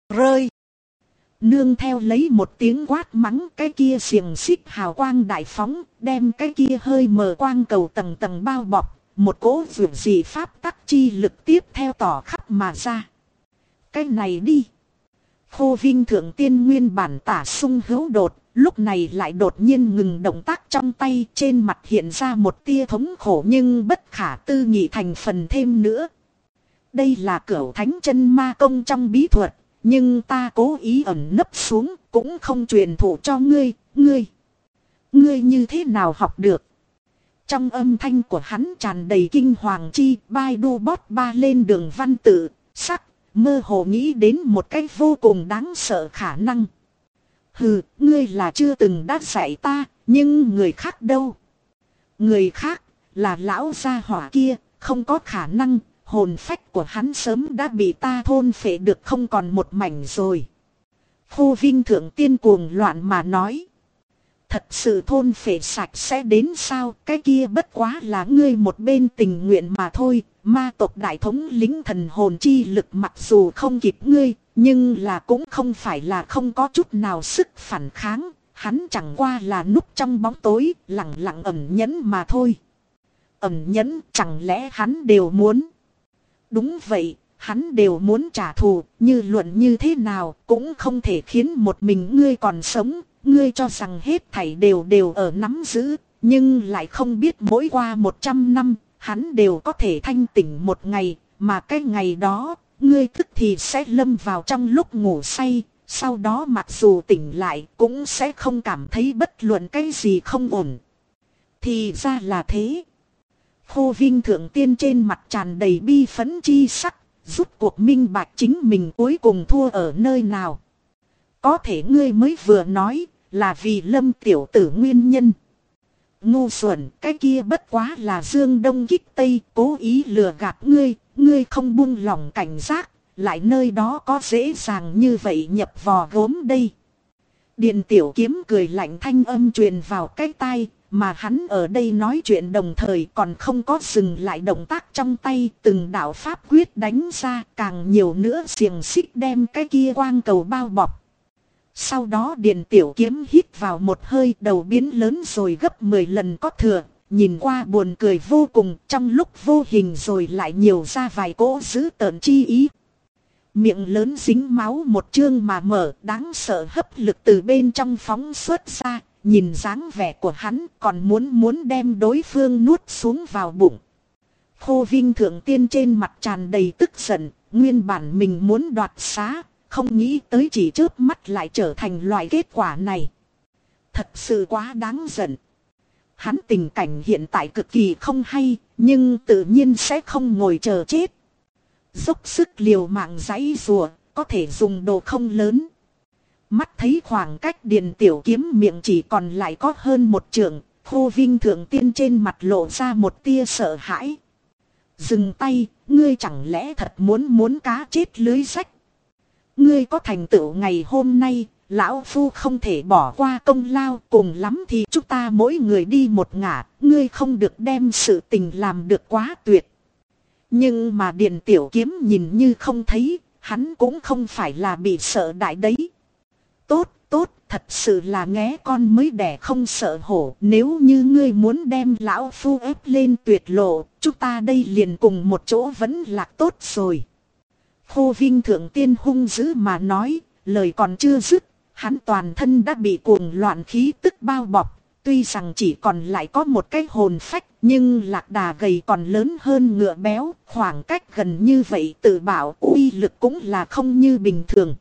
rơi. Nương theo lấy một tiếng quát mắng, cái kia xiềng xích hào quang đại phóng, đem cái kia hơi mờ quang cầu tầng tầng bao bọc, một cỗ vượt dị pháp tắc chi lực tiếp theo tỏ khắp mà ra. Cái này đi. Khô Vinh Thượng Tiên nguyên bản tả sung hữu đột, lúc này lại đột nhiên ngừng động tác trong tay, trên mặt hiện ra một tia thống khổ nhưng bất khả tư nghị thành phần thêm nữa. Đây là Cửu Thánh Chân Ma Công trong bí thuật, nhưng ta cố ý ẩn nấp xuống, cũng không truyền thụ cho ngươi, ngươi như thế nào học được? Trong âm thanh của hắn tràn đầy kinh hoàng chi, bai đu bót ba lên đường văn tự, sắc, mơ hồ nghĩ đến một cách vô cùng đáng sợ khả năng. Hừ, ngươi là chưa từng đã dạy ta, nhưng người khác đâu? Người khác, là lão gia hỏa kia, không có khả năng, hồn phách của hắn sớm đã bị ta thôn phệ được không còn một mảnh rồi. Khô Vinh Thượng Tiên cuồng loạn mà nói. Thật sự thôn phệ sạch sẽ đến sao, cái kia bất quá là ngươi một bên tình nguyện mà thôi. Ma tộc đại thống lĩnh thần hồn chi lực mặc dù không kịp ngươi, nhưng là cũng không phải là không có chút nào sức phản kháng. Hắn chẳng qua là núp trong bóng tối, lặng lặng ẩn nhẫn mà thôi. Ẩn nhẫn, chẳng lẽ hắn đều muốn? Đúng vậy, hắn đều muốn trả thù, như luận như thế nào cũng không thể khiến một mình ngươi còn sống. Ngươi cho rằng hết thảy đều ở nắm giữ, nhưng lại không biết mỗi qua 100 năm, hắn đều có thể thanh tỉnh một ngày, mà cái ngày đó, ngươi tức thì sẽ lâm vào trong lúc ngủ say, sau đó mặc dù tỉnh lại cũng sẽ không cảm thấy bất luận cái gì không ổn. Thì ra là thế. Khô Vinh Thượng Tiên trên mặt tràn đầy bi phẫn chi sắc, rút cuộc minh bạch chính mình cuối cùng thua ở nơi nào. Có thể ngươi mới vừa nói là vì Lâm tiểu tử nguyên nhân. Ngu xuẩn, cái kia bất quá là Dương Đông kích Tây, cố ý lừa gạt ngươi, ngươi không buông lỏng cảnh giác, lại nơi đó có dễ dàng như vậy nhập vò gốm đây. Điền Tiểu Kiếm cười lạnh thanh âm truyền vào cái tai, mà hắn ở đây nói chuyện đồng thời còn không có dừng lại động tác trong tay, từng đạo pháp quyết đánh ra, càng nhiều nữa xiềng xích đem cái kia quang cầu bao bọc. Sau đó Điền Tiểu Kiếm hít vào một hơi, đầu biến lớn rồi gấp 10 lần có thừa, nhìn qua buồn cười vô cùng, trong lúc vô hình rồi lại nhiều ra vài cỗ dữ tợn chi ý. Miệng lớn dính máu một chương mà mở, đáng sợ hấp lực từ bên trong phóng xuất ra, nhìn dáng vẻ của hắn còn muốn đem đối phương nuốt xuống vào bụng. Khô Vinh Thượng Tiên trên mặt tràn đầy tức giận, nguyên bản mình muốn đoạt xá, không nghĩ tới chỉ chớp mắt lại trở thành loại kết quả này. Thật sự quá đáng giận. Hắn tình cảnh hiện tại cực kỳ không hay, nhưng tự nhiên sẽ không ngồi chờ chết. Dốc sức liều mạng giãy giụa, có thể dùng đồ không lớn. Mắt thấy khoảng cách Điền Tiểu Kiếm miệng chỉ còn lại có hơn một trượng, Khô Vinh Thượng Tiên trên mặt lộ ra một tia sợ hãi. Dừng tay, ngươi chẳng lẽ thật muốn cá chết lưới rách? Ngươi có thành tựu ngày hôm nay, lão phu không thể bỏ qua công lao, cùng lắm thì chúng ta mỗi người đi một ngả, ngươi không được đem sự tình làm được quá tuyệt. Nhưng mà Điền Tiểu Kiếm nhìn như không thấy, hắn cũng không phải là bị sợ đại đấy. Tốt, thật sự là nghé con mới đẻ không sợ hổ, nếu như ngươi muốn đem lão phu ép lên tuyệt lộ, chúng ta đây liền cùng một chỗ vẫn lạc tốt rồi. Khô Vinh Thượng Tiên hung dữ mà nói, lời còn chưa dứt, hắn toàn thân đã bị cuồng loạn khí tức bao bọc, tuy rằng chỉ còn lại có một cái hồn phách, nhưng lạc đà gầy còn lớn hơn ngựa béo, khoảng cách gần như vậy tự bảo uy lực cũng là không như bình thường.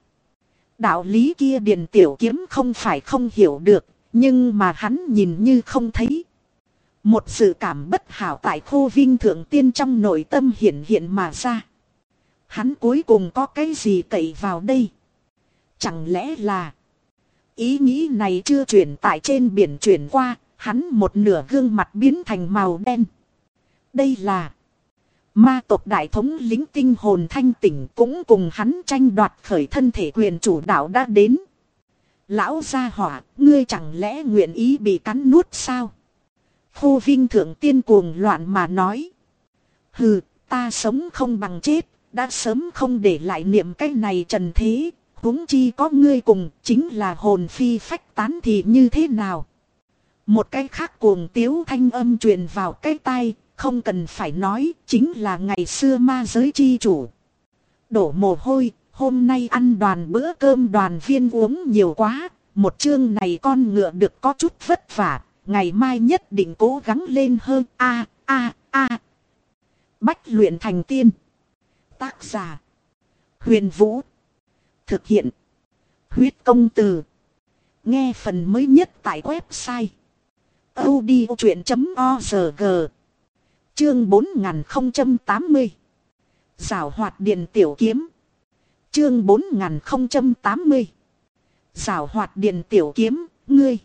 Đạo lý kia Điền Tiểu Kiếm không phải không hiểu được, nhưng mà hắn nhìn như không thấy. Một sự cảm bất hảo tại Khô Vinh Thượng Tiên trong nội tâm hiện mà ra. Hắn cuối cùng có cái gì cậy vào đây? Chẳng lẽ là... Ý nghĩ này chưa chuyển tại trên biển chuyển qua, hắn một nửa gương mặt biến thành màu đen. Đây là... Ma tộc đại thống lĩnh tinh hồn thanh tỉnh cũng cùng hắn tranh đoạt khởi thân thể quyền chủ đạo đã đến. Lão gia hỏa, ngươi chẳng lẽ nguyện ý bị cắn nuốt sao? Khô Vinh Thượng Tiên cuồng loạn mà nói. Hừ, ta sống không bằng chết, đã sớm không để lại niệm cái này trần thế, Huống chi có ngươi cùng, chính là hồn phi phách tán thì như thế nào? Một cái khác cuồng tiếu thanh âm truyền vào cái tai, không cần phải nói, chính là ngày xưa ma giới chi chủ. Đổ mồ hôi, hôm nay ăn đoàn bữa cơm đoàn viên uống nhiều quá, một chương này con ngựa được có chút vất vả, ngày mai nhất định cố gắng lên hơn. Bách luyện thành tiên. Tác giả: Huyền Vũ. Thực hiện: Huyết Công Từ. Nghe phần mới nhất tại website audiochuyện.org. Chương 4080. Giảo hoạt điện tiểu kiếm. Chương 4080. Giảo hoạt điện tiểu kiếm, ngươi.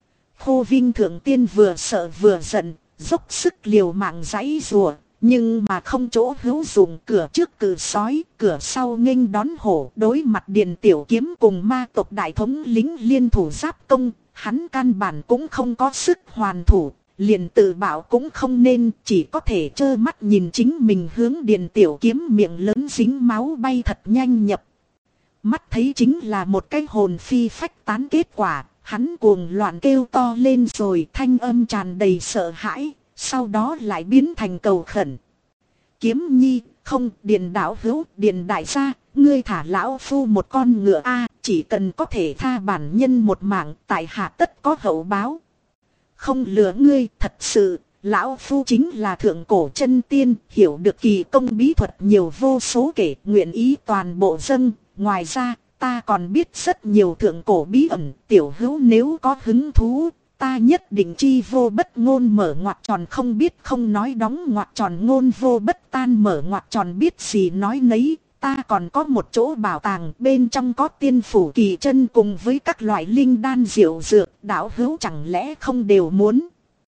Khô Vinh Thượng Tiên vừa sợ vừa giận, dốc sức liều mạng giãy giụa, nhưng mà không chỗ hữu dụng. Cửa trước cử sói, cửa sau nghênh đón hổ. Đối mặt điện tiểu kiếm cùng ma tộc đại thống lính liên thủ giáp công, hắn căn bản cũng không có sức hoàn thủ. Liền tự bảo cũng không nên, chỉ có thể trơ mắt nhìn chính mình hướng điện tiểu kiếm miệng lớn dính máu bay thật nhanh nhập. Mắt thấy chính là một cái hồn phi phách tán kết quả, hắn cuồng loạn kêu to lên rồi, thanh âm tràn đầy sợ hãi, sau đó lại biến thành cầu khẩn. Kiếm nhi, không, điện đạo hữu, điện đại gia, ngươi thả lão phu một con ngựa a, chỉ cần có thể tha bản nhân một mạng, tại hạ tất có hậu báo. Không lừa ngươi, thật sự, lão phu chính là thượng cổ chân tiên, hiểu được kỳ công bí thuật nhiều vô số kể, nguyện ý toàn bộ dâng. Ngoài ra, ta còn biết rất nhiều thượng cổ bí ẩn, tiểu hữu nếu có hứng thú, ta nhất định chi vô bất ngôn mở ngoặc tròn không biết không nói đóng ngoặc tròn ngôn vô bất tan mở ngoặc tròn biết gì nói nấy. Ta còn có một chỗ bảo tàng, bên trong có tiên phủ kỳ chân cùng với các loại linh đan diệu dược, đạo hữu chẳng lẽ không đều muốn.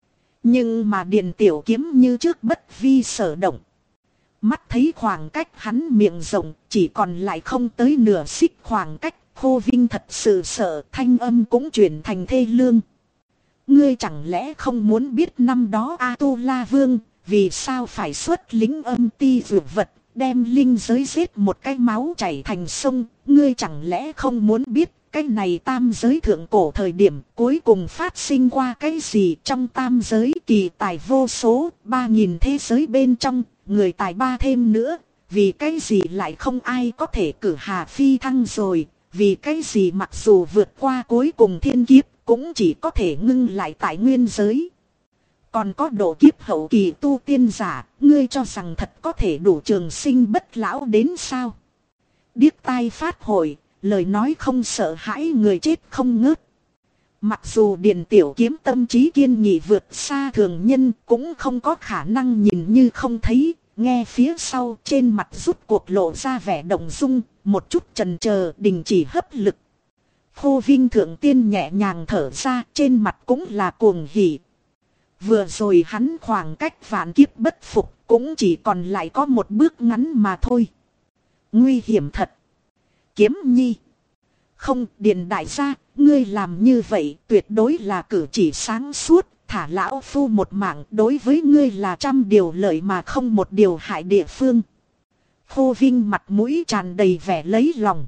Nhưng mà điện tiểu kiếm như trước bất vi sở động. Mắt thấy khoảng cách hắn miệng rộng, chỉ còn lại không tới nửa xích khoảng cách, Khô Vinh thật sự sợ, thanh âm cũng chuyển thành thê lương. Ngươi chẳng lẽ không muốn biết năm đó A-tu-la vương, vì sao phải xuất lính âm ti dược vật, đem linh giới giết một cái máu chảy thành sông, ngươi chẳng lẽ không muốn biết cái này tam giới thượng cổ thời điểm cuối cùng phát sinh qua cái gì trong tam giới kỳ tài vô số, 3000 thế giới bên trong, người tài ba thêm nữa, vì cái gì lại không ai có thể cử hà phi thăng rồi, vì cái gì mặc dù vượt qua cuối cùng thiên kiếp, cũng chỉ có thể ngưng lại tại nguyên giới. Còn có độ kiếp hậu kỳ tu tiên giả, ngươi cho rằng thật có thể đủ trường sinh bất lão đến sao? Điếc tai phát hội, lời nói không sợ hãi người chết không ngớt. Mặc dù điện tiểu kiếm tâm trí kiên nghị vượt xa thường nhân, cũng không có khả năng nhìn như không thấy. Nghe phía sau trên mặt rút cuộc lộ ra vẻ động dung, một chút chần chờ đình chỉ hấp lực. Khô Vinh Thượng Tiên nhẹ nhàng thở ra, trên mặt cũng là cuồng hỉ. Vừa rồi hắn khoảng cách vạn kiếp bất phục, cũng chỉ còn lại có một bước ngắn mà thôi. Nguy hiểm thật. Kiếm nhi. Không, điện đại gia, ngươi làm như vậy tuyệt đối là cử chỉ sáng suốt, thả lão phu một mạng đối với ngươi là trăm điều lợi mà không một điều hại địa phương. Khô Vinh mặt mũi tràn đầy vẻ lấy lòng.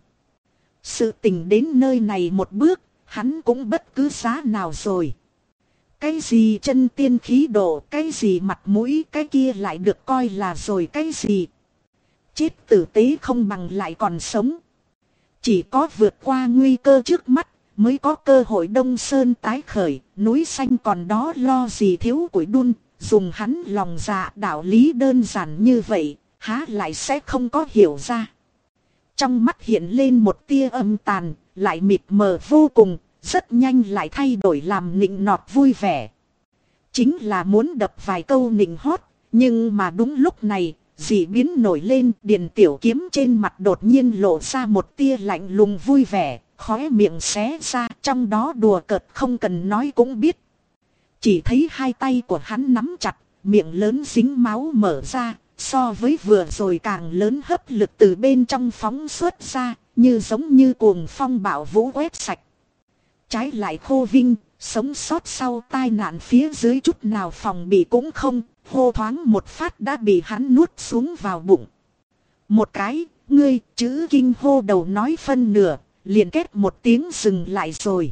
Sự tình đến nơi này một bước, hắn cũng bất cứ giá nào rồi. Cái gì chân tiên khí độ, cái gì mặt mũi, cái kia lại được coi là rồi cái gì. Chết tử tế không bằng lại còn sống. Chỉ có vượt qua nguy cơ trước mắt, mới có cơ hội đông sơn tái khởi, núi xanh còn đó lo gì thiếu củi đun, dùng hắn lòng dạ đạo lý đơn giản như vậy, há lại sẽ không có hiểu ra. Trong mắt hiện lên một tia âm tàn, lại mịt mờ vô cùng, rất nhanh lại thay đổi làm nịnh nọt vui vẻ. Chính là muốn đập vài câu nịnh hót, nhưng mà đúng lúc này, dị biến nổi lên, điện tiểu kiếm trên mặt đột nhiên lộ ra một tia lạnh lùng vui vẻ, khóe miệng xé ra, trong đó đùa cợt không cần nói cũng biết. Chỉ thấy hai tay của hắn nắm chặt, miệng lớn dính máu mở ra, so với vừa rồi càng lớn hấp lực từ bên trong phóng xuất ra, như giống như cuồng phong bạo vũ quét sạch. Trái lại Khô Vinh, sống sót sau tai nạn phía dưới chút nào phòng bị cũng không, hô thoáng một phát đã bị hắn nuốt xuống vào bụng. Một cái, ngươi, chữ kinh hô đầu nói phân nửa, liền kết một tiếng dừng lại rồi.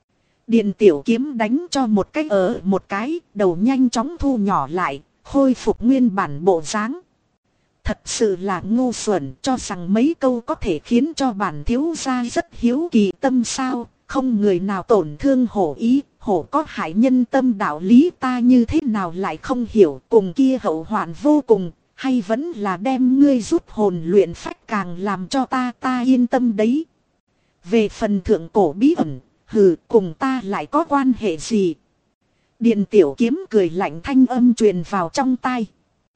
Điện tiểu kiếm đánh cho một cái ở một cái, đầu nhanh chóng thu nhỏ lại, khôi phục nguyên bản bộ dáng. Thật sự là ngu xuẩn, cho rằng mấy câu có thể khiến cho bản thiếu gia rất hiếu kỳ tâm sao, không người nào tổn thương hổ ý, hổ có hại nhân tâm đạo lý ta như thế nào lại không hiểu, cùng kia hậu hoạn vô cùng, hay vẫn là đem ngươi rút hồn luyện phách càng làm cho ta yên tâm đấy. Về phần thượng cổ bí ẩn, hừ, cùng ta lại có quan hệ gì? Điện tiểu kiếm cười lạnh thanh âm truyền vào trong tai.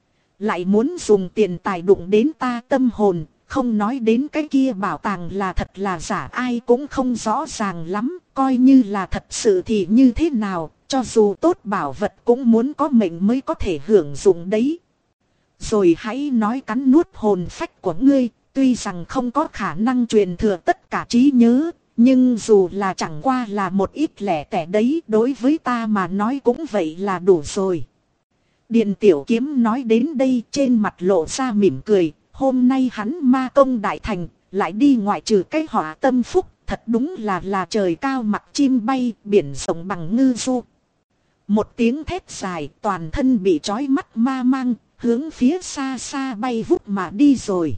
Lại muốn dùng tiền tài đụng đến ta tâm hồn, không nói đến cái kia bảo tàng là thật là giả ai cũng không rõ ràng lắm, coi như là thật sự thì như thế nào, cho dù tốt bảo vật cũng muốn có mệnh mới có thể hưởng dụng đấy. Rồi hãy nói cắn nuốt hồn phách của ngươi, tuy rằng không có khả năng truyền thừa tất cả trí nhớ, nhưng dù là chẳng qua là một ít lẻ tẻ đấy, đối với ta mà nói cũng vậy là đủ rồi. Điện tiểu kiếm nói đến đây trên mặt lộ ra mỉm cười, hôm nay hắn ma công đại thành, lại đi ngoại trừ cái họa tâm phúc, thật đúng là trời cao mặc chim bay, biển rộng bằng ngư du. Một tiếng thét dài, toàn thân bị trói mắt ma mang, hướng phía xa xa bay vút mà đi rồi.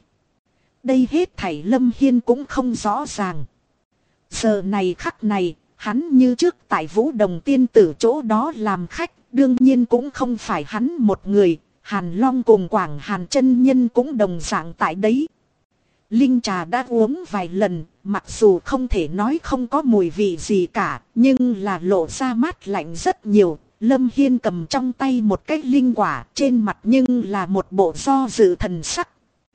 Đây hết thảy Lâm Hiên cũng không rõ ràng. Giờ này khắc này, hắn như trước tại Vũ Đồng Tiên Tử chỗ đó làm khách, đương nhiên cũng không phải hắn một người, Hàn Long cùng Quảng Hàn chân nhân cũng đồng dạng tại đấy. Linh trà đã uống vài lần, mặc dù không thể nói không có mùi vị gì cả, nhưng là lộ ra mát lạnh rất nhiều. Lâm Hiên cầm trong tay một cái linh quả, trên mặt nhưng là một bộ do dự thần sắc.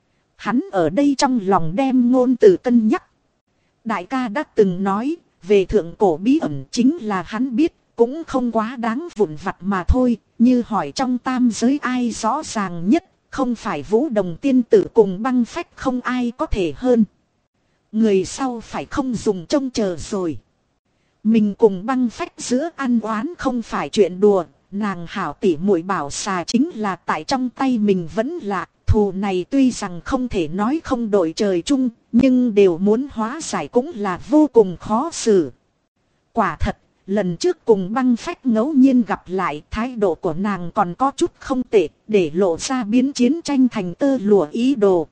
Hắn ở đây trong lòng đem ngôn từ cân nhắc. Đại ca đã từng nói, về thượng cổ bí ẩn chính là hắn biết, cũng không quá đáng vụn vặt mà thôi, như hỏi trong tam giới ai rõ ràng nhất, không phải Vũ Đồng Tiên Tử cùng Băng Phách không ai có thể hơn. Người sau phải không dùng trông chờ rồi. Mình cùng Băng Phách giữa ăn oán không phải chuyện đùa, nàng hảo tỷ muội bảo xà chính là tại trong tay mình vẫn là, thù này tuy rằng không thể nói không đổi trời chung, nhưng đều muốn hóa giải cũng là vô cùng khó xử. Quả thật, lần trước cùng Băng Phách ngẫu nhiên gặp lại, thái độ của nàng còn có chút không tệ, để lộ ra biến chiến tranh thành tơ lụa ý đồ.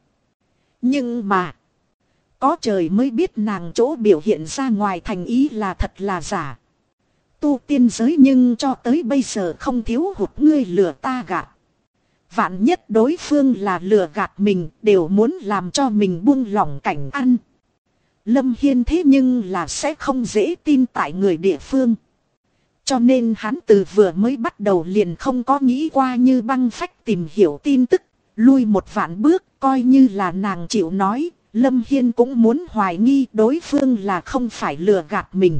Nhưng mà, có trời mới biết nàng chỗ biểu hiện ra ngoài thành ý là thật là giả. Tu tiên giới nhưng cho tới bây giờ không thiếu hụt ngươi lừa ta gạt. Vạn nhất đối phương là lừa gạt mình, đều muốn làm cho mình buông lỏng cảnh ăn. Lâm Hiên thế nhưng là sẽ không dễ tin tại người địa phương. Cho nên hắn từ vừa mới bắt đầu liền không có nghĩ qua như Băng Phách tìm hiểu tin tức, lui một vạn bước, coi như là nàng chịu nói, Lâm Hiên cũng muốn hoài nghi đối phương là không phải lừa gạt mình.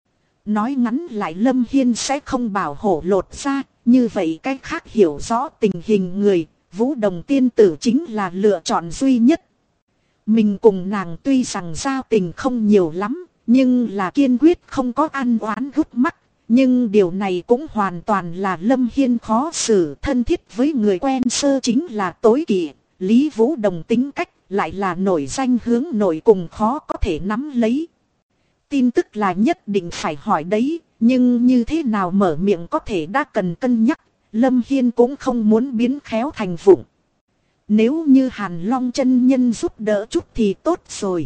Nói ngắn lại Lâm Hiên sẽ không bảo hổ lột ra, như vậy cách khác hiểu rõ tình hình người, Vũ Đồng Tiên Tử chính là lựa chọn duy nhất. Mình cùng nàng tuy rằng giao tình không nhiều lắm, nhưng là kiên quyết không có ăn oán gút mắt. Nhưng điều này cũng hoàn toàn là Lâm Hiên khó xử, thân thiết với người quen sơ chính là tối kỵ. Lý Vũ Đồng tính cách lại là nổi danh hướng nổi cùng khó có thể nắm lấy. Tin tức là nhất định phải hỏi đấy, nhưng như thế nào mở miệng có thể đã cần cân nhắc, Lâm Hiên cũng không muốn biến khéo thành vụng. Nếu như Hàn Long chân nhân giúp đỡ chút thì tốt rồi.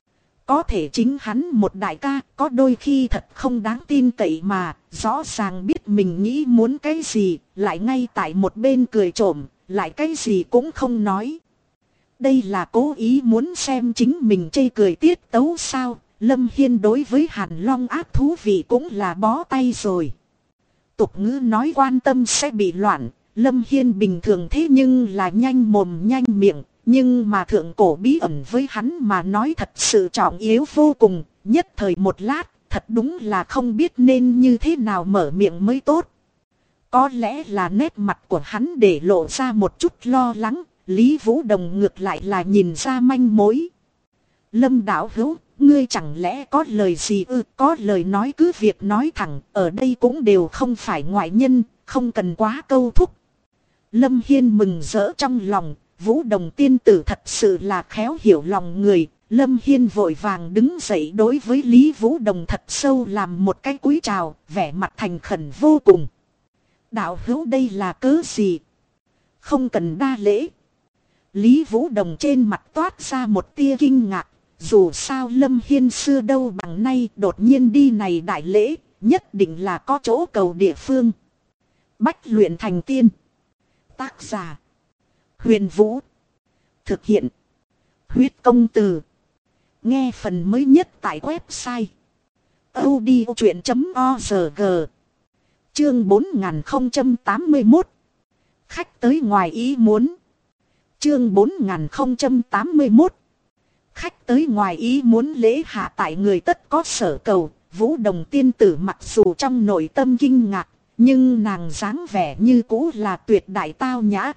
Có thể chính hắn một đại ca, có đôi khi thật không đáng tin cậy mà, rõ ràng biết mình nghĩ muốn cái gì, lại ngay tại một bên cười trộm, lại cái gì cũng không nói. Đây là cố ý muốn xem chính mình chê cười tiết tấu sao, Lâm Hiên đối với Hàn Long ác thú vị cũng là bó tay rồi. Tục ngữ nói quan tâm sẽ bị loạn, Lâm Hiên bình thường thế nhưng là nhanh mồm nhanh miệng. Nhưng mà thượng cổ bí ẩn với hắn mà nói thật sự trọng yếu vô cùng, nhất thời một lát, thật đúng là không biết nên như thế nào mở miệng mới tốt. Có lẽ là nét mặt của hắn để lộ ra một chút lo lắng, Lý Vũ Đồng ngược lại là nhìn ra manh mối. Lâm đạo hữu, ngươi chẳng lẽ có lời gì ư? Có lời nói cứ việc nói thẳng, ở đây cũng đều không phải ngoại nhân, không cần quá câu thúc. Lâm Hiên mừng rỡ trong lòng. Vũ Đồng tiên tử thật sự là khéo hiểu lòng người. Lâm Hiên vội vàng đứng dậy đối với Lý Vũ Đồng thật sâu làm một cái cúi chào, vẻ mặt thành khẩn vô cùng. Đạo hữu đây là cớ gì? Không cần đa lễ. Lý Vũ Đồng trên mặt toát ra một tia kinh ngạc. Dù sao Lâm Hiên xưa đâu bằng nay đột nhiên đi này đại lễ, nhất định là có chỗ cầu địa phương. Bách luyện thành tiên. Tác giả: Huyền Vũ. Thực hiện: Huyết Công Từ. Nghe phần mới nhất tại website audiochuyện.org. Chương 4081. Khách tới ngoài ý muốn. Chương 4081. Khách tới ngoài ý muốn lễ hạ tại người tất có sở cầu. Vũ Đồng tiên tử mặc dù trong nội tâm kinh ngạc, nhưng nàng dáng vẻ như cũ là tuyệt đại tao nhã.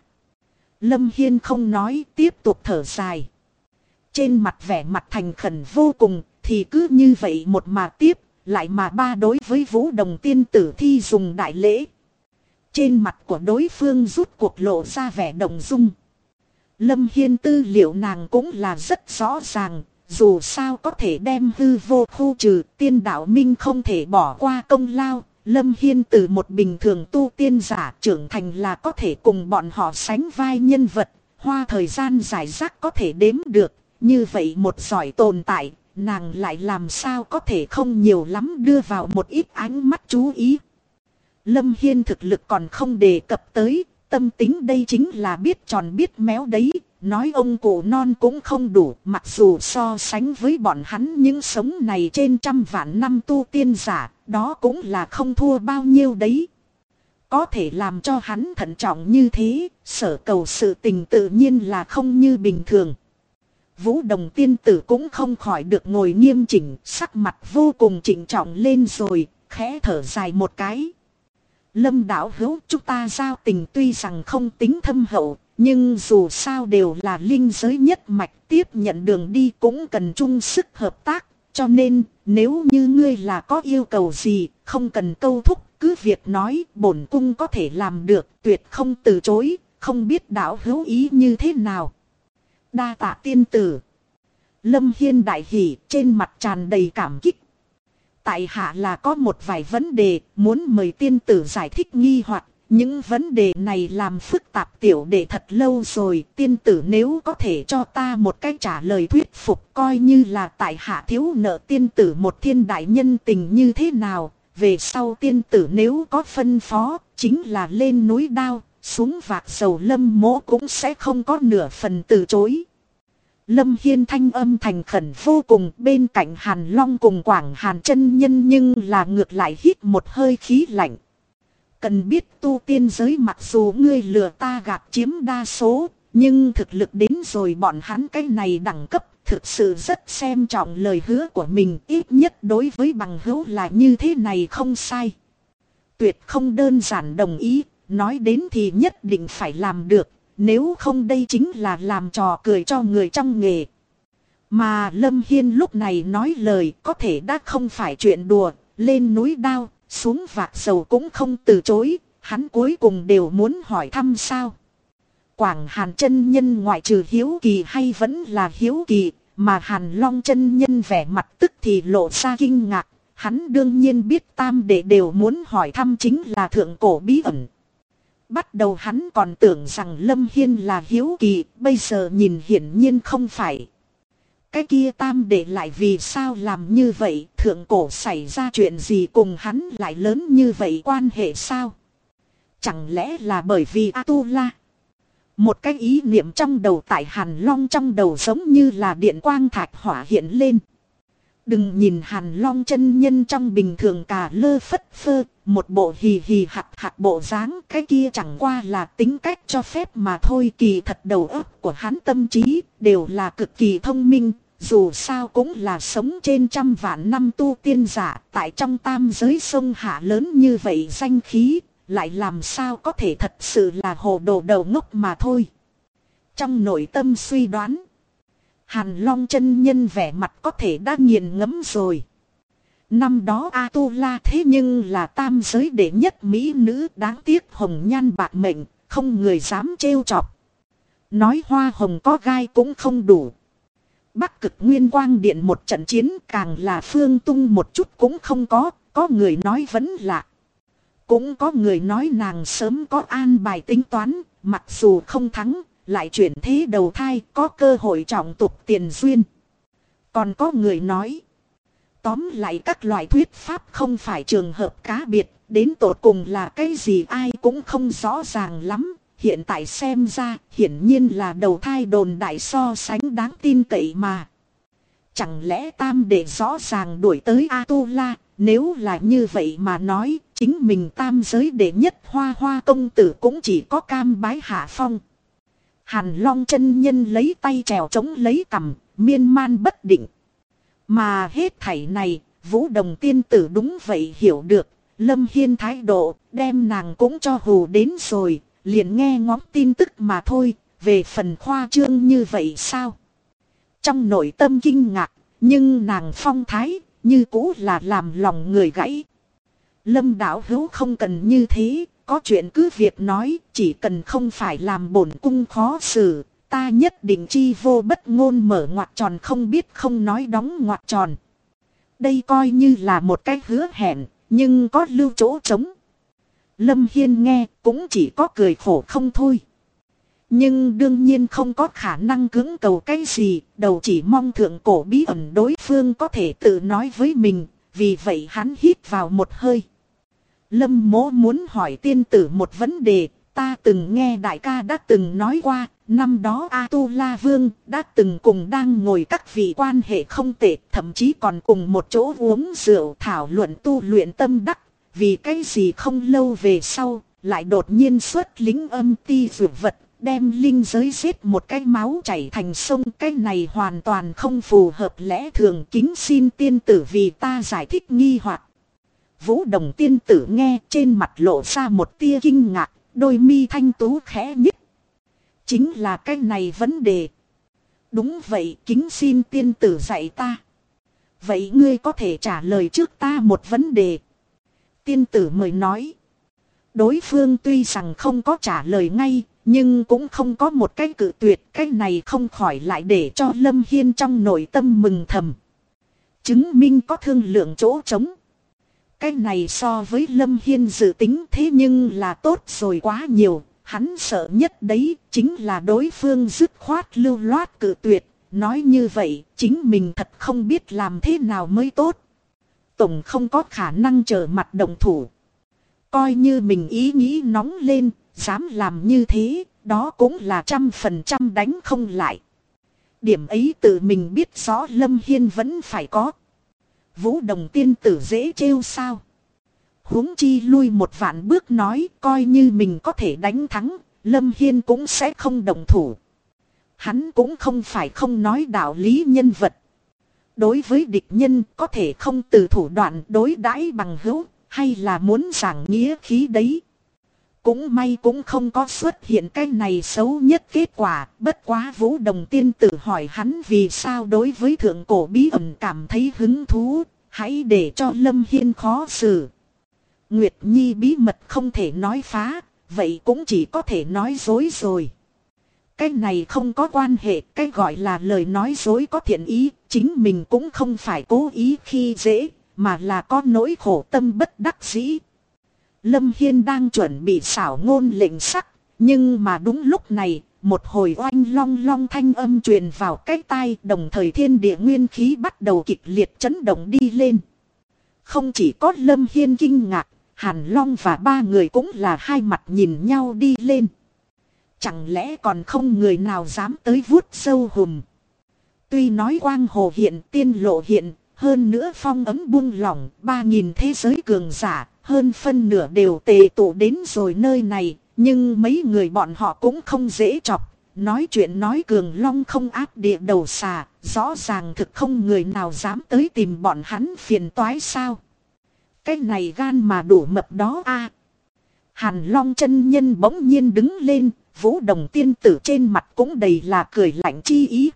Lâm Hiên không nói, tiếp tục thở dài. Trên mặt vẻ mặt thành khẩn vô cùng, thì cứ như vậy một mà tiếp, lại mà ba đối với Vũ Đồng tiên tử thi dùng đại lễ. Trên mặt của đối phương rút cuộc lộ ra vẻ động dung. Lâm Hiên tư liệu nàng cũng là rất rõ ràng, dù sao có thể đem hư vô khu trừ, tiên đạo minh không thể bỏ qua công lao. Lâm Hiên từ một bình thường tu tiên giả trưởng thành là có thể cùng bọn họ sánh vai nhân vật, hoa thời gian giải rác có thể đếm được. Như vậy một giỏi tồn tại, nàng lại làm sao có thể không nhiều lắm đưa vào một ít ánh mắt chú ý. Lâm Hiên thực lực còn không đề cập tới, tâm tính đây chính là biết tròn biết méo đấy. Nói ông cụ non cũng không đủ, mặc dù so sánh với bọn hắn những sống này trên trăm vạn năm tu tiên giả, đó cũng là không thua bao nhiêu đấy. Có thể làm cho hắn thận trọng như thế, sở cầu sự tình tự nhiên là không như bình thường. Vũ Đồng tiên tử cũng không khỏi được ngồi nghiêm chỉnh, sắc mặt vô cùng trịnh trọng lên rồi, khẽ thở dài một cái. Lâm đạo hữu, chúng ta giao tình tuy rằng không tính thâm hậu, nhưng dù sao đều là linh giới nhất mạch, tiếp nhận đường đi cũng cần chung sức hợp tác. Cho nên, nếu như ngươi là có yêu cầu gì, không cần câu thúc, cứ việc nói, bổn cung có thể làm được, tuyệt không từ chối, không biết đạo hữu ý như thế nào. Đa tạ tiên tử. Lâm Hiên đại hỉ, trên mặt tràn đầy cảm kích. Tại hạ là có một vài vấn đề, muốn mời tiên tử giải thích nghi hoặc. Những vấn đề này làm phức tạp tiểu đệ thật lâu rồi, tiên tử nếu có thể cho ta một cách trả lời thuyết phục, coi như là tại hạ thiếu nợ tiên tử một thiên đại nhân tình như thế nào. Về sau tiên tử nếu có phân phó, chính là lên núi đao, xuống vạc dầu, Lâm mỗ cũng sẽ không có nửa phần từ chối. Lâm Hiên thanh âm thành khẩn vô cùng, bên cạnh Hàn Long cùng Quảng Hàn chân nhân nhưng là ngược lại hít một hơi khí lạnh. Cần biết tu tiên giới mặc dù ngươi lừa ta gạt chiếm đa số, nhưng thực lực đến rồi bọn hắn cái này đẳng cấp, thực sự rất xem trọng lời hứa của mình, ít nhất đối với bằng hữu là như thế này không sai. Tuyệt không đơn giản đồng ý, nói đến thì nhất định phải làm được, nếu không đây chính là làm trò cười cho người trong nghề. Mà Lâm Hiên lúc này nói lời có thể đã không phải chuyện đùa, lên núi đao, xuống vạc dầu cũng không từ chối, hắn cuối cùng đều muốn hỏi thăm sao. Quảng Hàn chân nhân ngoại trừ hiếu kỳ hay vẫn là hiếu kỳ, mà Hàn Long chân nhân vẻ mặt tức thì lộ ra kinh ngạc, hắn đương nhiên biết tam đệ đều muốn hỏi thăm chính là thượng cổ bí ẩn. Bắt đầu hắn còn tưởng rằng Lâm Hiên là hiếu kỳ, bây giờ nhìn hiển nhiên không phải. Cái kia tam đệ lại vì sao làm như vậy, thượng cổ xảy ra chuyện gì cùng hắn lại lớn như vậy quan hệ sao? Chẳng lẽ là bởi vì A-tu-la? Một cái ý niệm trong đầu tại Hàn Long trong đầu giống như là điện quang thạch hỏa hiện lên. Đừng nhìn Hàn Long chân nhân trong bình thường cả lơ phất phơ, một bộ hì hì hạc hạc bộ dáng, cái kia chẳng qua là tính cách cho phép mà thôi. Kỳ thật đầu óc của hắn tâm trí đều là cực kỳ thông minh, dù sao cũng là sống trên trăm vạn năm tu tiên giả, tại trong tam giới sông hạ lớn như vậy danh khí, lại làm sao có thể thật sự là hồ đồ đầu ngốc mà thôi. Trong nội tâm suy đoán, Hàn Long chân nhân vẻ mặt có thể đã nghiền ngẫm rồi. Năm đó A-tu-la thế nhưng là tam giới đệ nhất mỹ nữ, đáng tiếc hồng nhan bạc mệnh, không người dám trêu chọc. Nói hoa hồng có gai cũng không đủ. Bắc Cực Nguyên Quang Điện một trận chiến càng là Phương Tung một chút cũng không có người nói vẫn lạ. Cũng có người nói nàng sớm có an bài tính toán, mặc dù không thắng, lại chuyển thế đầu thai có cơ hội trọng tục tiền duyên. Còn có người nói, tóm lại các loại thuyết pháp không phải trường hợp cá biệt, đến tột cùng là cái gì ai cũng không rõ ràng lắm. Hiện tại xem ra hiển nhiên là đầu thai đồn đại so sánh đáng tin cậy mà. Chẳng lẽ tam đệ rõ ràng đuổi tới A-tu-la, nếu là như vậy mà nói, chính mình tam giới đệ nhất Hoa Hoa công tử cũng chỉ có cam bái hạ phong. Hàn Long chân nhân lấy tay trèo chống lấy cằm, miên man bất định. Mà hết thảy này, Vũ Đồng tiên tử đúng vậy hiểu được, Lâm Hiên thái độ, đem nàng cũng cho hù đến rồi, liền nghe ngóng tin tức mà thôi, về phần khoa trương như vậy sao? Trong nội tâm kinh ngạc, nhưng nàng phong thái, như cũ là làm lòng người gãy. Lâm đạo hữu không cần như thế, có chuyện cứ việc nói, chỉ cần không phải làm bổn cung khó xử, ta nhất định chi vô bất ngôn mở ngoặc tròn không biết không nói đóng ngoặc tròn. Đây coi như là một cái hứa hẹn, nhưng có lưu chỗ trống. Lâm Hiên nghe cũng chỉ có cười khổ không thôi. Nhưng đương nhiên không có khả năng cưỡng cầu cái gì, đầu chỉ mong thượng cổ bí ẩn đối phương có thể tự nói với mình, vì vậy hắn hít vào một hơi. Lâm mỗ muốn hỏi tiên tử một vấn đề, ta từng nghe đại ca đã từng nói qua, năm đó A-tu-la Vương đã từng cùng đang ngồi các vị quan hệ không tệ, thậm chí còn cùng một chỗ uống rượu thảo luận tu luyện tâm đắc, vì cái gì không lâu về sau, lại đột nhiên xuất lính âm ti dược vật, đem linh giới giết một cái máu chảy thành sông, cái này hoàn toàn không phù hợp lẽ thường, kính xin tiên tử vì ta giải thích nghi hoặc. Vũ Đồng tiên tử nghe trên mặt lộ ra một tia kinh ngạc, đôi mi thanh tú khẽ nhích. Chính là cái này vấn đề. Đúng vậy, kính xin tiên tử dạy ta. Vậy ngươi có thể trả lời trước ta một vấn đề. Tiên tử mời nói. Đối phương tuy rằng không có trả lời ngay, nhưng cũng không có một cái cự tuyệt, cái này không khỏi lại để cho Lâm Hiên trong nội tâm mừng thầm. Chứng minh có thương lượng chỗ trống. Cái này so với Lâm Hiên dự tính thế nhưng là tốt rồi quá nhiều, hắn sợ nhất đấy chính là đối phương dứt khoát lưu loát cự tuyệt, nói như vậy chính mình thật không biết làm thế nào mới tốt. Tổng không có khả năng trở mặt đồng thủ. Coi như mình ý nghĩ nóng lên, dám làm như thế, đó cũng là 100% đánh không lại. Điểm ấy tự mình biết rõ Lâm Hiên vẫn phải có. Vũ Đồng tiên tử dễ trêu sao? Huống chi lui một vạn bước nói, coi như mình có thể đánh thắng, Lâm Hiên cũng sẽ không đồng thủ. Hắn cũng không phải không nói đạo lý nhân vật. Đối với địch nhân có thể không từ thủ đoạn đối đãi bằng hữu, hay là muốn giảng nghĩa khí đấy. Cũng may cũng không có xuất hiện cái này xấu nhất kết quả, bất quá Vũ Đồng tiên tử hỏi hắn vì sao đối với thượng cổ bí ẩn cảm thấy hứng thú, hãy để cho Lâm Hiên khó xử. Nguyệt Nhi bí mật không thể nói phá, vậy cũng chỉ có thể nói dối rồi. Cái này không có quan hệ, cái gọi là lời nói dối có thiện ý, chính mình cũng không phải cố ý khi dễ, mà là có nỗi khổ tâm bất đắc dĩ. Lâm Hiên đang chuẩn bị xảo ngôn lệnh sắc, nhưng mà đúng lúc này, một hồi oanh long long thanh âm truyền vào cái tai, đồng thời thiên địa nguyên khí bắt đầu kịch liệt chấn động đi lên. Không chỉ có Lâm Hiên kinh ngạc, Hàn Long và ba người cũng là hai mặt nhìn nhau đi lên. Chẳng lẽ còn không người nào dám tới vuốt sâu hùm. Tuy nói quang hồ hiện tiên lộ hiện, hơn nữa phong ấm buông lỏng, 3.000 thế giới cường giả, hơn phân nửa đều tề tụ đến rồi nơi này, nhưng mấy người bọn họ cũng không dễ chọc. Nói chuyện nói cường long không áp địa đầu xà, rõ ràng thực không người nào dám tới tìm bọn hắn phiền toái sao. Cái này gan mà đủ mập đó a. Hàn Long chân nhân bỗng nhiên đứng lên, Vũ Đồng tiên tử trên mặt cũng đầy là cười lạnh chi ý.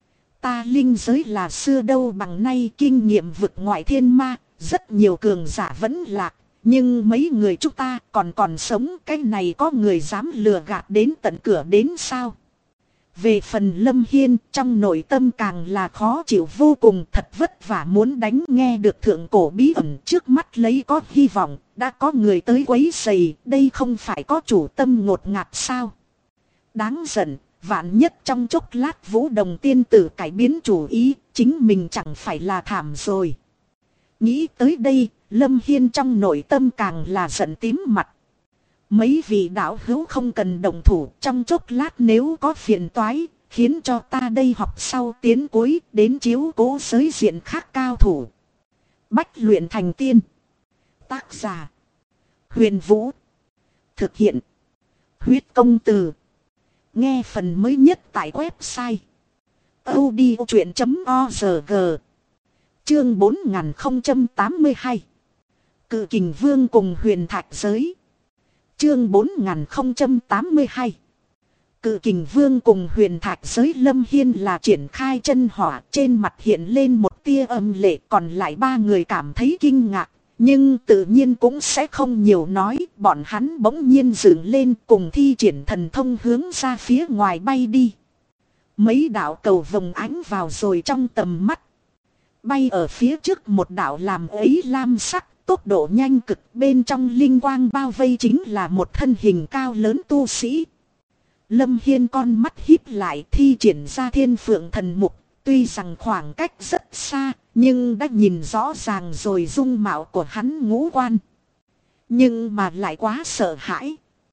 Ta linh giới là xưa đâu bằng nay, kinh nghiệm vực ngoại thiên ma, rất nhiều cường giả vẫn lạc, nhưng mấy người chúng ta còn sống, cái này có người dám lừa gạt đến tận cửa đến sao? Về phần Lâm Hiên, trong nội tâm càng là khó chịu vô cùng, thật vất vả muốn đánh nghe được thượng cổ bí ẩn, trước mắt lấy có hy vọng, đã có người tới quấy rầy, đây không phải có chủ tâm ngột ngạt sao? Đáng giận, vạn nhất trong chốc lát Vũ Đồng tiên tử cải biến chủ ý, chính mình chẳng phải là thảm rồi. Nghĩ tới đây, Lâm Hiên trong nội tâm càng là giận tím mặt. Mấy vị đạo hữu không cần động thủ, trong chốc lát nếu có phiền toái, khiến cho ta đây học sau tiến cuối đến chiếu cố giới diện khác cao thủ. Bách luyện thành tiên. Tác giả: Huyền Vũ. Thực hiện: Huyết Công Từ. Nghe phần mới nhất tại website audiochuyện.org. Chương 4082. Cự Kình Vương cùng Huyền Thạch Giới. Chương 4082. Cự Kình Vương cùng Huyền Thạch Giới. Lâm Hiên là triển khai chân hỏa, trên mặt hiện lên một tia âm lệ, còn lại ba người cảm thấy kinh ngạc, nhưng tự nhiên cũng sẽ không nhiều nói. Bọn hắn bỗng nhiên dựng lên cùng thi triển thần thông hướng ra phía ngoài bay đi. Mấy đạo cầu vồng ánh vào rồi trong tầm mắt. Bay ở phía trước một đạo làm ấy lam sắc, tốc độ nhanh cực, bên trong linh quang bao vây chính là một thân hình cao lớn tu sĩ. Lâm Hiên con mắt híp lại, thi triển ra Thiên Phượng Thần Mục, tuy rằng khoảng cách rất xa, nhưng đã nhìn rõ ràng rồi dung mạo của hắn ngũ quan. Nhưng mà lại quá sợ hãi.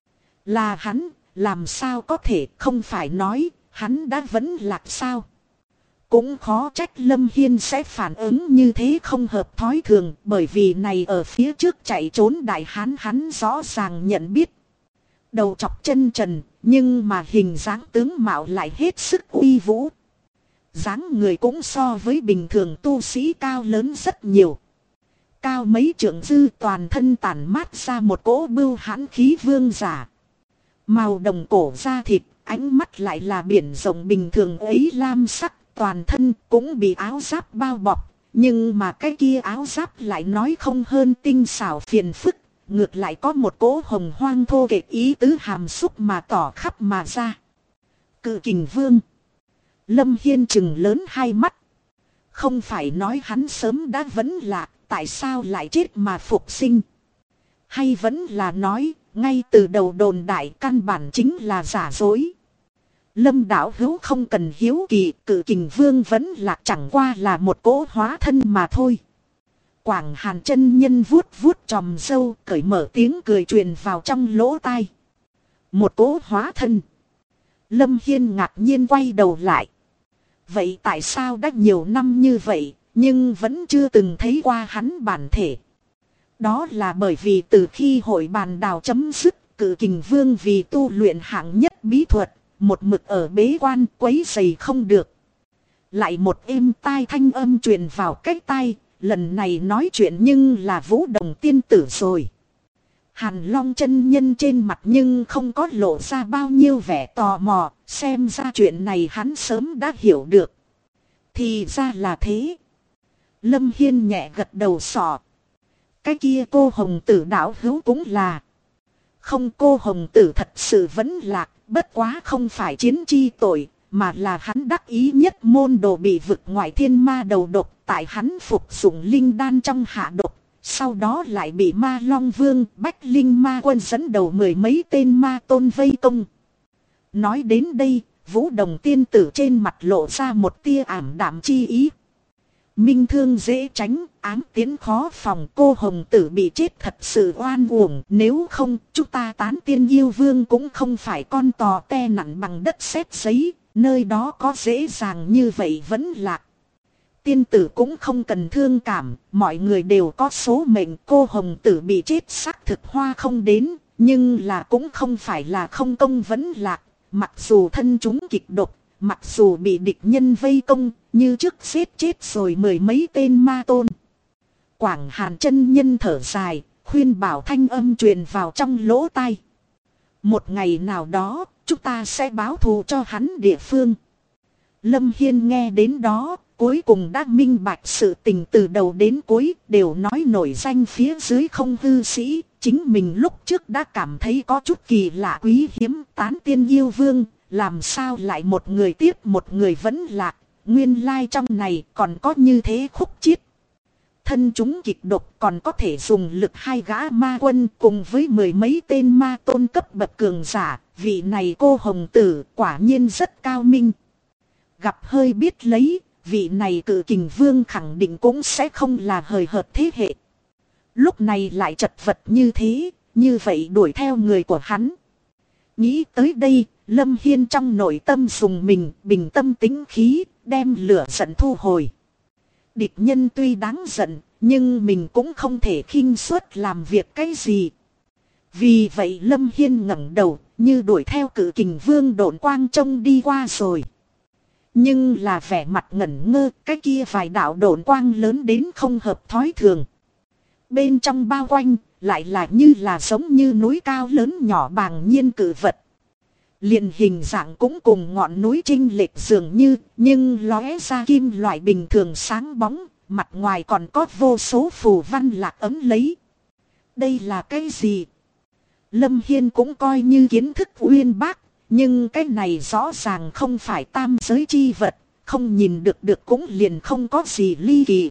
Là hắn, làm sao có thể, không phải nói, hắn đã vẫn lạc sao? Cũng khó trách Lâm Hiên sẽ phản ứng như thế không hợp thói thường, bởi vì này ở phía trước chạy trốn đại hán hắn rõ ràng nhận biết. Đầu chọc chân trần, nhưng mà hình dáng tướng mạo lại hết sức uy vũ. Dáng người cũng so với bình thường tu sĩ cao lớn rất nhiều. Cao mấy trượng dư, toàn thân tản mát ra một cỗ bưu hãn khí vương giả. Màu đồng cổ da thịt, ánh mắt lại là biển rộng bình thường ấy lam sắc. Toàn thân cũng bị áo giáp bao bọc, nhưng mà cái kia áo giáp lại nói không hơn tinh xảo phiền phức, ngược lại có một cỗ hồng hoang thô kệch ý tứ hàm xúc mà tỏ khắp mà ra. Cự Kình Vương. Lâm Hiên trừng lớn hai mắt. Không phải nói hắn sớm đã vẫn lạc, tại sao lại chết mà phục sinh? Hay vẫn là nói, ngay từ đầu đồn đại căn bản chính là giả dối? Lâm đạo hữu không cần hiếu kỳ, Cự Kình Vương vẫn lạc chẳng qua là một cỗ hóa thân mà thôi. Quảng Hàn chân nhân vuốt vuốt chòm râu, cởi mở tiếng cười truyền vào trong lỗ tai. Một cỗ hóa thân. Lâm Hiên ngạc nhiên quay đầu lại. Vậy tại sao đã nhiều năm như vậy, nhưng vẫn chưa từng thấy qua hắn bản thể? Đó là bởi vì từ khi hội bàn đào chấm dứt, Cự Kình Vương vì tu luyện hạng nhất bí thuật, một mực ở bế quan, quấy rầy không được. Lại một êm tai thanh âm truyền vào cái tai, lần này nói chuyện nhưng là Vũ Đồng tiên tử rồi. Hàn Long chân nhân trên mặt nhưng không có lộ ra bao nhiêu vẻ tò mò, xem ra chuyện này hắn sớm đã hiểu được. Thì ra là thế. Lâm Hiên nhẹ gật đầu sọ. Cái kia cô hồng tử đạo hữu cũng là. Không, cô hồng tử thật sự vẫn lạc, bất quá không phải chiến chi tội, mà là hắn đắc ý nhất môn đồ bị vực ngoại thiên ma đầu độc, tại hắn phục dụng linh đan trong hạ độc, sau đó lại bị ma long vương bách linh ma quân dẫn đầu mười mấy tên ma tôn vây công. Nói đến đây, Vũ Đồng tiên tử trên mặt lộ ra một tia ảm đạm chi ý. Minh thương dễ tránh, ám tiến khó phòng, cô hồng tử bị chết thật sự oan uổng, nếu không chúng ta tán tiên yêu vương cũng không phải con tò te nặng bằng đất sét giấy, nơi đó có dễ dàng như vậy vẫn lạc. Tiên tử cũng không cần thương cảm, mọi người đều có số mệnh, cô hồng tử bị chết xác thực hoa không đến, nhưng là cũng không phải là không công vẫn lạc, mặc dù thân chúng kịch độc. Mặc dù bị địch nhân vây công, như trước giết chết rồi mười mấy tên ma tôn. Quảng Hàn chân nhân thở dài, khuyên bảo thanh âm truyền vào trong lỗ tai. Một ngày nào đó, chúng ta sẽ báo thù cho hắn địa phương. Lâm Hiên nghe đến đó, cuối cùng đã minh bạch sự tình từ đầu đến cuối, đều nói nổi danh phía dưới không hư sĩ. Chính mình lúc trước đã cảm thấy có chút kỳ lạ quý hiếm, tán tiên yêu vương, làm sao lại một người tiếp một người vẫn lạc, nguyên lai trong này còn có như thế khúc chiết. Thân chúng kịch độc còn có thể dùng lực hai gã ma quân cùng với mười mấy tên ma tôn cấp bậc cường giả, vị này cô hồng tử quả nhiên rất cao minh. Gặp hơi biết lấy, vị này Cự Kình Vương khẳng định cũng sẽ không là hời hợt thế hệ. Lúc này lại chật vật như thế, như vậy đuổi theo người của hắn. Nghĩ tới đây, Lâm Hiên trong nội tâm dùng mình bình tâm tĩnh khí, đem lửa giận thu hồi. Địch nhân tuy đáng giận, nhưng mình cũng không thể khinh suất làm việc cái gì. Vì vậy Lâm Hiên ngẩng đầu, như đuổi theo Cự Kình Vương độn quang trông đi qua rồi. Nhưng là vẻ mặt ngẩn ngơ, cái kia vài đạo độn quang lớn đến không hợp thói thường. Bên trong bao quanh, lại là như là giống như núi cao lớn nhỏ bàng nhiên cự vật. Liền hình dạng cũng cùng ngọn núi chênh lệch dường như, nhưng lóe ra kim loại bình thường sáng bóng, mặt ngoài còn có vô số phù văn lạc ấm lấy. Đây là cái gì? Lâm Hiên cũng coi như kiến thức uyên bác, nhưng cái này rõ ràng không phải tam giới chi vật, không nhìn được cũng liền không có gì ly kỳ.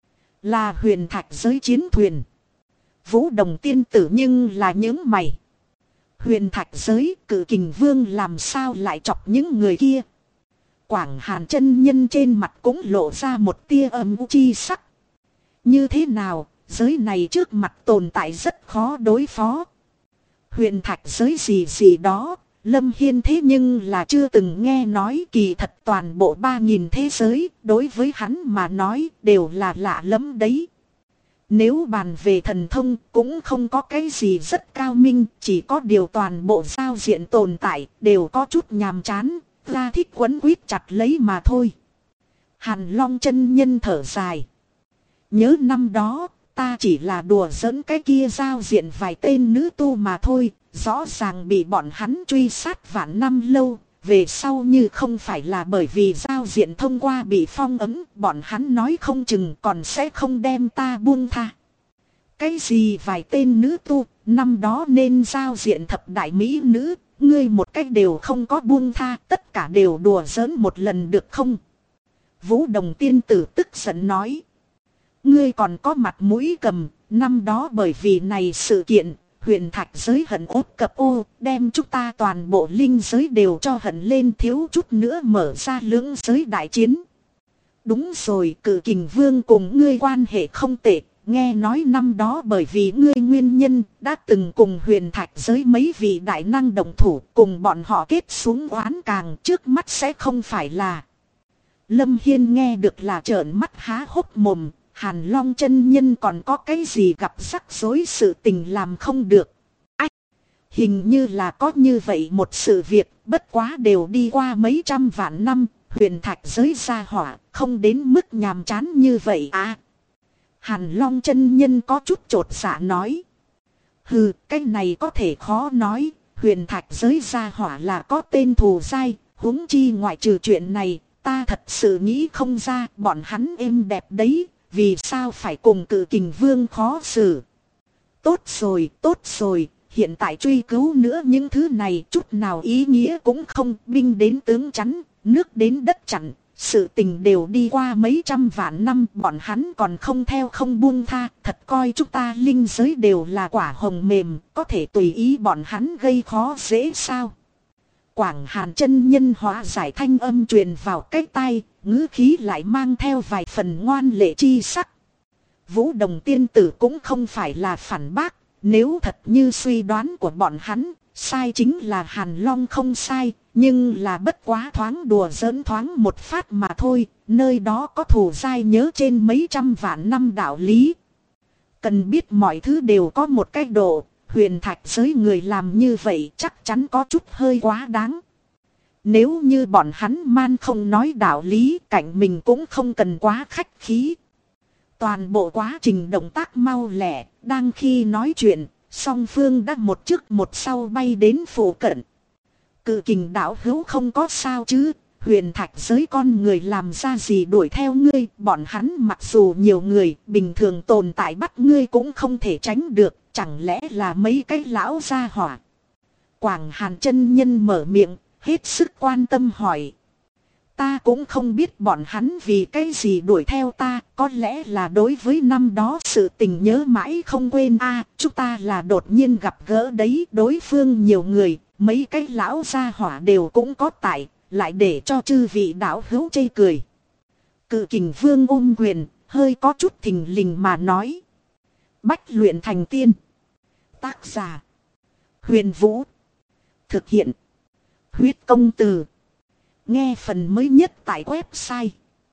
Là huyền thạch giới chiến thuyền. Vũ Đồng tiên tử nhưng là những mày. Huyền thạch giới, Cự Kình Vương làm sao lại chọc những người kia? Quảng Hàn chân nhân trên mặt cũng lộ ra một tia âm u chi sắc. Như thế nào, giới này trước mặt tồn tại rất khó đối phó. Huyền thạch giới gì đó, Lâm Hiên thế nhưng là chưa từng nghe nói, kỳ thật toàn bộ 3000 thế giới, đối với hắn mà nói đều là lạ lắm đấy. Nếu bàn về thần thông cũng không có cái gì rất cao minh, chỉ có điều toàn bộ giao diện tồn tại đều có chút nhàm chán, ra thích quấn quýt chặt lấy mà thôi. Hàn Long chân nhân thở dài. Nhớ năm đó, ta chỉ là đùa giỡn cái kia giao diện vài tên nữ tu mà thôi, rõ ràng bị bọn hắn truy sát vạn năm lâu. Về sau như không phải là bởi vì giao diện thông qua bị phong ấn, bọn hắn nói không chừng còn sẽ không đem ta buông tha. Cái gì vài tên nữ tu, năm đó nên giao diện thập đại mỹ nữ, ngươi một cách đều không có buông tha, tất cả đều đùa giỡn một lần được không? Vũ Đồng tiên tử tức giận nói. Ngươi còn có mặt mũi cầm, năm đó bởi vì này sự kiện, huyền thạch giới hận ốt cập ô, đem chúng ta toàn bộ linh giới đều cho hận lên, thiếu chút nữa mở ra lưỡng giới đại chiến. Đúng rồi, Cự Kình Vương cùng ngươi quan hệ không tệ, nghe nói năm đó bởi vì ngươi nguyên nhân, đã từng cùng huyền thạch giới mấy vị đại năng đồng thủ, cùng bọn họ kết xuống oán càng, trước mắt sẽ không phải là. Lâm Hiên nghe được là trợn mắt há hốc mồm. Hàn Long chân nhân còn có cái gì gặp rắc rối sự tình làm không được. Hình như là có như vậy một sự việc, bất quá đều đi qua mấy trăm vạn năm, huyền thạch giới gia hỏa, không đến mức nhàm chán như vậy à. Hàn Long chân nhân có chút chột dạ nói. Hừ, cái này có thể khó nói, huyền thạch giới gia hỏa là có tên thù dai, huống chi ngoại trừ chuyện này, ta thật sự nghĩ không ra, bọn hắn êm đẹp đấy. Vì sao phải cùng Cự Kình Vương khó xử? Tốt rồi, hiện tại truy cứu nữa những thứ này chút nào ý nghĩa cũng không, binh đến tướng chắn, nước đến đất chặn, sự tình đều đi qua mấy trăm vạn năm, bọn hắn còn không theo không buông tha, thật coi chúng ta linh giới đều là quả hồng mềm, có thể tùy ý bọn hắn gây khó dễ sao? Quảng Hàn chân nhân hóa giải thanh âm truyền vào cái tai, ngữ khí lại mang theo vài phần ngoan lệ chi sắc. Vũ Đồng tiên tử cũng không phải là phản bác, nếu thật như suy đoán của bọn hắn, sai chính là Hàn Long không sai, nhưng là bất quá thoáng đùa giỡn thoáng một phát mà thôi, nơi đó có thù dai nhớ trên mấy trăm vạn năm đạo lý. Cần biết mọi thứ đều có một cách độ. Huyền thạch giới người làm như vậy chắc chắn có chút hơi quá đáng. Nếu như bọn hắn man không nói đạo lý, cạnh mình cũng không cần quá khách khí. Toàn bộ quá trình động tác mau lẹ, đang khi nói chuyện, song phương đã một trước một sau bay đến phụ cận. Cự Kình đạo hữu không có sao chứ, huyền thạch giới con người làm ra gì đuổi theo ngươi, bọn hắn mặc dù nhiều người, bình thường tồn tại bắt ngươi cũng không thể tránh được. Chẳng lẽ là mấy cái lão gia hỏa? Quảng Hàn chân nhân mở miệng, hết sức quan tâm hỏi. Ta cũng không biết bọn hắn vì cái gì đuổi theo ta, có lẽ là đối với năm đó sự tình nhớ mãi không quên chúng ta là đột nhiên gặp gỡ đấy, đối phương nhiều người, mấy cái lão gia hỏa đều cũng có tại, lại để cho chư vị đạo hữu chê cười. Cự Kình Vương ôm quyền, hơi có chút thình lình mà nói. Bách luyện thành tiên. Tác giả: Huyền Vũ. Thực hiện: Huyết Công Từ. Nghe phần mới nhất tại website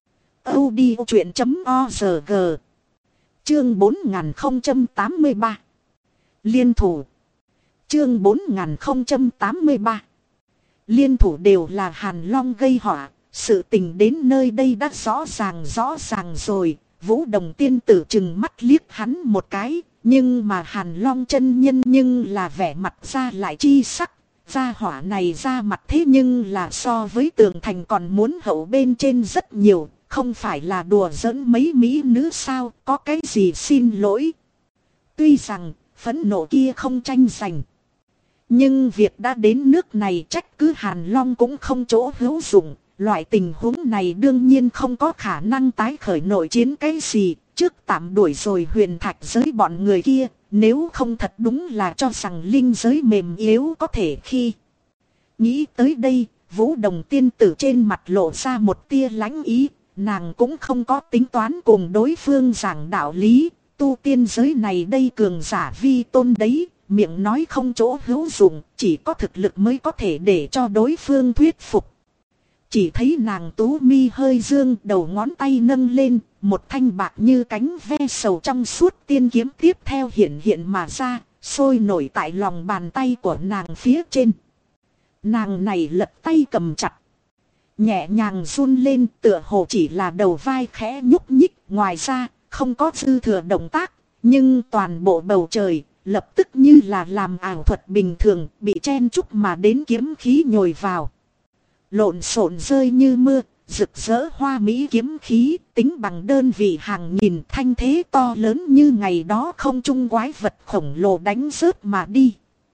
audiochuyện.org. Chương 4083. Liên thủ. Chương 4083. Liên thủ đều là Hàn Long gây họa. Sự tình đến nơi đây đã rõ ràng rồi. Vũ Đồng tiên tử chừng mắt liếc hắn một cái. Nhưng mà Hàn Long chân nhân nhưng là vẻ mặt ra lại chi sắc. Gia hỏa này ra mặt thế nhưng là so với tường thành còn muốn hậu bên trên rất nhiều. Không phải là đùa giỡn mấy mỹ nữ sao, có cái gì xin lỗi. Tuy rằng phẫn nộ kia không tranh giành, nhưng việc đã đến nước này trách cứ Hàn Long cũng không chỗ hữu dụng. Loại tình huống này đương nhiên không có khả năng tái khởi nội chiến cái gì. Trước tạm đuổi rồi huyền thạch giới bọn người kia. Nếu không thật đúng là cho rằng linh giới mềm yếu có thể khi. Nghĩ tới đây, Vũ Đồng tiên tử trên mặt lộ ra một tia lãnh ý. Nàng cũng không có tính toán cùng đối phương giảng đạo lý. Tu tiên giới này đây cường giả vi tôn đấy. Miệng nói không chỗ hữu dụng, chỉ có thực lực mới có thể để cho đối phương thuyết phục. Chỉ thấy nàng tú mi hơi dương, đầu ngón tay nâng lên, một thanh bạc như cánh ve sầu trong suốt tiên kiếm tiếp theo hiện mà ra, sôi nổi tại lòng bàn tay của nàng phía trên. Nàng này lật tay cầm chặt, nhẹ nhàng run lên, tựa hồ chỉ là đầu vai khẽ nhúc nhích, ngoài ra không có dư thừa động tác, nhưng toàn bộ bầu trời lập tức như là làm ảo thuật bình thường, bị chen chúc mà đến kiếm khí nhồi vào. Lộn xộn rơi như mưa, rực rỡ hoa mỹ kiếm khí, tính bằng đơn vị hàng nghìn, thanh thế to lớn như ngày đó không trung quái vật khổng lồ đánh rớt mà đi.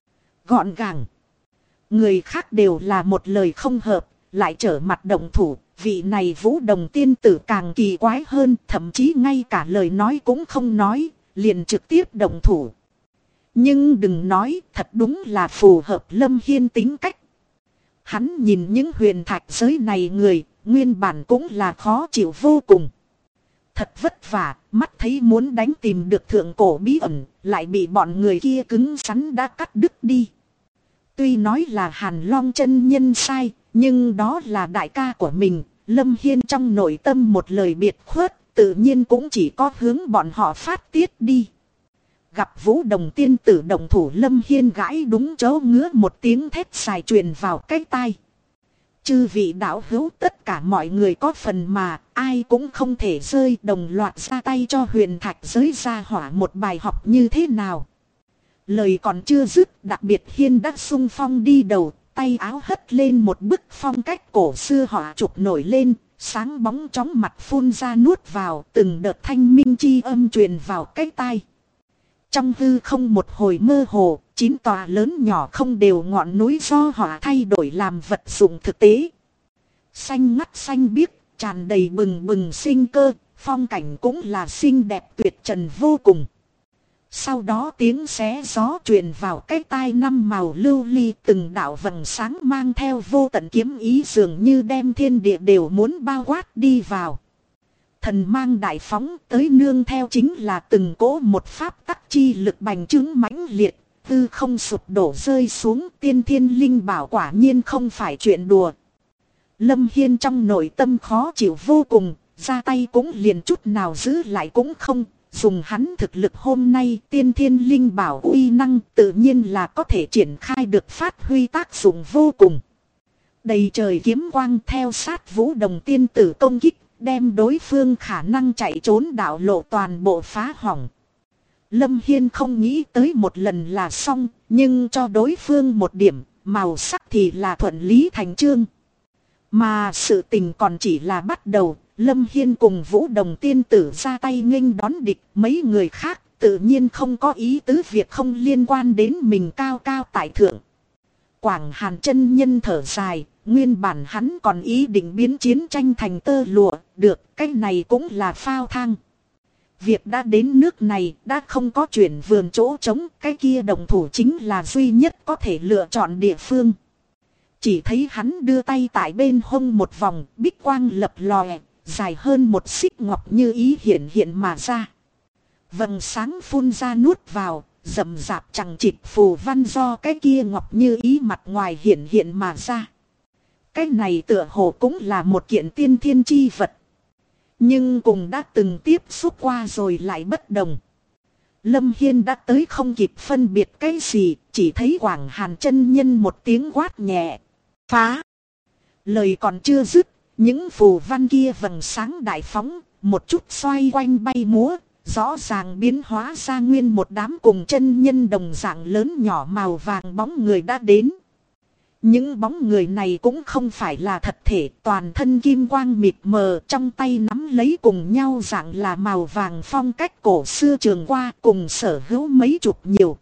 Gọn gàng. Người khác đều là một lời không hợp, lại trở mặt động thủ. Vị này Vũ Đồng tiên tử càng kỳ quái hơn, thậm chí ngay cả lời nói cũng không nói, liền trực tiếp động thủ. Nhưng đừng nói, thật đúng là phù hợp Lâm Hiên tính cách. Hắn nhìn những huyền thạch giới này người, nguyên bản cũng là khó chịu vô cùng. Thật vất vả, mắt thấy muốn đánh tìm được thượng cổ bí ẩn, lại bị bọn người kia cứng rắn đã cắt đứt đi. Tuy nói là Hàn Long chân nhân sai, nhưng đó là đại ca của mình. Lâm Hiên trong nội tâm một lời biệt khuất, tự nhiên cũng chỉ có hướng bọn họ phát tiết đi. Gặp Vũ Đồng tiên tử động thủ, Lâm Hiên gãi đúng chỗ ngứa, một tiếng thét dài truyền vào cái tai. Chư vị đạo hữu, tất cả mọi người có phần mà, ai cũng không thể rơi, đồng loạt ra tay cho huyền thạch giới ra hỏa một bài học như thế nào. Lời còn chưa dứt, đặc biệt Hiên đã xung phong đi đầu, tay áo hất lên một bức phong cách cổ xưa họa trục nổi lên, sáng bóng chóng mặt phun ra nuốt vào, từng đợt thanh minh chi âm truyền vào cái tai. Trong hư không một hồi mơ hồ, 9 tòa lớn nhỏ không đều ngọn núi do họa thay đổi làm vật dụng thực tế. Xanh ngắt xanh biếc, tràn đầy bừng bừng sinh cơ, phong cảnh cũng là xinh đẹp tuyệt trần vô cùng. Sau đó tiếng xé gió truyền vào cái tai, năm màu lưu ly, từng đạo vầng sáng mang theo vô tận kiếm ý, dường như đem thiên địa đều muốn bao quát đi vào. Thần mang đại phóng tới, nương theo chính là từng cỗ một pháp tắc chi lực bành trướng mãnh liệt, tư không sụp đổ rơi xuống, tiên thiên linh bảo quả nhiên không phải chuyện đùa. Lâm Hiên trong nội tâm khó chịu vô cùng, ra tay cũng liền chút nào giữ lại cũng không. Dùng hắn thực lực hôm nay, tiên thiên linh bảo uy năng tự nhiên là có thể triển khai được, phát huy tác dụng vô cùng. Đầy trời kiếm quang theo sát Vũ Đồng tiên tử công kích, đem đối phương khả năng chạy trốn đạo lộ toàn bộ phá hỏng. Lâm Hiên không nghĩ tới một lần là xong, nhưng cho đối phương một điểm, màu sắc thì là thuận lý thành chương. Mà sự tình còn chỉ là bắt đầu. Lâm Hiên cùng Vũ Đồng tiên tử ra tay nghênh đón địch, mấy người khác tự nhiên không có ý tứ việc không liên quan đến mình cao cao tại thượng. Quảng Hàn chân nhân thở dài, nguyên bản hắn còn ý định biến chiến tranh thành tơ lụa, được, cái này cũng là phao thang. Việc đã đến nước này, đã không có chuyển vườn chỗ trống, cái kia động thủ chính là duy nhất có thể lựa chọn địa phương. Chỉ thấy hắn đưa tay tại bên hông một vòng, bích quang lập lòe, dài hơn một xích ngọc như ý hiện hiện mà ra. Vầng sáng phun ra nuốt vào, rậm rạp chẳng chịt phù văn do cái kia ngọc như ý mặt ngoài hiện hiện mà ra. Cái này tựa hồ cũng là một kiện tiên thiên chi vật. Nhưng cùng đã từng tiếp xúc qua rồi lại bất đồng. Lâm Hiên đã tới không kịp phân biệt cái gì, chỉ thấy Quảng Hàn chân nhân một tiếng quát nhẹ. Phá! Lời còn chưa dứt, những phù văn kia vầng sáng đại phóng, một chút xoay quanh bay múa, rõ ràng biến hóa ra nguyên một đám cùng chân nhân đồng dạng lớn nhỏ màu vàng bóng người đã đến. Những bóng người này cũng không phải là thật thể, toàn thân kim quang mịt mờ, trong tay nắm lấy cùng nhau dạng là màu vàng phong cách cổ xưa trường qua, cùng sở hữu mấy chục nhiều.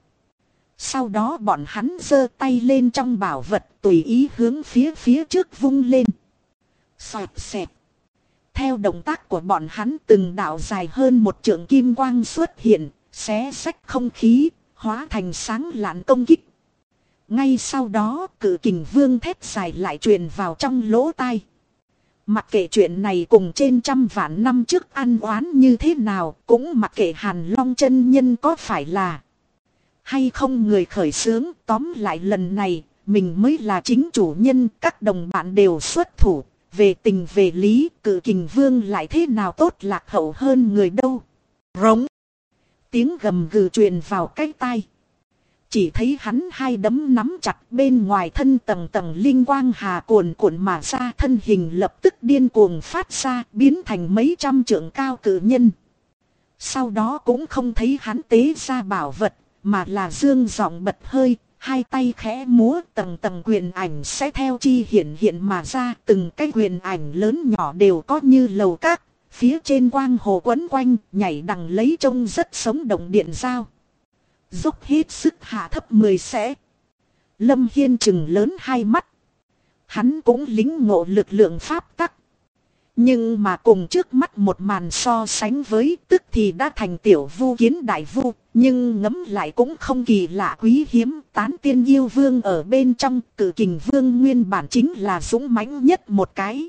Sau đó bọn hắn giơ tay lên trong bảo vật tùy ý hướng phía trước vung lên. Xoẹt xẹt. Theo động tác của bọn hắn từng đạo dài hơn một trượng kim quang xuất hiện, xé xách không khí, hóa thành sáng lạn công kích. Ngay sau đó cự kình vương thét dài lại truyền vào trong lỗ tai. Mặc kệ chuyện này cùng trên trăm vạn năm trước ăn oán như thế nào, cũng mặc kệ Hàn Long chân nhân có phải là hay không người khởi xướng, tóm lại lần này, mình mới là chính chủ nhân, các đồng bạn đều xuất thủ. Về tình về lý, cự kình vương lại thế nào tốt lạc hậu hơn người đâu. Rống. Tiếng gầm gừ truyền vào cái tai. Chỉ thấy hắn hai đấm nắm chặt bên ngoài thân tầng tầng linh quang hà cuồn cuộn mà ra, thân hình lập tức điên cuồng phát ra, biến thành mấy trăm trượng cao cự nhân. Sau đó cũng không thấy hắn tế ra bảo vật, mà là dương giọng bật hơi, hai tay khẽ múa, tầng tầng quyền ảnh sẽ theo chi hiện hiện mà ra, từng cái quyền ảnh lớn nhỏ đều có như lầu các, phía trên quang hồ quấn quanh, nhảy đằng lấy trông rất sống động điện giao. Dốc hết sức hạ thấp 10 sẽ. Lâm Hiên trừng lớn hai mắt. Hắn cũng lính ngộ lực lượng pháp tắc. Nhưng mà cùng trước mắt một màn so sánh với, tức thì đã thành tiểu vu kiến đại vu, nhưng ngẫm lại cũng không kỳ lạ quý hiếm. Tán tiên yêu vương ở bên trong, cự kình vương nguyên bản chính là dũng mãnh nhất một cái.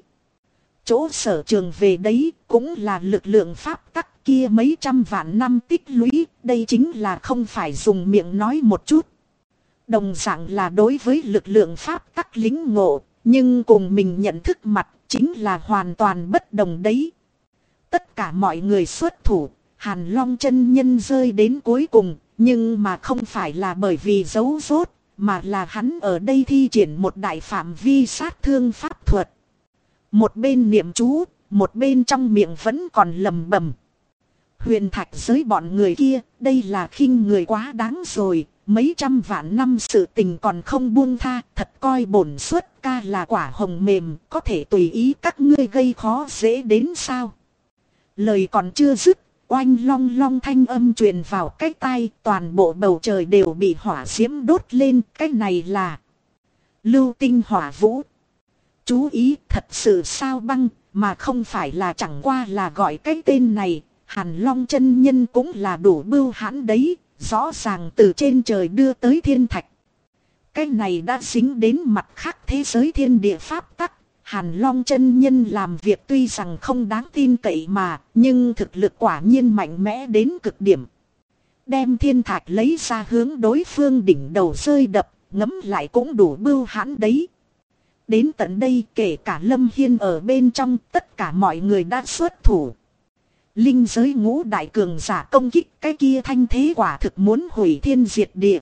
Chỗ sở trường về đấy cũng là lực lượng pháp tắc kia mấy trăm vạn năm tích lũy, đây chính là không phải dùng miệng nói một chút. Đồng dạng là đối với lực lượng pháp tắc lính ngộ, nhưng cùng mình nhận thức mặt chính là hoàn toàn bất đồng đấy. Tất cả mọi người xuất thủ, Hàn Long chân nhân rơi đến cuối cùng, nhưng mà không phải là bởi vì giấu rốt, mà là hắn ở đây thi triển một đại phạm vi sát thương pháp thuật. Một bên niệm chú, một bên trong miệng vẫn còn lầm bầm. Huyền thạch giới bọn người kia, đây là khinh người quá đáng rồi, mấy trăm vạn năm sự tình còn không buông tha, thật coi bổn xuất ca là quả hồng mềm, có thể tùy ý các ngươi gây khó dễ đến sao. Lời còn chưa dứt, oanh long long thanh âm truyền vào cái tai, toàn bộ bầu trời đều bị hỏa diễm đốt lên, cái này là lưu tinh hỏa vũ. Chú ý, thật sự sao băng, mà không phải là chẳng qua là gọi cái tên này. Hàn Long chân nhân cũng là đủ bưu hãn đấy, rõ ràng từ trên trời đưa tới thiên thạch. Cái này đã dính đến mặt khác thế giới thiên địa pháp tắc. Hàn Long chân nhân làm việc tuy rằng không đáng tin cậy mà, nhưng thực lực quả nhiên mạnh mẽ đến cực điểm. Đem thiên thạch lấy ra hướng đối phương đỉnh đầu rơi đập, ngấm lại cũng đủ bưu hãn đấy. Đến tận đây kể cả Lâm Hiên ở bên trong, tất cả mọi người đã xuất thủ. Linh giới ngũ đại cường giả công kích, cái kia thanh thế quả thực muốn hủy thiên diệt địa.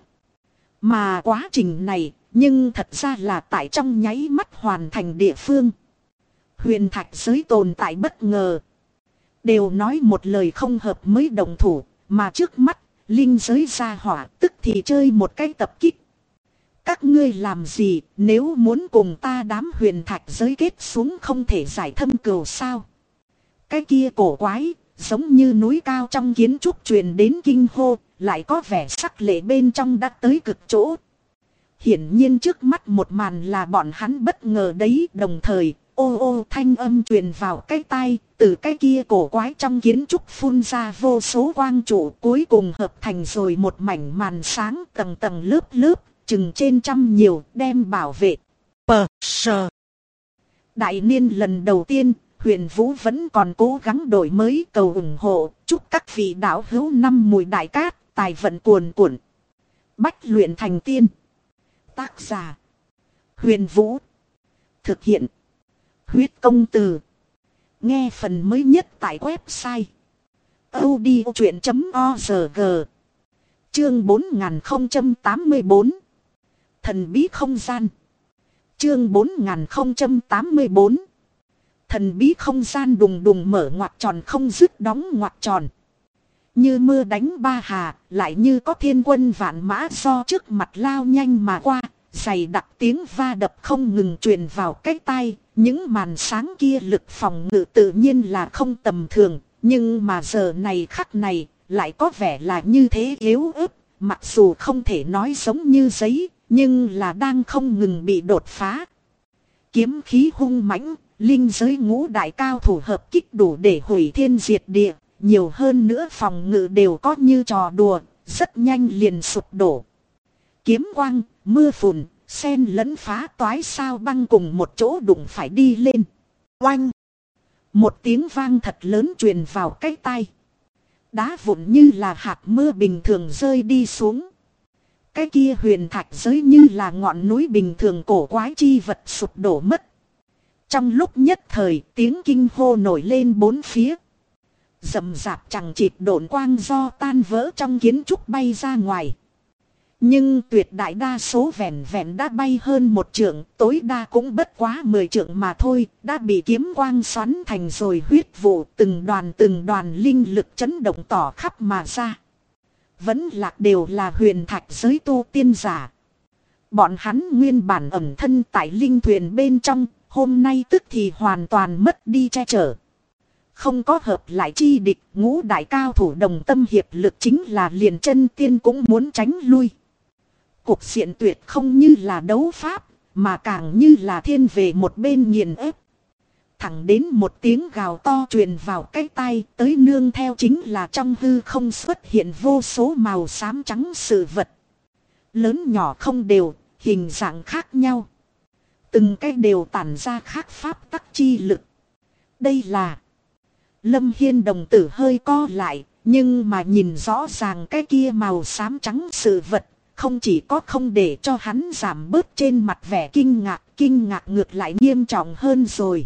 Mà quá trình này, nhưng thật ra là tại trong nháy mắt hoàn thành địa phương. Huyền thạch giới tồn tại bất ngờ. Đều nói một lời không hợp mới đồng thủ, mà trước mắt, linh giới ra hỏa tức thì chơi một cái tập kích. Các ngươi làm gì, nếu muốn cùng ta đám huyền thạch giới kết xuống không thể giải thâm cừu sao? Cái kia cổ quái, giống như núi cao trong kiến trúc truyền đến kinh hô, lại có vẻ sắc lệ bên trong đã tới cực chỗ. Hiển nhiên trước mắt một màn là bọn hắn bất ngờ đấy. Đồng thời, ô ô thanh âm truyền vào cái tai, từ cái kia cổ quái trong kiến trúc phun ra vô số quang trụ, cuối cùng hợp thành rồi một mảnh màn sáng tầng tầng lớp lớp, chừng trên trăm nhiều, đem bảo vệ. Đại niên lần đầu tiên, Huyền Vũ vẫn còn cố gắng đổi mới cầu ủng hộ, chúc các vị đạo hữu năm mùi đại cát, tài vận cuồn cuộn. Bách luyện thành tiên. Tác giả: Huyền Vũ. Thực hiện: Huyết Công Từ. Nghe phần mới nhất tại website audiochuyện.org. Chương 4084. Thần bí không gian. Chương 4084. Thần bí không gian đùng đùng mở ngoặc tròn không dứt đóng ngoặc tròn. Như mưa đánh ba hà, lại như có thiên quân vạn mã do trước mặt lao nhanh mà qua, dày đặc tiếng va đập không ngừng truyền vào cái tai. Những màn sáng kia lực phòng ngự tự nhiên là không tầm thường, nhưng mà giờ này khắc này lại có vẻ là như thế yếu ớt, mặc dù không thể nói giống như giấy, nhưng là đang không ngừng bị đột phá. Kiếm khí hung mãnh, linh giới ngũ đại cao thủ hợp kích đủ để hủy thiên diệt địa, nhiều hơn nữa phòng ngự đều có như trò đùa, rất nhanh liền sụp đổ. Kiếm quang, mưa phùn, xen lẫn phá toái sao băng cùng một chỗ đụng phải đi lên. Oanh! Một tiếng vang thật lớn truyền vào cái tai. Đá vụn như là hạt mưa bình thường rơi đi xuống. Cái kia huyền thạch giới như là ngọn núi bình thường cổ quái chi vật sụp đổ mất. Trong lúc nhất thời tiếng kinh hô nổi lên bốn phía. Rầm rạp chẳng chịt độn quang do tan vỡ trong kiến trúc bay ra ngoài. Nhưng tuyệt đại đa số vẹn vẹn đã bay hơn một trượng, tối đa cũng bất quá 10 trượng mà thôi, đã bị kiếm quang xoắn thành rồi huyết vụ, từng đoàn linh lực chấn động tỏ khắp mà ra. Vẫn lạc đều là huyền thạch giới tu tiên giả. Bọn hắn nguyên bản ẩn thân tại linh thuyền bên trong, hôm nay tức thì hoàn toàn mất đi che chở. Không có hợp lại chi địch, ngũ đại cao thủ đồng tâm hiệp lực chính là liền chân tiên cũng muốn tránh lui. Cuộc diện tuyệt không như là đấu pháp, mà càng như là thiên về một bên nghiền ép. Thẳng đến một tiếng gào to truyền vào cái tai, tới nương theo chính là trong hư không xuất hiện vô số màu xám trắng sự vật. Lớn nhỏ không đều, hình dạng khác nhau. Từng cái đều tản ra khác pháp tắc chi lực. Đây là... Lâm Hiên đồng tử hơi co lại, nhưng mà nhìn rõ ràng cái kia màu xám trắng sự vật, không chỉ có không để cho hắn giảm bớt trên mặt vẻ kinh ngạc ngược lại nghiêm trọng hơn rồi.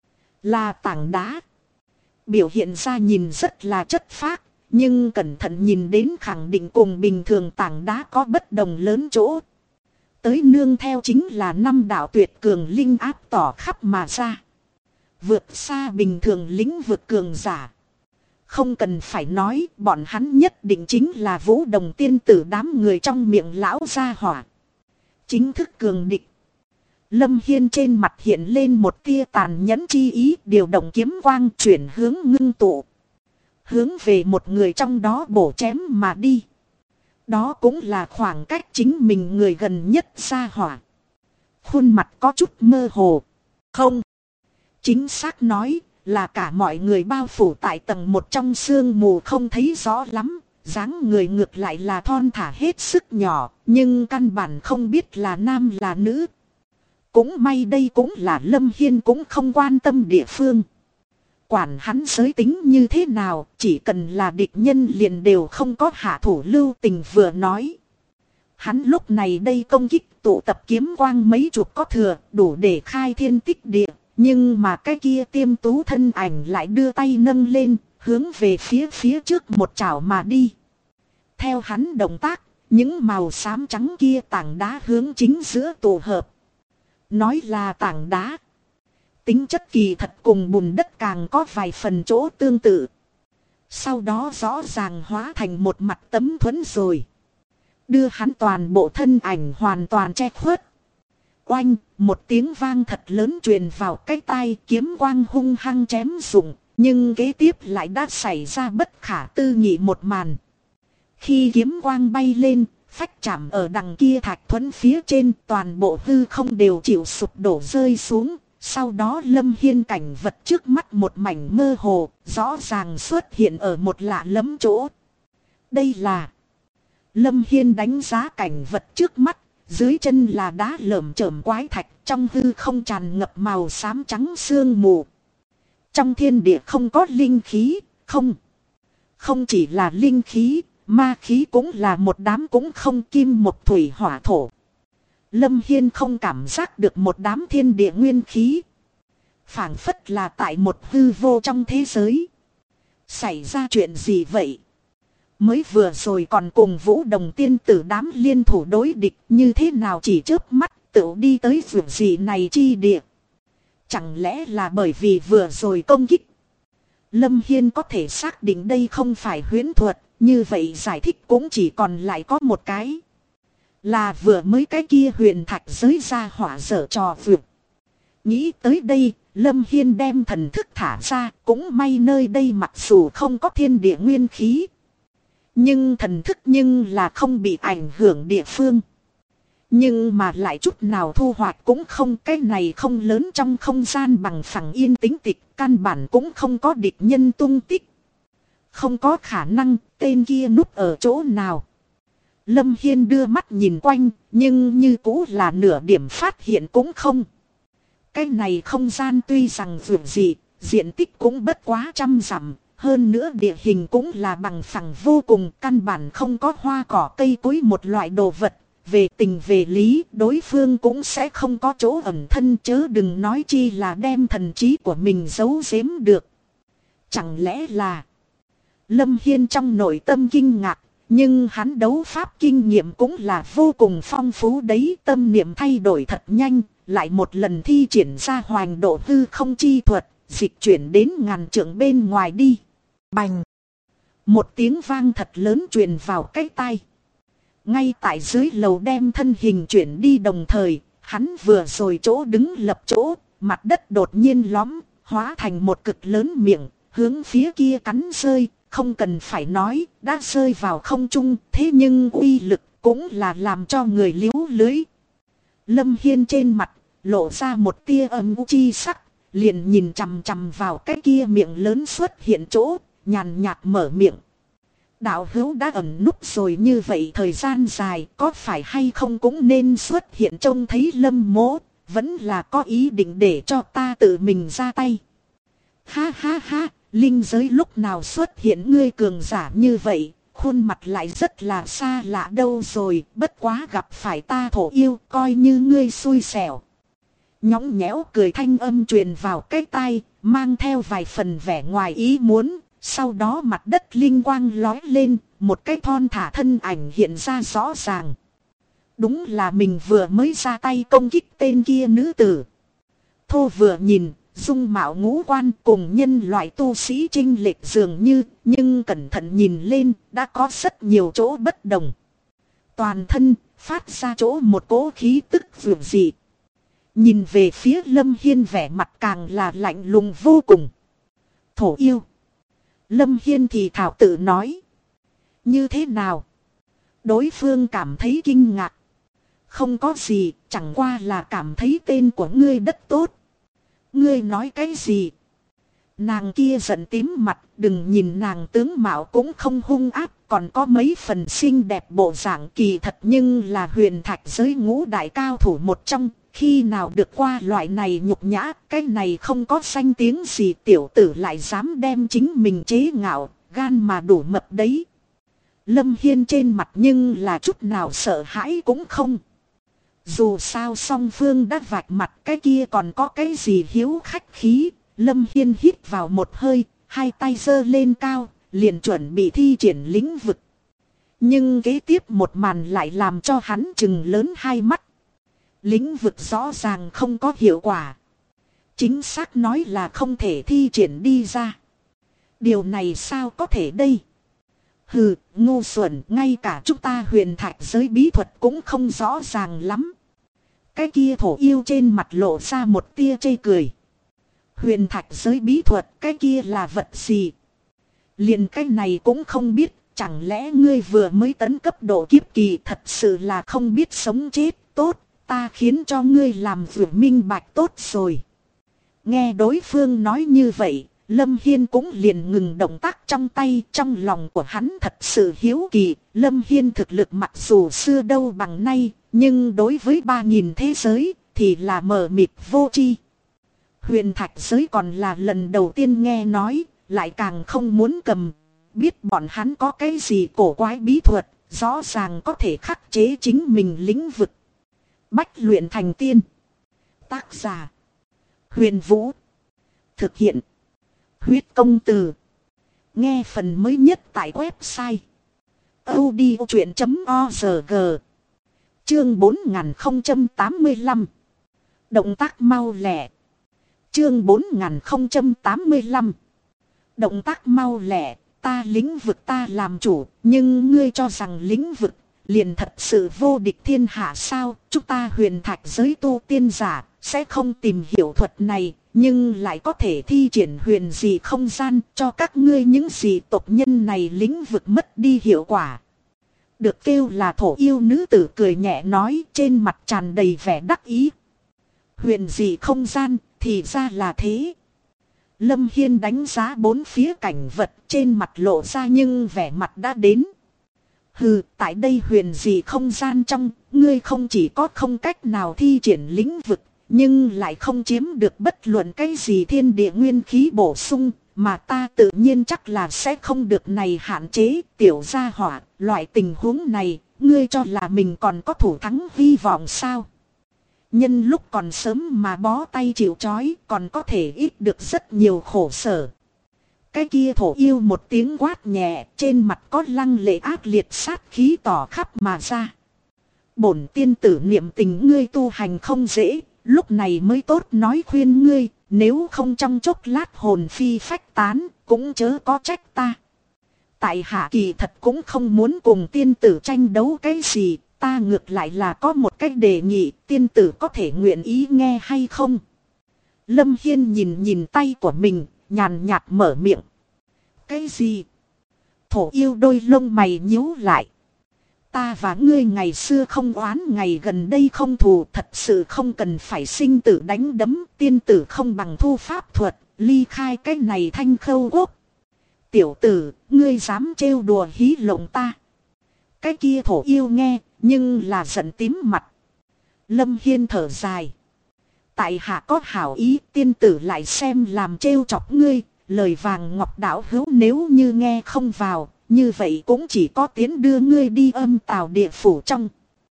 Là tảng đá. Biểu hiện ra nhìn rất là chất phác, nhưng cẩn thận nhìn đến khẳng định cùng bình thường tảng đá có bất đồng lớn chỗ. Tới nương theo chính là 5 đạo tuyệt cường linh áp tỏ khắp mà ra. Vượt xa bình thường lĩnh vực cường giả. Không cần phải nói, bọn hắn nhất định chính là Vũ Đồng tiên tử đám người trong miệng lão gia hỏa. Chính thức cường địch. Lâm Hiên trên mặt hiện lên một tia tàn nhẫn chi ý, điều động kiếm quang chuyển hướng ngưng tụ. Hướng về một người trong đó bổ chém mà đi. Đó cũng là khoảng cách chính mình người gần nhất gia hỏa. Khuôn mặt có chút mơ hồ. Không. Chính xác nói là cả mọi người bao phủ tại tầng một trong sương mù không thấy rõ lắm. Dáng người ngược lại là thon thả hết sức nhỏ, nhưng căn bản không biết là nam là nữ. Cũng may đây cũng là Lâm Hiên cũng không quan tâm địa phương. Quản hắn giới tính như thế nào, chỉ cần là địch nhân liền đều không có hạ thủ lưu tình vừa nói. Hắn lúc này đây công kích tụ tập kiếm quang mấy chục có thừa, đủ để khai thiên tích địa. Nhưng mà cái kia tiêm tú thân ảnh lại đưa tay nâng lên, hướng về phía trước một chảo mà đi. Theo hắn động tác, những màu xám trắng kia tảng đá hướng chính giữa tổ hợp. Nói là tảng đá. Tính chất kỳ thật cùng bùn đất càng có vài phần chỗ tương tự. Sau đó rõ ràng hóa thành một mặt tấm thuẫn rồi. Đưa hắn toàn bộ thân ảnh hoàn toàn che khuất. Oanh, một tiếng vang thật lớn truyền vào cái tai, kiếm quang hung hăng chém rụng, nhưng kế tiếp lại đã xảy ra bất khả tư nghị một màn. Khi kiếm quang bay lên, phách chạm ở đằng kia thạch thuẫn phía trên, toàn bộ hư không đều chịu sụp đổ rơi xuống. Sau đó Lâm Hiên cảnh vật trước mắt một mảnh mơ hồ, rõ ràng xuất hiện ở một lạ lẫm chỗ. Đây là... Lâm Hiên đánh giá cảnh vật trước mắt, dưới chân là đá lởm chởm quái thạch, trong hư không tràn ngập màu xám trắng sương mù. Trong thiên địa không có linh khí, không chỉ là linh khí, ma khí cũng là một đám cũng không, kim mộc thủy hỏa thổ. Lâm Hiên không cảm giác được một đám thiên địa nguyên khí. Phảng phất là tại một hư vô trong thế giới. Xảy ra chuyện gì vậy? Mới vừa rồi còn cùng Vũ Đồng tiên tử đám liên thủ đối địch, như thế nào chỉ chớp mắt tự đi tới vượt gì này chi địa? Chẳng lẽ là bởi vì vừa rồi công kích? Lâm Hiên có thể xác định đây không phải huyễn thuật, như vậy giải thích cũng chỉ còn lại có một cái. Là vừa mới cái kia huyền thạch giới ra hỏa dở trò vượt. Nghĩ tới đây, Lâm Hiên đem thần thức thả ra, cũng may nơi đây mặc dù không có thiên địa nguyên khí. Nhưng thần thức là không bị ảnh hưởng địa phương. Nhưng mà lại chút nào thu hoạch cũng không, cái này không lớn trong không gian bằng phẳng yên tĩnh tịch, căn bản cũng không có địch nhân tung tích. Không có khả năng, tên kia núp ở chỗ nào. Lâm Hiên đưa mắt nhìn quanh, nhưng như cũ là nửa điểm phát hiện cũng không. Cái này không gian tuy rằng vượt dị, diện tích cũng bất quá 100 dặm, hơn nữa địa hình cũng là bằng phẳng vô cùng, căn bản không có hoa cỏ cây cối một loại đồ vật. Về tình về lý, đối phương cũng sẽ không có chỗ ẩn thân, chớ đừng nói chi là đem thần trí của mình giấu giếm được. Chẳng lẽ là... Lâm Hiên trong nội tâm kinh ngạc, nhưng hắn đấu pháp kinh nghiệm cũng là vô cùng phong phú đấy, tâm niệm thay đổi thật nhanh, lại một lần thi triển ra hoành độ hư không chi thuật, dịch chuyển đến ngàn trượng bên ngoài đi. Bành! Một tiếng vang thật lớn truyền vào cái tai. Ngay tại dưới lầu đem thân hình chuyển đi đồng thời, hắn vừa rồi chỗ đứng lập chỗ, mặt đất đột nhiên lõm, hóa thành một cực lớn miệng, hướng phía kia cắn rơi, không cần phải nói, đã rơi vào không trung, thế nhưng uy lực cũng là làm cho người liếu lưới. Lâm Hiên trên mặt, lộ ra một tia âm u chi sắc, liền nhìn chằm chằm vào cái kia miệng lớn xuất hiện chỗ, nhàn nhạt mở miệng. Đạo hữu đã ẩn núp rồi như vậy thời gian dài, có phải hay không cũng nên xuất hiện trông thấy Lâm mỗ, vẫn là có ý định để cho ta tự mình ra tay. Ha ha ha, linh giới lúc nào xuất hiện ngươi cường giả như vậy, khuôn mặt lại rất là xa lạ đâu rồi, bất quá gặp phải ta thổ yêu, coi như ngươi xui xẻo. Nhõng nhẽo cười thanh âm truyền vào cái tai, mang theo vài phần vẻ ngoài ý muốn. Sau đó mặt đất linh quang lói lên, một cái thon thả thân ảnh hiện ra rõ ràng. Đúng là mình vừa mới ra tay công kích tên kia nữ tử. Thô vừa nhìn, dung mạo ngũ quan cùng nhân loại tu sĩ chênh lệch dường như, nhưng cẩn thận nhìn lên, đã có rất nhiều chỗ bất đồng. Toàn thân, phát ra chỗ một cỗ khí tức vượng dị. Nhìn về phía Lâm Hiên vẻ mặt càng là lạnh lùng vô cùng. Thổ yêu. Lâm Hiên thì thảo tự nói. Như thế nào? Đối phương cảm thấy kinh ngạc. Không có gì, chẳng qua là cảm thấy tên của ngươi rất tốt. Ngươi nói cái gì? Nàng kia giận tím mặt, đừng nhìn nàng tướng mạo cũng không hung ác, còn có mấy phần xinh đẹp bộ dạng kỳ thật nhưng là huyền thạch giới ngũ đại cao thủ một trong. Khi nào được qua loại này nhục nhã, cái này không có danh tiếng gì, tiểu tử lại dám đem chính mình chế ngạo, gan mà đủ mập đấy. Lâm Hiên trên mặt nhưng là chút nào sợ hãi cũng không. Dù sao song phương đã vạch mặt, cái kia còn có cái gì hiếu khách khí. Lâm Hiên hít vào một hơi, hai tay giơ lên cao, liền chuẩn bị thi triển lĩnh vực. Nhưng kế tiếp một màn lại làm cho hắn trừng lớn hai mắt. Lĩnh vực rõ ràng không có hiệu quả. Chính xác nói là không thể thi triển đi ra. Điều này sao có thể đây? Hừ, ngu xuẩn, ngay cả chúng ta huyền thạch giới bí thuật cũng không rõ ràng lắm. Cái kia thổ yêu trên mặt lộ ra một tia chê cười. Huyền thạch giới bí thuật, cái kia là vật gì? Liền cái này cũng không biết, chẳng lẽ ngươi vừa mới tấn cấp độ kiếp kỳ, thật sự là không biết sống chết. Tốt, ta khiến cho ngươi làm việc minh bạch tốt rồi. Nghe đối phương nói như vậy, Lâm Hiên cũng liền ngừng động tác trong tay. Trong lòng của hắn thật sự hiếu kỳ, Lâm Hiên thực lực mặc dù xưa đâu bằng nay, nhưng đối với 3000 thế giới thì là mờ mịt vô tri. Huyền thạch giới còn là lần đầu tiên nghe nói, lại càng không muốn cầm. Biết bọn hắn có cái gì cổ quái bí thuật, rõ ràng có thể khắc chế chính mình lĩnh vực. Bách luyện thành tiên. Tác giả: Huyền Vũ. Thực hiện: Huyết Công Từ. Nghe phần mới nhất tại website audiochuyện.org. Chương 4085. Động tác mau lẹ. Chương 4085. Động tác mau lẹ. Ta lĩnh vực ta làm chủ, nhưng ngươi cho rằng lĩnh vực liền thật sự vô địch thiên hạ sao? Chúng ta huyền thạch giới tu tiên giả sẽ không tìm hiểu thuật này, nhưng lại có thể thi triển huyền dị không gian cho các ngươi những dị tộc nhân này lĩnh vực mất đi hiệu quả. Được kêu là thổ yêu nữ tử cười nhẹ nói, trên mặt tràn đầy vẻ đắc ý. Huyền dị không gian thì ra là thế. Lâm Hiên đánh giá bốn phía cảnh vật, trên mặt lộ ra nhưng vẻ mặt đã đến. Hừ, tại đây huyền dị không gian trong, ngươi không chỉ có không cách nào thi triển lĩnh vực, nhưng lại không chiếm được bất luận cái gì thiên địa nguyên khí bổ sung, mà ta tự nhiên chắc là sẽ không được này hạn chế. Tiểu gia hỏa, loại tình huống này, ngươi cho là mình còn có thủ thắng hy vọng sao? Nhân lúc còn sớm mà bó tay chịu trói, còn có thể ít được rất nhiều khổ sở. Cái kia thổ yêu một tiếng quát nhẹ, trên mặt có lăng lệ ác liệt sát khí tỏ khắp mà ra. Bổn tiên tử niệm tình ngươi tu hành không dễ, lúc này mới tốt nói khuyên ngươi, nếu không trong chốc lát hồn phi phách tán, cũng chớ có trách ta. Tại hạ kỳ thật cũng không muốn cùng tiên tử tranh đấu cái gì, ta ngược lại là có một cách đề nghị, tiên tử có thể nguyện ý nghe hay không? Lâm Hiên nhìn tay của mình, nhàn nhạt mở miệng. Cái gì? Thổ yêu đôi lông mày nhíu lại. Ta và ngươi ngày xưa không oán, ngày gần đây không thù, thật sự không cần phải sinh tử đánh đấm, tiên tử không bằng thu pháp thuật, ly khai cái này thanh khâu quốc. Tiểu tử, ngươi dám trêu đùa hí lộng ta. Cái kia thổ yêu nghe, nhưng là giận tím mặt. Lâm Hiên thở dài. Tại hạ có hảo ý, tiên tử lại xem làm trêu chọc ngươi, lời vàng ngọc đảo hữu nếu như nghe không vào, như vậy cũng chỉ có tiến đưa ngươi đi âm tào địa phủ trong.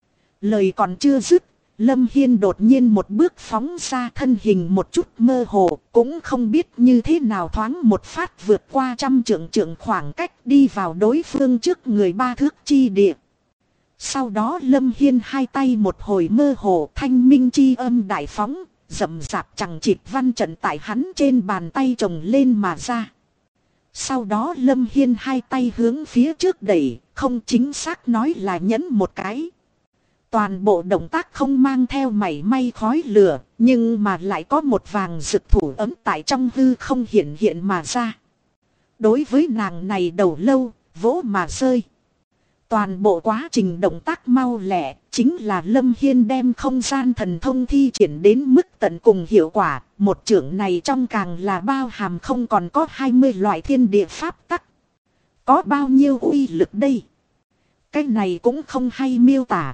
Lời còn chưa dứt, Lâm Hiên đột nhiên một bước phóng ra, thân hình một chút mơ hồ, cũng không biết như thế nào thoáng một phát vượt qua 100 trượng khoảng cách đi vào đối phương trước người 3 thước chi địa. Sau đó Lâm Hiên hai tay một hồi mơ hồ, thanh minh chi âm đại phóng, rậm rạp chẳng chịt văn trận tại hắn trên bàn tay chồng lên mà ra. Sau đó Lâm Hiên hai tay hướng phía trước đẩy, không chính xác nói là nhấn một cái. Toàn bộ động tác không mang theo mảy may khói lửa, nhưng mà lại có một vàng rực thủ ấm tại trong hư không hiện mà ra. Đối với nàng này đầu lâu, vỗ mà rơi. Toàn bộ quá trình động tác mau lẹ, chính là Lâm Hiên đem không gian thần thông thi triển đến mức tận cùng hiệu quả. Một chưởng này trong càng là bao hàm không còn có 20 loại thiên địa pháp tắc. Có bao nhiêu uy lực đây? Cái này cũng không hay miêu tả.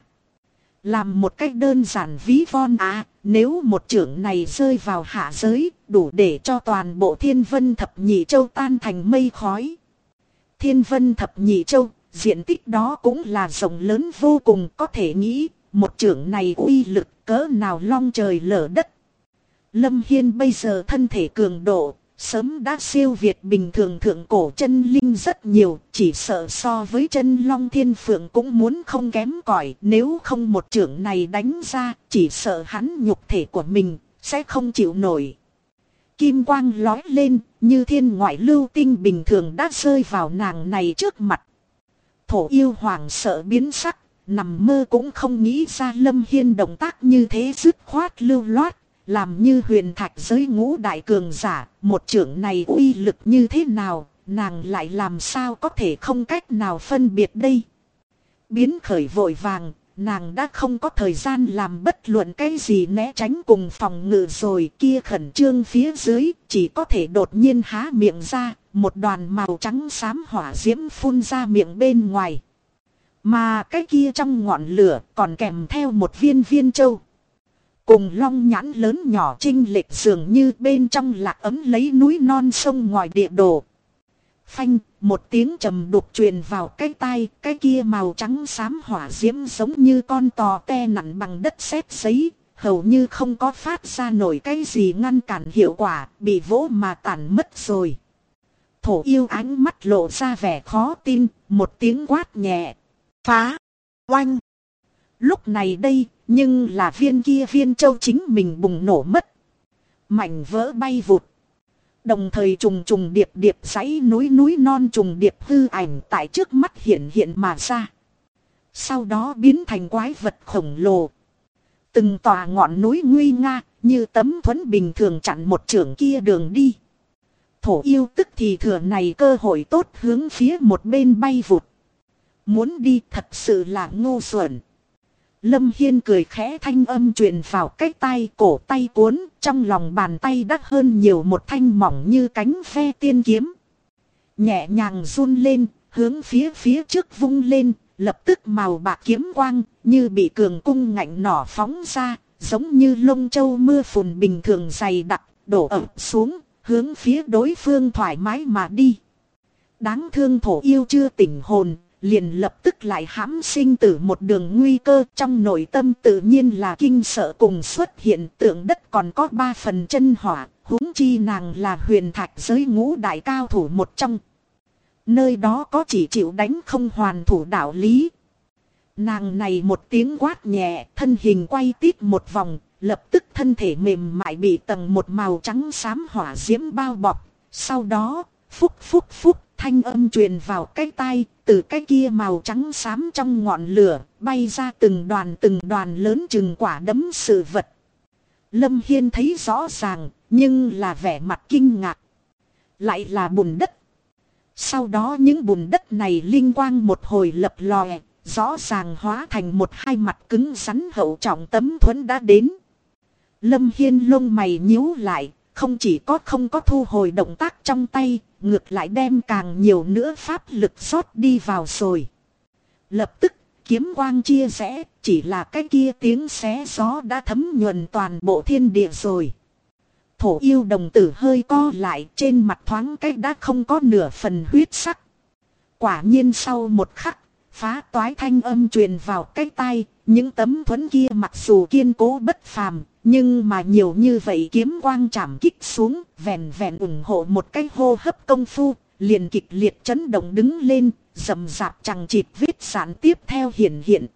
Làm một cách đơn giản ví von nếu một chưởng này rơi vào hạ giới, đủ để cho toàn bộ Thiên Vân Thập Nhị Châu tan thành mây khói. Thiên Vân Thập Nhị Châu, diện tích đó cũng là rộng lớn vô cùng, có thể nghĩ, một chưởng này uy lực cỡ nào long trời lở đất. Lâm Hiên bây giờ thân thể cường độ, sớm đã siêu việt bình thường thượng cổ chân linh rất nhiều, chỉ sợ so với chân long thiên phượng cũng muốn không kém cỏi. Nếu không một chưởng này đánh ra, chỉ sợ hắn nhục thể của mình sẽ không chịu nổi. Kim quang lói lên, như thiên ngoại lưu tinh bình thường đã rơi vào nàng này trước mặt. Thổ yêu hoàng sợ biến sắc, nằm mơ cũng không nghĩ ra Lâm Hiên động tác như thế dứt khoát lưu loát. Làm như huyền thạch giới ngũ đại cường giả, một chưởng này uy lực như thế nào, nàng lại làm sao có thể không cách nào phân biệt đây. Biến khởi vội vàng, nàng đã không có thời gian làm bất luận cái gì né tránh cùng phòng ngự rồi, kia khẩn trương phía dưới chỉ có thể đột nhiên há miệng ra, một đoàn màu trắng xám hỏa diễm phun ra miệng bên ngoài. Mà cái kia trong ngọn lửa còn kèm theo một viên viên châu. Cùng long nhãn lớn nhỏ chênh lệch dường như bên trong lạc ấm lấy núi non sông ngòi địa đồ. Phanh, một tiếng trầm đục truyền vào cái tai, cái kia màu trắng xám hỏa diễm giống như con tò te nặn bằng đất sét giấy, hầu như không có phát ra nổi cái gì ngăn cản hiệu quả, bị vỗ mà tản mất rồi. Thổ yêu ánh mắt lộ ra vẻ khó tin, một tiếng quát nhẹ. Phá! Oanh! Lúc này đây, nhưng là viên kia viên châu chính mình bùng nổ mất. Mảnh vỡ bay vụt. Đồng thời trùng trùng điệp điệp dãy núi non trùng điệp hư ảnh tại trước mắt hiện hiện mà ra. Sau đó biến thành quái vật khổng lồ. Từng tòa ngọn núi nguy nga như tấm thuẫn bình thường chặn một chưởng kia đường đi. Thổ yêu tức thì thừa này cơ hội tốt hướng phía một bên bay vụt. Muốn đi thật sự là ngu xuẩn. Lâm Hiên cười khẽ, thanh âm truyền vào cái tai, cổ tay cuốn, trong lòng bàn tay đắt hơn nhiều một thanh mỏng như cánh ve tiên kiếm. Nhẹ nhàng run lên, hướng phía trước vung lên, lập tức màu bạc kiếm quang, như bị cường cung ngạnh nỏ phóng ra, giống như lông châu mưa phùn bình thường dày đặc, đổ ập xuống, hướng phía đối phương thoải mái mà đi. Đáng thương thổ yêu chưa tỉnh hồn, liền lập tức lại hãm sinh tử một đường nguy cơ, trong nội tâm tự nhiên là kinh sợ cùng xuất hiện tượng đất còn có 3 phần chân hỏa, huống chi nàng là huyền thạch giới ngũ đại cao thủ một trong. Nơi đó có chỉ chịu đánh không hoàn thủ đạo lý. Nàng này một tiếng quát nhẹ, thân hình quay tít một vòng, lập tức thân thể mềm mại bị tầng một màu trắng xám hỏa diễm bao bọc. Sau đó, phúc phúc phúc, thanh âm truyền vào cái tai, từ cái kia màu trắng xám trong ngọn lửa, bay ra từng đoàn lớn chừng quả đấm sự vật. Lâm Hiên thấy rõ ràng, nhưng là vẻ mặt kinh ngạc. Lại là bùn đất. Sau đó những bùn đất này linh quang một hồi lập lòe, rõ ràng hóa thành một hai mặt cứng rắn hậu trọng tấm thuẫn đã đến. Lâm Hiên lông mày nhíu lại, không chỉ có không có thu hồi động tác trong tay, ngược lại đem càng nhiều nữa pháp lực rót đi vào rồi. Lập tức, kiếm quang chia rẽ, chỉ là cái kia tiếng xé gió đã thấm nhuần toàn bộ thiên địa rồi. Thổ yêu đồng tử hơi co lại, trên mặt thoáng cách đã không có nửa phần huyết sắc. Quả nhiên sau một khắc, phá toái thanh âm truyền vào cái tai, những tấm thuẫn kia mặc dù kiên cố bất phàm, nhưng mà nhiều như vậy kiếm quang chạm kích xuống, vẹn vẹn ủng hộ một cái hô hấp công phu, liền kịch liệt chấn động đứng lên, rầm rạp chằng chịt vết sản tiếp theo hiện.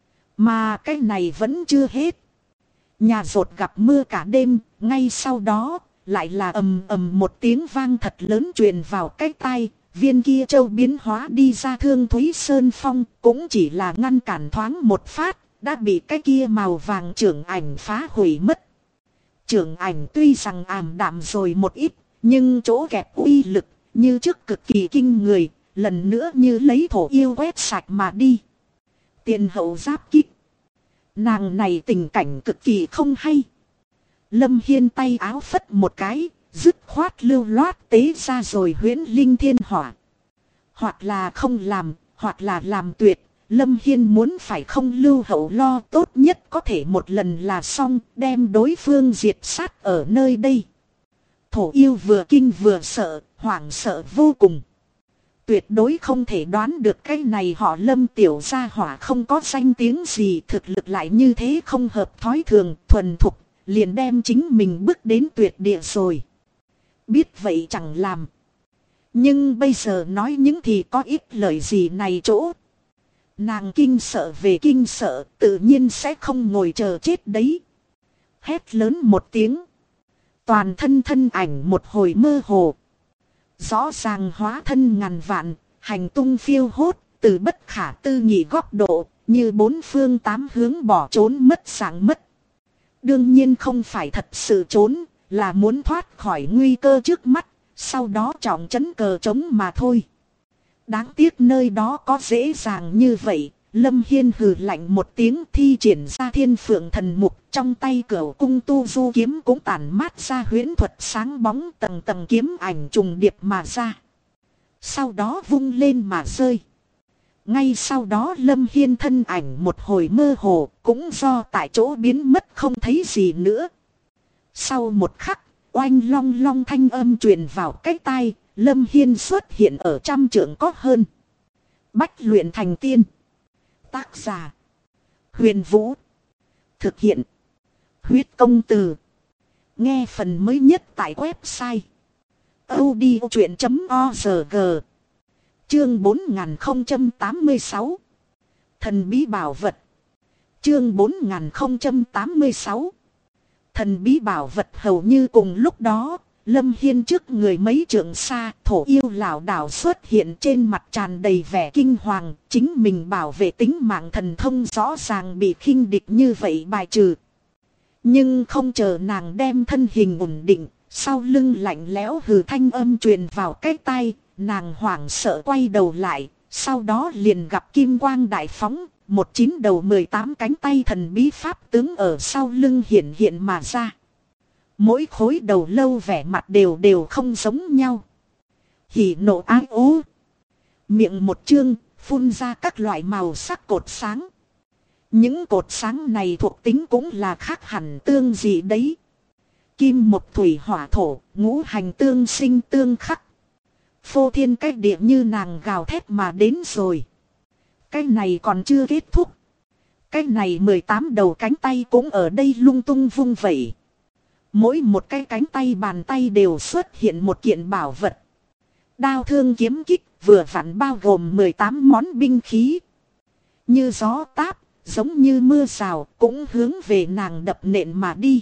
Mà cái này vẫn chưa hết. Nhà rột gặp mưa cả đêm, ngay sau đó, lại là ầm ầm một tiếng vang thật lớn truyền vào cái tai. Viên kia châu biến hóa đi ra Thương Thúy Sơn Phong, cũng chỉ là ngăn cản thoáng một phát, đã bị cái kia màu vàng trưởng ảnh phá hủy mất. Trưởng ảnh tuy rằng ảm đạm rồi một ít, nhưng chỗ kẹp uy lực, như trước cực kỳ kinh người, lần nữa như lấy thổ yêu quét sạch mà đi. Tiền hậu giáp kích. Nàng này tình cảnh cực kỳ không hay. Lâm Hiên tay áo phất một cái, dứt khoát lưu loát tế ra rồi huyễn linh thiên hỏa. Hoặc là không làm, hoặc là làm tuyệt. Lâm Hiên muốn phải không lưu hậu lo, tốt nhất có thể một lần là xong, đem đối phương diệt sát ở nơi đây. Thổ yêu vừa kinh vừa sợ, hoảng sợ vô cùng. Tuyệt đối không thể đoán được cái này họ Lâm tiểu gia hỏa không có danh tiếng gì, thực lực lại như thế không hợp thói thường, thuần thục, liền đem chính mình bước đến tuyệt địa rồi. Biết vậy chẳng làm. Nhưng bây giờ nói những thì có ít lời gì này chỗ. Nàng kinh sợ về kinh sợ, tự nhiên sẽ không ngồi chờ chết đấy. Hét lớn một tiếng. Toàn thân ảnh một hồi mơ hồ. Rõ ràng hóa thân ngàn vạn, hành tung phiêu hốt, từ bất khả tư nghị góc độ, như bốn phương tám hướng bỏ trốn mất dạng mất. Đương nhiên không phải thật sự trốn, là muốn thoát khỏi nguy cơ trước mắt, sau đó trọng trấn cờ trống mà thôi. Đáng tiếc nơi đó có dễ dàng như vậy. Lâm Hiên hừ lạnh một tiếng, thi triển ra Thiên Phượng Thần Mục, trong tay Cửu Cung Tu Du kiếm cũng tản mát ra huyễn thuật sáng bóng, tầng tầng kiếm ảnh trùng điệp mà ra. Sau đó vung lên mà rơi. Ngay sau đó Lâm Hiên thân ảnh một hồi mơ hồ, cũng do tại chỗ biến mất không thấy gì nữa. Sau một khắc, oanh long long thanh âm truyền vào cái tai, Lâm Hiên xuất hiện ở 100 trượng có hơn. Bách luyện thành tiên. Tác giả: Huyền Vũ. Thực hiện: Huyết Công Từ. Nghe phần mới nhất tại website audiochuyện.org. Chương 4086. Thần bí bảo vật. Chương 4086. Thần bí bảo vật. Hầu như cùng lúc đó, Lâm Hiên trước người mấy trượng xa, thổ yêu lảo đảo xuất hiện, trên mặt tràn đầy vẻ kinh hoàng, chính mình bảo vệ tính mạng thần thông rõ ràng bị khinh địch như vậy bài trừ. Nhưng không chờ nàng đem thân hình ổn định, sau lưng lạnh lẽo hừ thanh âm truyền vào cái tai, nàng hoảng sợ quay đầu lại, sau đó liền gặp kim quang đại phóng, 19 đầu 18 cánh tay thần bí pháp tướng ở sau lưng hiện hiện mà ra. Mỗi khối đầu lâu vẻ mặt đều không giống nhau. Hỉ nộ ái ố. Miệng một chương, phun ra các loại màu sắc cột sáng. Những cột sáng này thuộc tính cũng là khác hẳn tương dị đấy. Kim một thủy hỏa thổ, ngũ hành tương sinh tương khắc. Phô thiên cách địa như nàng gào thét mà đến rồi. Cái này còn chưa kết thúc. Cái này 18 đầu cánh tay cũng ở đây lung tung vung vẩy. Mỗi một cái cánh tay bàn tay đều xuất hiện một kiện bảo vật. Đao thương kiếm kích vừa vặn bao gồm 18 món binh khí. Như gió táp, giống như mưa rào, cũng hướng về nàng đập nện mà đi.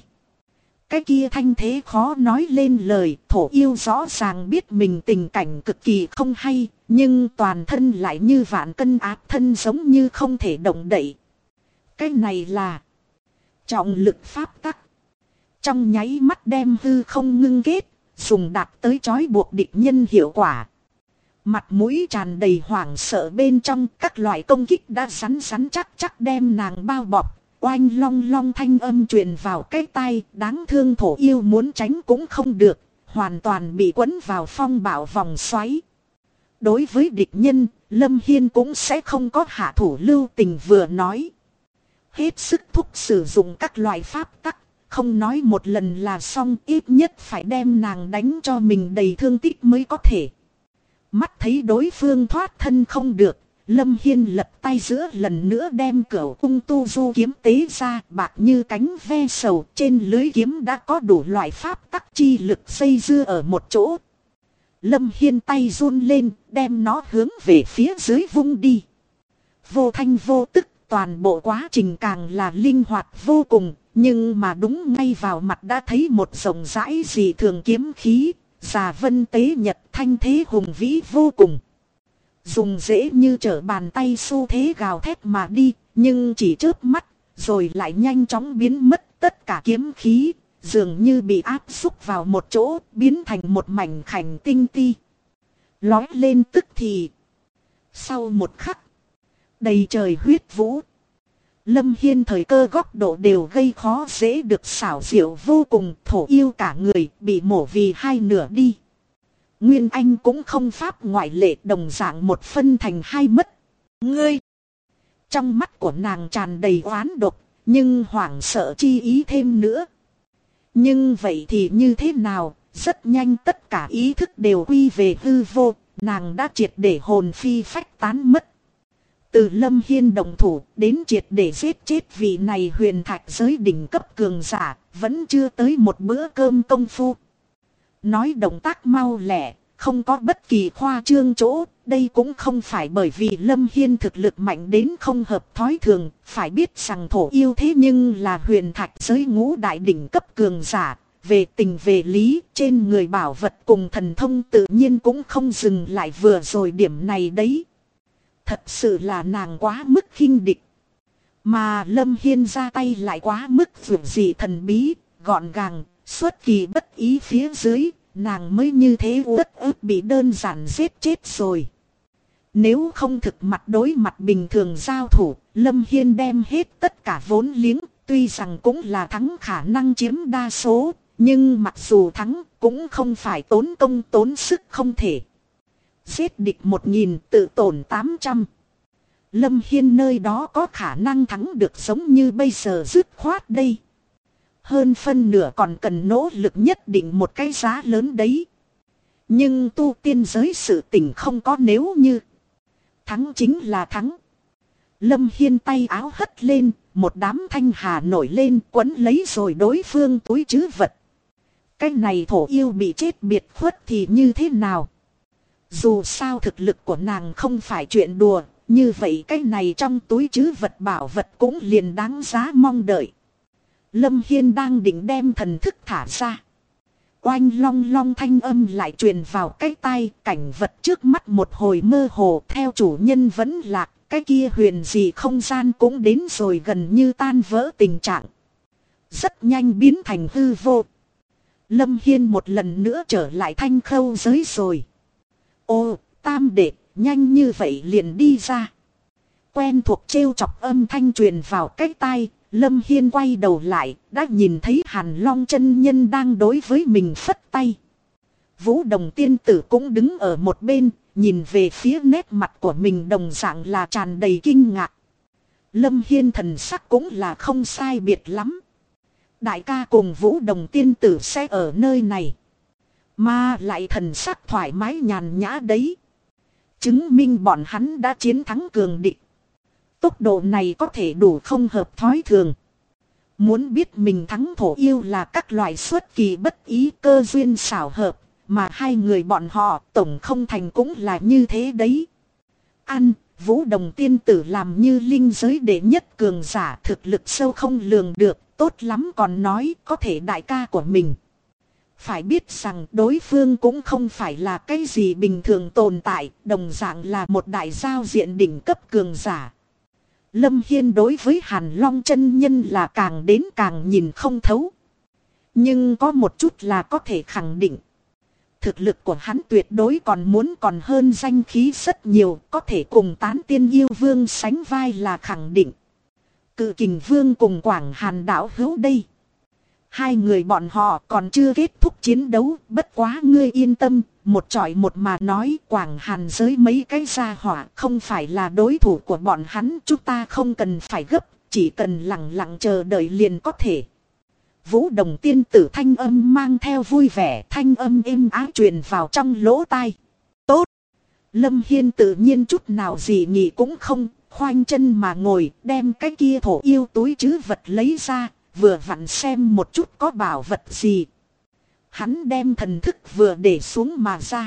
Cái kia thanh thế khó nói lên lời, thổ yêu rõ ràng biết mình tình cảnh cực kỳ không hay, nhưng toàn thân lại như vạn cân áp thân, giống như không thể động đậy. Cái này là trọng lực pháp tắc. Trong nháy mắt đem hư không ngưng kết, dùng đạt tới trói buộc địch nhân hiệu quả. Mặt mũi tràn đầy hoảng sợ, bên trong các loại công kích đã rắn chắc đem nàng bao bọc. Oanh long long thanh âm truyền vào cái tai, đáng thương thổ yêu muốn tránh cũng không được, hoàn toàn bị quấn vào phong bạo vòng xoáy. Đối với địch nhân, Lâm Hiên cũng sẽ không có hạ thủ lưu tình, vừa nói. Hết sức thúc sử dụng các loại pháp tắc, không nói một lần là xong, ít nhất phải đem nàng đánh cho mình đầy thương tích mới có thể. Mắt thấy đối phương thoát thân không được, Lâm Hiên lật tay giữa lần nữa đem Cửu Cung Tu Du kiếm tế ra, bạc như cánh ve sầu, trên lưới kiếm đã có đủ loại pháp tắc chi lực dây dưa ở một chỗ. Lâm Hiên tay run lên, đem nó hướng về phía dưới vung đi. Vô thanh vô tức, toàn bộ quá trình càng là linh hoạt vô cùng, nhưng mà đúng ngay vào mặt đã thấy một rộng rãi dị thường kiếm khí, già vân tế nhật, thanh thế hùng vĩ vô cùng. Dùng dễ như trở bàn tay xu thế gào thét mà đi, nhưng chỉ chớp mắt, rồi lại nhanh chóng biến mất, tất cả kiếm khí, dường như bị áp xúc vào một chỗ, biến thành một mảnh khảnh tinh ti. Lói lên tức thì. Sau một khắc, đầy trời huyết vũ. Lâm Hiên thời cơ góc độ đều gây khó dễ được xảo diệu vô cùng, thổ yêu cả người bị mổ vì hai nửa đi. Nguyên Anh cũng không pháp ngoại lệ, đồng dạng một phân thành hai mất. Ngươi! Trong mắt của nàng tràn đầy oán độc, nhưng hoảng sợ chi ý thêm nữa. Nhưng vậy thì như thế nào? Rất nhanh tất cả ý thức đều quy về hư vô, nàng đã triệt để hồn phi phách tán mất. Từ Lâm Hiên động thủ đến triệt để giết chết vị này huyền thạch giới đỉnh cấp cường giả, vẫn chưa tới một bữa cơm công phu. Nói động tác mau lẹ, không có bất kỳ khoa trương chỗ, đây cũng không phải bởi vì Lâm Hiên thực lực mạnh đến không hợp thói thường, phải biết rằng thổ yêu thế nhưng là huyền thạch giới ngũ đại đỉnh cấp cường giả, về tình về lý, trên người bảo vật cùng thần thông tự nhiên cũng không dừng lại vừa rồi điểm này đấy. Thật sự là nàng quá mức khinh địch. Mà Lâm Hiên ra tay lại quá mức vượt dị thần bí, gọn gàng, xuất kỳ bất ý phía dưới, nàng mới như thế uất ức bị đơn giản giết chết rồi. Nếu không thực mặt đối mặt bình thường giao thủ, Lâm Hiên đem hết tất cả vốn liếng, tuy rằng cũng là thắng khả năng chiếm đa số, nhưng mặc dù thắng cũng không phải tốn công tốn sức không thể. Giết địch 1000 tự tổn 800. Lâm Hiên nơi đó có khả năng thắng được giống như bây giờ dứt khoát đây. Hơn phân nửa còn cần nỗ lực nhất định một cái giá lớn đấy. Nhưng tu tiên giới sự tình không có nếu như. Thắng chính là thắng. Lâm Hiên tay áo hất lên, một đám thanh hà nổi lên quấn lấy rồi đối phương túi trữ vật. Cái này thổ yêu bị chết biệt khuất thì như thế nào? Dù sao thực lực của nàng không phải chuyện đùa, như vậy cái này trong túi trữ vật bảo vật cũng liền đáng giá mong đợi. Lâm Hiên đang định đem thần thức thả ra. Oanh long long thanh âm lại truyền vào cái tai, cảnh vật trước mắt một hồi mơ hồ theo chủ nhân vẫn lạc, cái kia huyền dị không gian cũng đến rồi gần như tan vỡ tình trạng. Rất nhanh biến thành hư vô. Lâm Hiên một lần nữa trở lại thanh khâu giới rồi. Ô, tam đệ, nhanh như vậy liền đi ra. Quen thuộc trêu chọc âm thanh truyền vào cái tai, Lâm Hiên quay đầu lại, đã nhìn thấy Hàn Long chân nhân đang đối với mình phất tay. Vũ Đồng tiên tử cũng đứng ở một bên, nhìn về phía nét mặt của mình đồng dạng là tràn đầy kinh ngạc. Lâm Hiên thần sắc cũng là không sai biệt lắm. Đại ca cùng Vũ Đồng tiên tử sẽ ở nơi này. Mà lại thần sắc thoải mái nhàn nhã đấy. Chứng minh bọn hắn đã chiến thắng cường địch. Tốc độ này có thể đủ không hợp thói thường. Muốn biết mình thắng thổ yêu là các loại xuất kỳ bất ý cơ duyên xảo hợp. Mà hai người bọn họ tổng không thành cũng là như thế đấy. Vũ Đồng tiên tử làm như linh giới đệ nhất cường giả thực lực sâu không lường được. Tốt lắm còn nói có thể đại ca của mình. Phải biết rằng đối phương cũng không phải là cái gì bình thường tồn tại. Đồng dạng là một đại giao diện đỉnh cấp cường giả. Lâm Hiên đối với Hàn Long chân nhân là càng đến càng nhìn không thấu. Nhưng có một chút là có thể khẳng định. Thực lực của hắn tuyệt đối còn hơn danh khí rất nhiều, có thể cùng Tán Tiên Yêu Vương sánh vai là khẳng định. Cự Kình Vương cùng Quảng Hàn đạo hữu đây. Hai người bọn họ còn chưa kết thúc chiến đấu, bất quá ngươi yên tâm, một chọi một mà nói Quảng Hàn giới mấy cái gia hỏa không phải là đối thủ của bọn hắn, chúng ta không cần phải gấp, chỉ cần lặng lặng chờ đợi liền có thể. Vũ Đồng tiên tử thanh âm mang theo vui vẻ, thanh âm êm ái truyền vào trong lỗ tai. Tốt! Lâm Hiên tự nhiên chút nào gì nghĩ cũng không, khoanh chân mà ngồi, đem cái kia thổ yêu túi trữ vật lấy ra, vừa vặn xem một chút có bảo vật gì. Hắn đem thần thức vừa để xuống mà ra.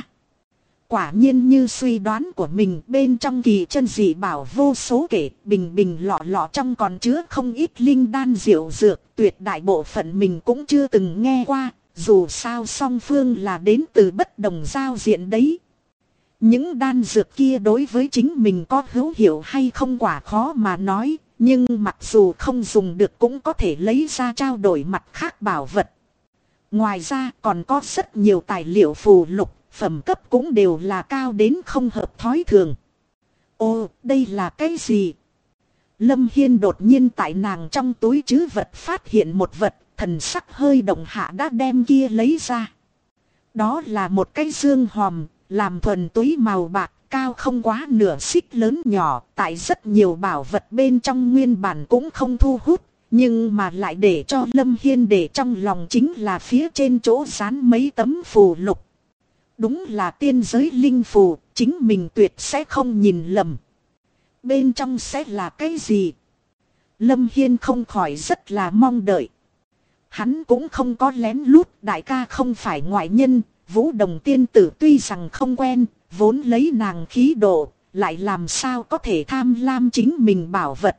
Quả nhiên như suy đoán của mình, bên trong kỳ chân dị bảo vô số kể, bình bình lọ lọ trong còn chứa không ít linh đan diệu dược, tuyệt đại bộ phận mình cũng chưa từng nghe qua, dù sao song phương là đến từ bất đồng giao diện đấy. Những đan dược kia đối với chính mình có hữu hiệu hay không quả khó mà nói, nhưng mặc dù không dùng được cũng có thể lấy ra trao đổi mặt khác bảo vật. Ngoài ra còn có rất nhiều tài liệu phù lục, phẩm cấp cũng đều là cao đến không hợp thói thường. Ô, đây là cái gì? Lâm Hiên đột nhiên tại nàng trong túi trữ vật phát hiện một vật, thần sắc hơi động hạ đã đem kia lấy ra. Đó là một cái dương hòm, làm thuần túy màu bạc, cao không quá nửa xích lớn nhỏ, tại rất nhiều bảo vật bên trong nguyên bản cũng không thu hút, nhưng mà lại để cho Lâm Hiên để trong lòng chính là phía trên chỗ dán mấy tấm phù lục. Đúng là tiên giới linh phù, chính mình tuyệt sẽ không nhìn lầm. Bên trong sẽ là cái gì? Lâm Hiên không khỏi rất là mong đợi. Hắn cũng không có lén lút, đại ca không phải ngoại nhân, Vũ Đồng tiên tử tuy rằng không quen, vốn lấy nàng khí độ, lại làm sao có thể tham lam chính mình bảo vật.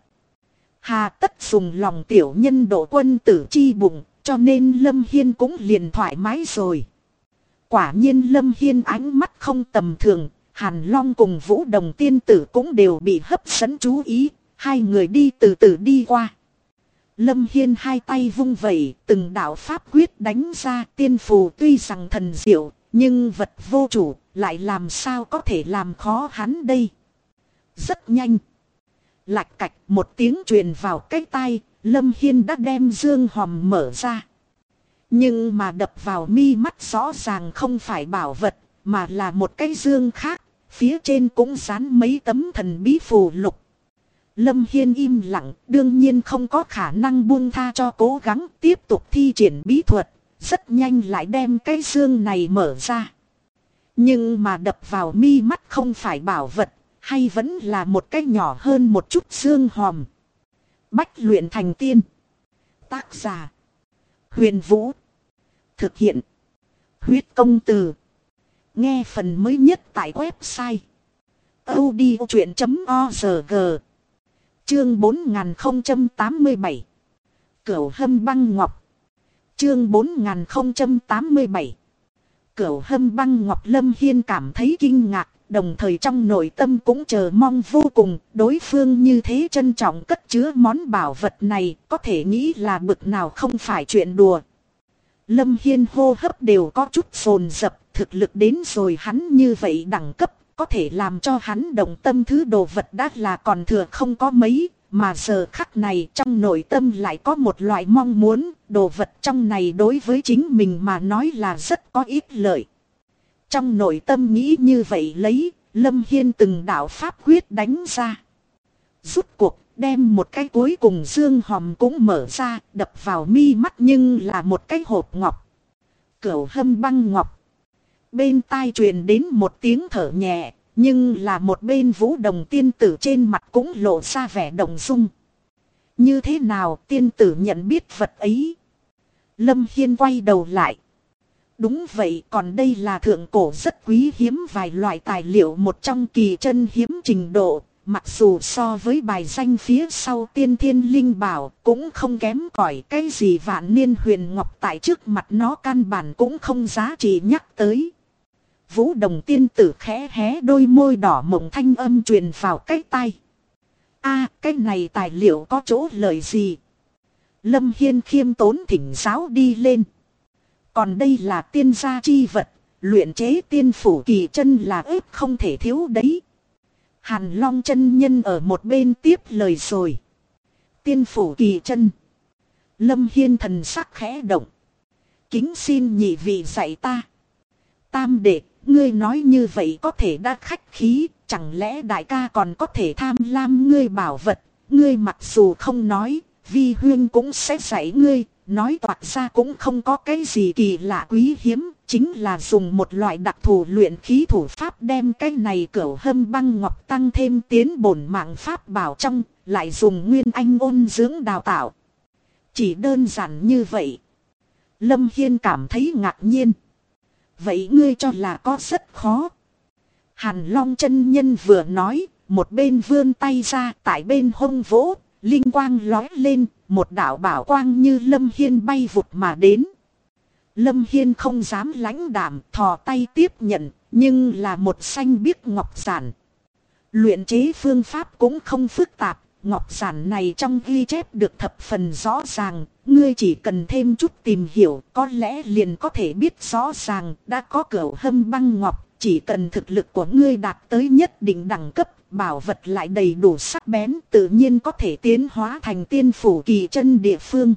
Hà tất dùng lòng tiểu nhân độ quân tử chi bụng, cho nên Lâm Hiên cũng liền thoải mái rồi. Quả nhiên Lâm Hiên ánh mắt không tầm thường, Hàn Long cùng Vũ Đồng tiên tử cũng đều bị hấp dẫn chú ý, hai người đi từ từ đi qua. Lâm Hiên hai tay vung vẩy, từng đạo pháp quyết đánh ra. Tiên phù tuy rằng thần diệu, nhưng vật vô chủ, lại làm sao có thể làm khó hắn đây. Rất nhanh. Lạch cạch một tiếng truyền vào cái tai, Lâm Hiên đã đem dương hòm mở ra. Nhưng mà đập vào mi mắt rõ ràng không phải bảo vật, mà là một cái dương khác. Phía trên cũng dán mấy tấm thần bí phù lục. Lâm Hiên im lặng, đương nhiên không có khả năng buông tha cho cố gắng tiếp tục thi triển bí thuật. Rất nhanh lại đem cái dương này mở ra. Nhưng mà đập vào mi mắt không phải bảo vật, hay vẫn là một cái nhỏ hơn một chút dương hòm. Bách luyện thành tiên. Tác giả: Huyền Vũ. Thực hiện: Huyết Công Từ. Nghe phần mới nhất tại website audiochuyện.org. Chương 4087. Cửu Hâm Băng Ngọc. Chương 4087. Cửu Hâm Băng Ngọc. Lâm Hiên cảm thấy kinh ngạc, đồng thời trong nội tâm cũng chờ mong vô cùng. Đối phương như thế trân trọng cất chứa món bảo vật này, có thể nghĩ là bực nào không phải chuyện đùa. Lâm Hiên hô hấp đều có chút dồn dập, thực lực đến rồi hắn như vậy đẳng cấp, có thể làm cho hắn động tâm thứ đồ vật đã là còn thừa không có mấy. Mà giờ khắc này trong nội tâm lại có một loại mong muốn, đồ vật trong này đối với chính mình mà nói là rất có ích lợi. Trong nội tâm nghĩ như vậy lấy, Lâm Hiên từng đạo pháp quyết đánh ra. Rút cuộc, đem một cái cuối cùng dương hòm cũng mở ra, đập vào mi mắt nhưng là một cái hộp ngọc. Cửu Hâm Băng Ngọc. Bên tai truyền đến một tiếng thở nhẹ, nhưng là một bên Vũ Đồng tiên tử trên mặt cũng lộ ra vẻ động dung. Như thế nào tiên tử nhận biết vật ấy? Lâm Hiên quay đầu lại. Đúng vậy, còn đây là thượng cổ rất quý hiếm vài loại tài liệu, một trong kỳ chân hiếm trình độ. Mặc dù so với bài danh phía sau Tiên Thiên Linh Bảo cũng không kém cỏi, cái gì Vạn Niên Huyền Ngọc tại trước mặt nó căn bản cũng không giá trị nhắc tới. Vũ Đồng tiên tử khẽ hé đôi môi đỏ mộng, thanh âm truyền vào cái tai. A, cái này tài liệu có chỗ lợi gì? Lâm Hiên khiêm tốn thỉnh giáo đi lên. Còn đây là tiên gia chi vật, luyện chế tiên phủ kỳ chân là ếp không thể thiếu đấy. Hàn Long chân nhân ở một bên tiếp lời rồi. Tiên phủ kỳ chân. Lâm Hiên thần sắc khẽ động. Kính xin nhị vị dạy ta. Tam đệ, ngươi nói như vậy có thể đã khách khí, chẳng lẽ đại ca còn có thể tham lam ngươi bảo vật? Ngươi mặc dù không nói, vi huyên cũng sẽ dạy ngươi. Nói toạc ra cũng không có cái gì kỳ lạ quý hiếm, chính là dùng một loại đặc thù luyện khí thủ pháp đem cái này Cửu Hâm Băng Ngọc tăng thêm tiến bổn mạng pháp bảo trong, lại dùng nguyên anh ôn dưỡng đào tạo. Chỉ đơn giản như vậy. Lâm Hiên cảm thấy ngạc nhiên. Vậy ngươi cho là có rất khó? Hàn Long chân nhân vừa nói, một bên vươn tay ra, tại bên hông vỗ, linh quang lói lên, một đạo bảo quang như Lâm Hiên bay vụt mà đến. Lâm Hiên không dám lãnh đạm, thò tay tiếp nhận, nhưng là một xanh biếc ngọc giản. Luyện chế phương pháp cũng không phức tạp, ngọc giản này trong ghi chép được thập phần rõ ràng, ngươi chỉ cần thêm chút tìm hiểu, có lẽ liền có thể biết rõ ràng. Đã có Cửu Hâm Băng Ngọc, chỉ cần thực lực của ngươi đạt tới nhất định đẳng cấp, bảo vật lại đầy đủ sắc bén, tự nhiên có thể tiến hóa thành tiên phủ kỳ chân địa phương.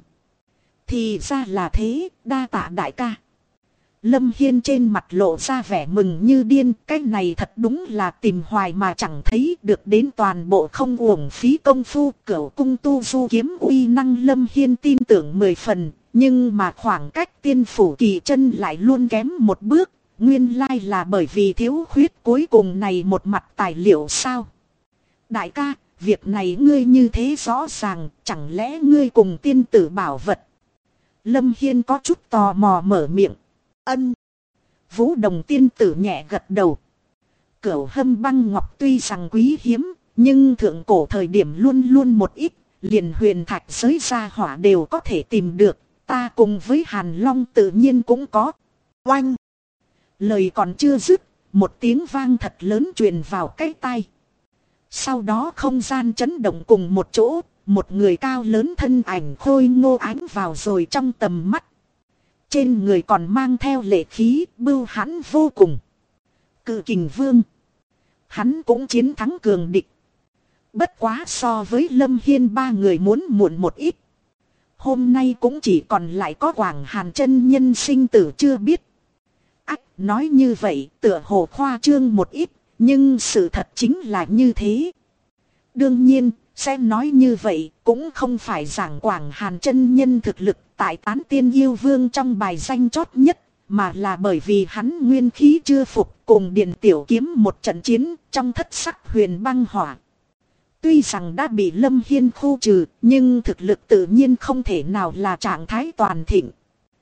Thì ra là thế, đa tạ đại ca. Lâm Hiên trên mặt lộ ra vẻ mừng như điên, cái này thật đúng là tìm hoài mà chẳng thấy, được đến toàn bộ không uổng phí công phu. Cửu cung tu du kiếm uy năng Lâm Hiên tin tưởng 10 phần, nhưng mà khoảng cách tiên phủ kỳ chân lại luôn kém một bước. Nguyên lai là bởi vì thiếu khuyết cuối cùng này một mặt tài liệu sao? Đại ca, việc này ngươi như thế rõ ràng, chẳng lẽ ngươi cùng tiên tử bảo vật? Lâm Hiên có chút tò mò mở miệng. Ân. Vũ Đồng tiên tử nhẹ gật đầu. Cửu Hâm Băng Ngọc tuy rằng quý hiếm, nhưng thượng cổ thời điểm luôn luôn một ít, liền huyền thạch giới gia hỏa đều có thể tìm được. Ta cùng với Hàn Long tự nhiên cũng có. Oanh. Lời còn chưa dứt, một tiếng vang thật lớn truyền vào cái tai. Sau đó không gian chấn động cùng một chỗ, một người cao lớn thân ảnh khôi ngô ánh vào rồi trong tầm mắt. Trên người còn mang theo lệ khí bưu hãn vô cùng. Cự Kình Vương. Hắn cũng chiến thắng cường địch. Bất quá so với Lâm Hiên ba người muốn muộn một ít. Hôm nay cũng chỉ còn lại có Quảng Hàn chân nhân sinh tử chưa biết. Ách, nói như vậy tựa hồ khoa trương một ít, nhưng sự thật chính là như thế. Đương nhiên, sẽ nói như vậy cũng không phải giảng Quảng Hàn chân nhân thực lực tại Tán Tiên Yêu Vương trong bài danh chót nhất, mà là bởi vì hắn nguyên khí chưa phục cùng Điền Tiểu Kiếm một trận chiến trong thất sắc huyền băng hỏa. Tuy rằng đã bị Lâm Hiên khu trừ, nhưng thực lực tự nhiên không thể nào là trạng thái toàn thịnh.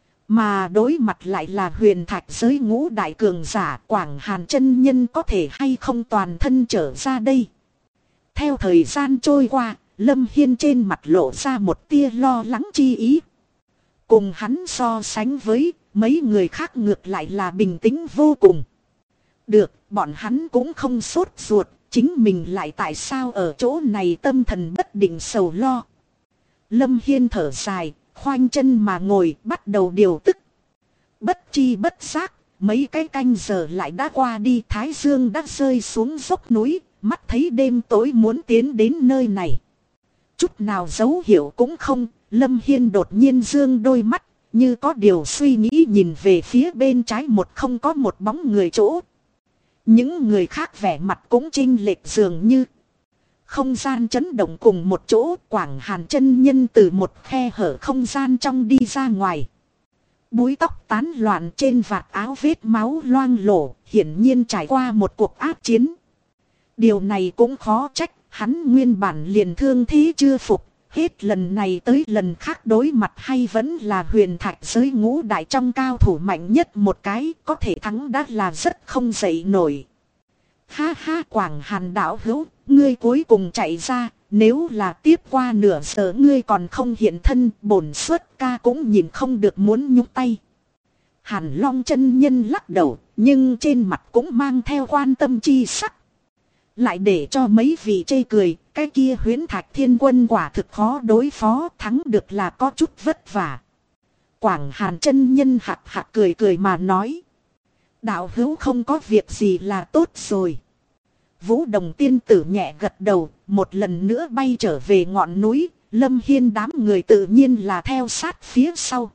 Mà đối mặt lại là huyền thạch giới ngũ đại cường giả, Quảng Hàn chân nhân có thể hay không toàn thân trở ra đây. Theo thời gian trôi qua, Lâm Hiên trên mặt lộ ra một tia lo lắng chi ý. Cùng hắn so sánh với mấy người khác ngược lại là bình tĩnh vô cùng. Được, bọn hắn cũng không sốt ruột, chính mình lại tại sao ở chỗ này tâm thần bất định sầu lo. Lâm Hiên thở dài, khoanh chân mà ngồi bắt đầu điều tức. Bất chi bất giác, mấy cái canh giờ lại đã qua đi, Thái Dương đã rơi xuống dốc núi, mắt thấy đêm tối muốn tiến đến nơi này. Chút nào dấu hiệu cũng không, Lâm Hiên đột nhiên dương đôi mắt, như có điều suy nghĩ nhìn về phía bên trái một không có một bóng người chỗ. Những người khác vẻ mặt cũng chênh lệch dường như. Không gian chấn động cùng một chỗ, Quảng Hàn chân nhân từ một khe hở không gian trong đi ra ngoài. Búi tóc tán loạn, trên vạt áo vết máu loang lổ, hiển nhiên trải qua một cuộc ác chiến. Điều này cũng khó trách, hắn nguyên bản liền thương thế chưa phục, hết lần này tới lần khác đối mặt hay vẫn là huyền thạch giới ngũ đại trong cao thủ mạnh nhất một cái, có thể thắng đã là rất không dậy nổi. Ha ha, Quảng Hàn đạo hữu, ngươi cuối cùng chạy ra, nếu là tiếp qua nửa giờ ngươi còn không hiện thân, bổn xuất ca cũng nhìn không được muốn nhúc tay. Hàn Long chân nhân lắc đầu, nhưng trên mặt cũng mang theo quan tâm chi sắc. Lại để cho mấy vị chê cười, cái kia Huyễn Thạch Thiên Quân quả thực khó đối phó, thắng được là có chút vất vả. Quảng Hàn chân nhân hạc hạc cười cười mà nói. Đạo hữu không có việc gì là tốt rồi. Vũ Đồng tiên tử nhẹ gật đầu, một lần nữa bay trở về ngọn núi, Lâm Hiên đám người tự nhiên là theo sát phía sau.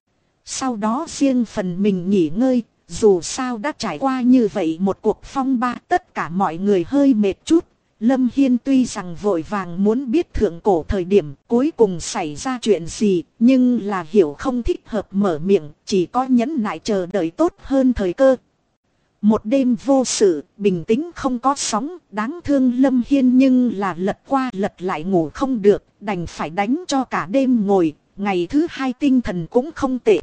Sau đó riêng phần mình nghỉ ngơi, dù sao đã trải qua như vậy một cuộc phong ba, tất cả mọi người hơi mệt chút. Lâm Hiên tuy rằng vội vàng muốn biết thượng cổ thời điểm cuối cùng xảy ra chuyện gì, nhưng là hiểu không thích hợp mở miệng, chỉ có nhẫn nại chờ đợi tốt hơn thời cơ. Một đêm vô sự, bình tĩnh không có sóng, đáng thương Lâm Hiên nhưng là lật qua lật lại ngủ không được, đành phải đánh cho cả đêm ngồi, ngày thứ hai tinh thần cũng không tệ.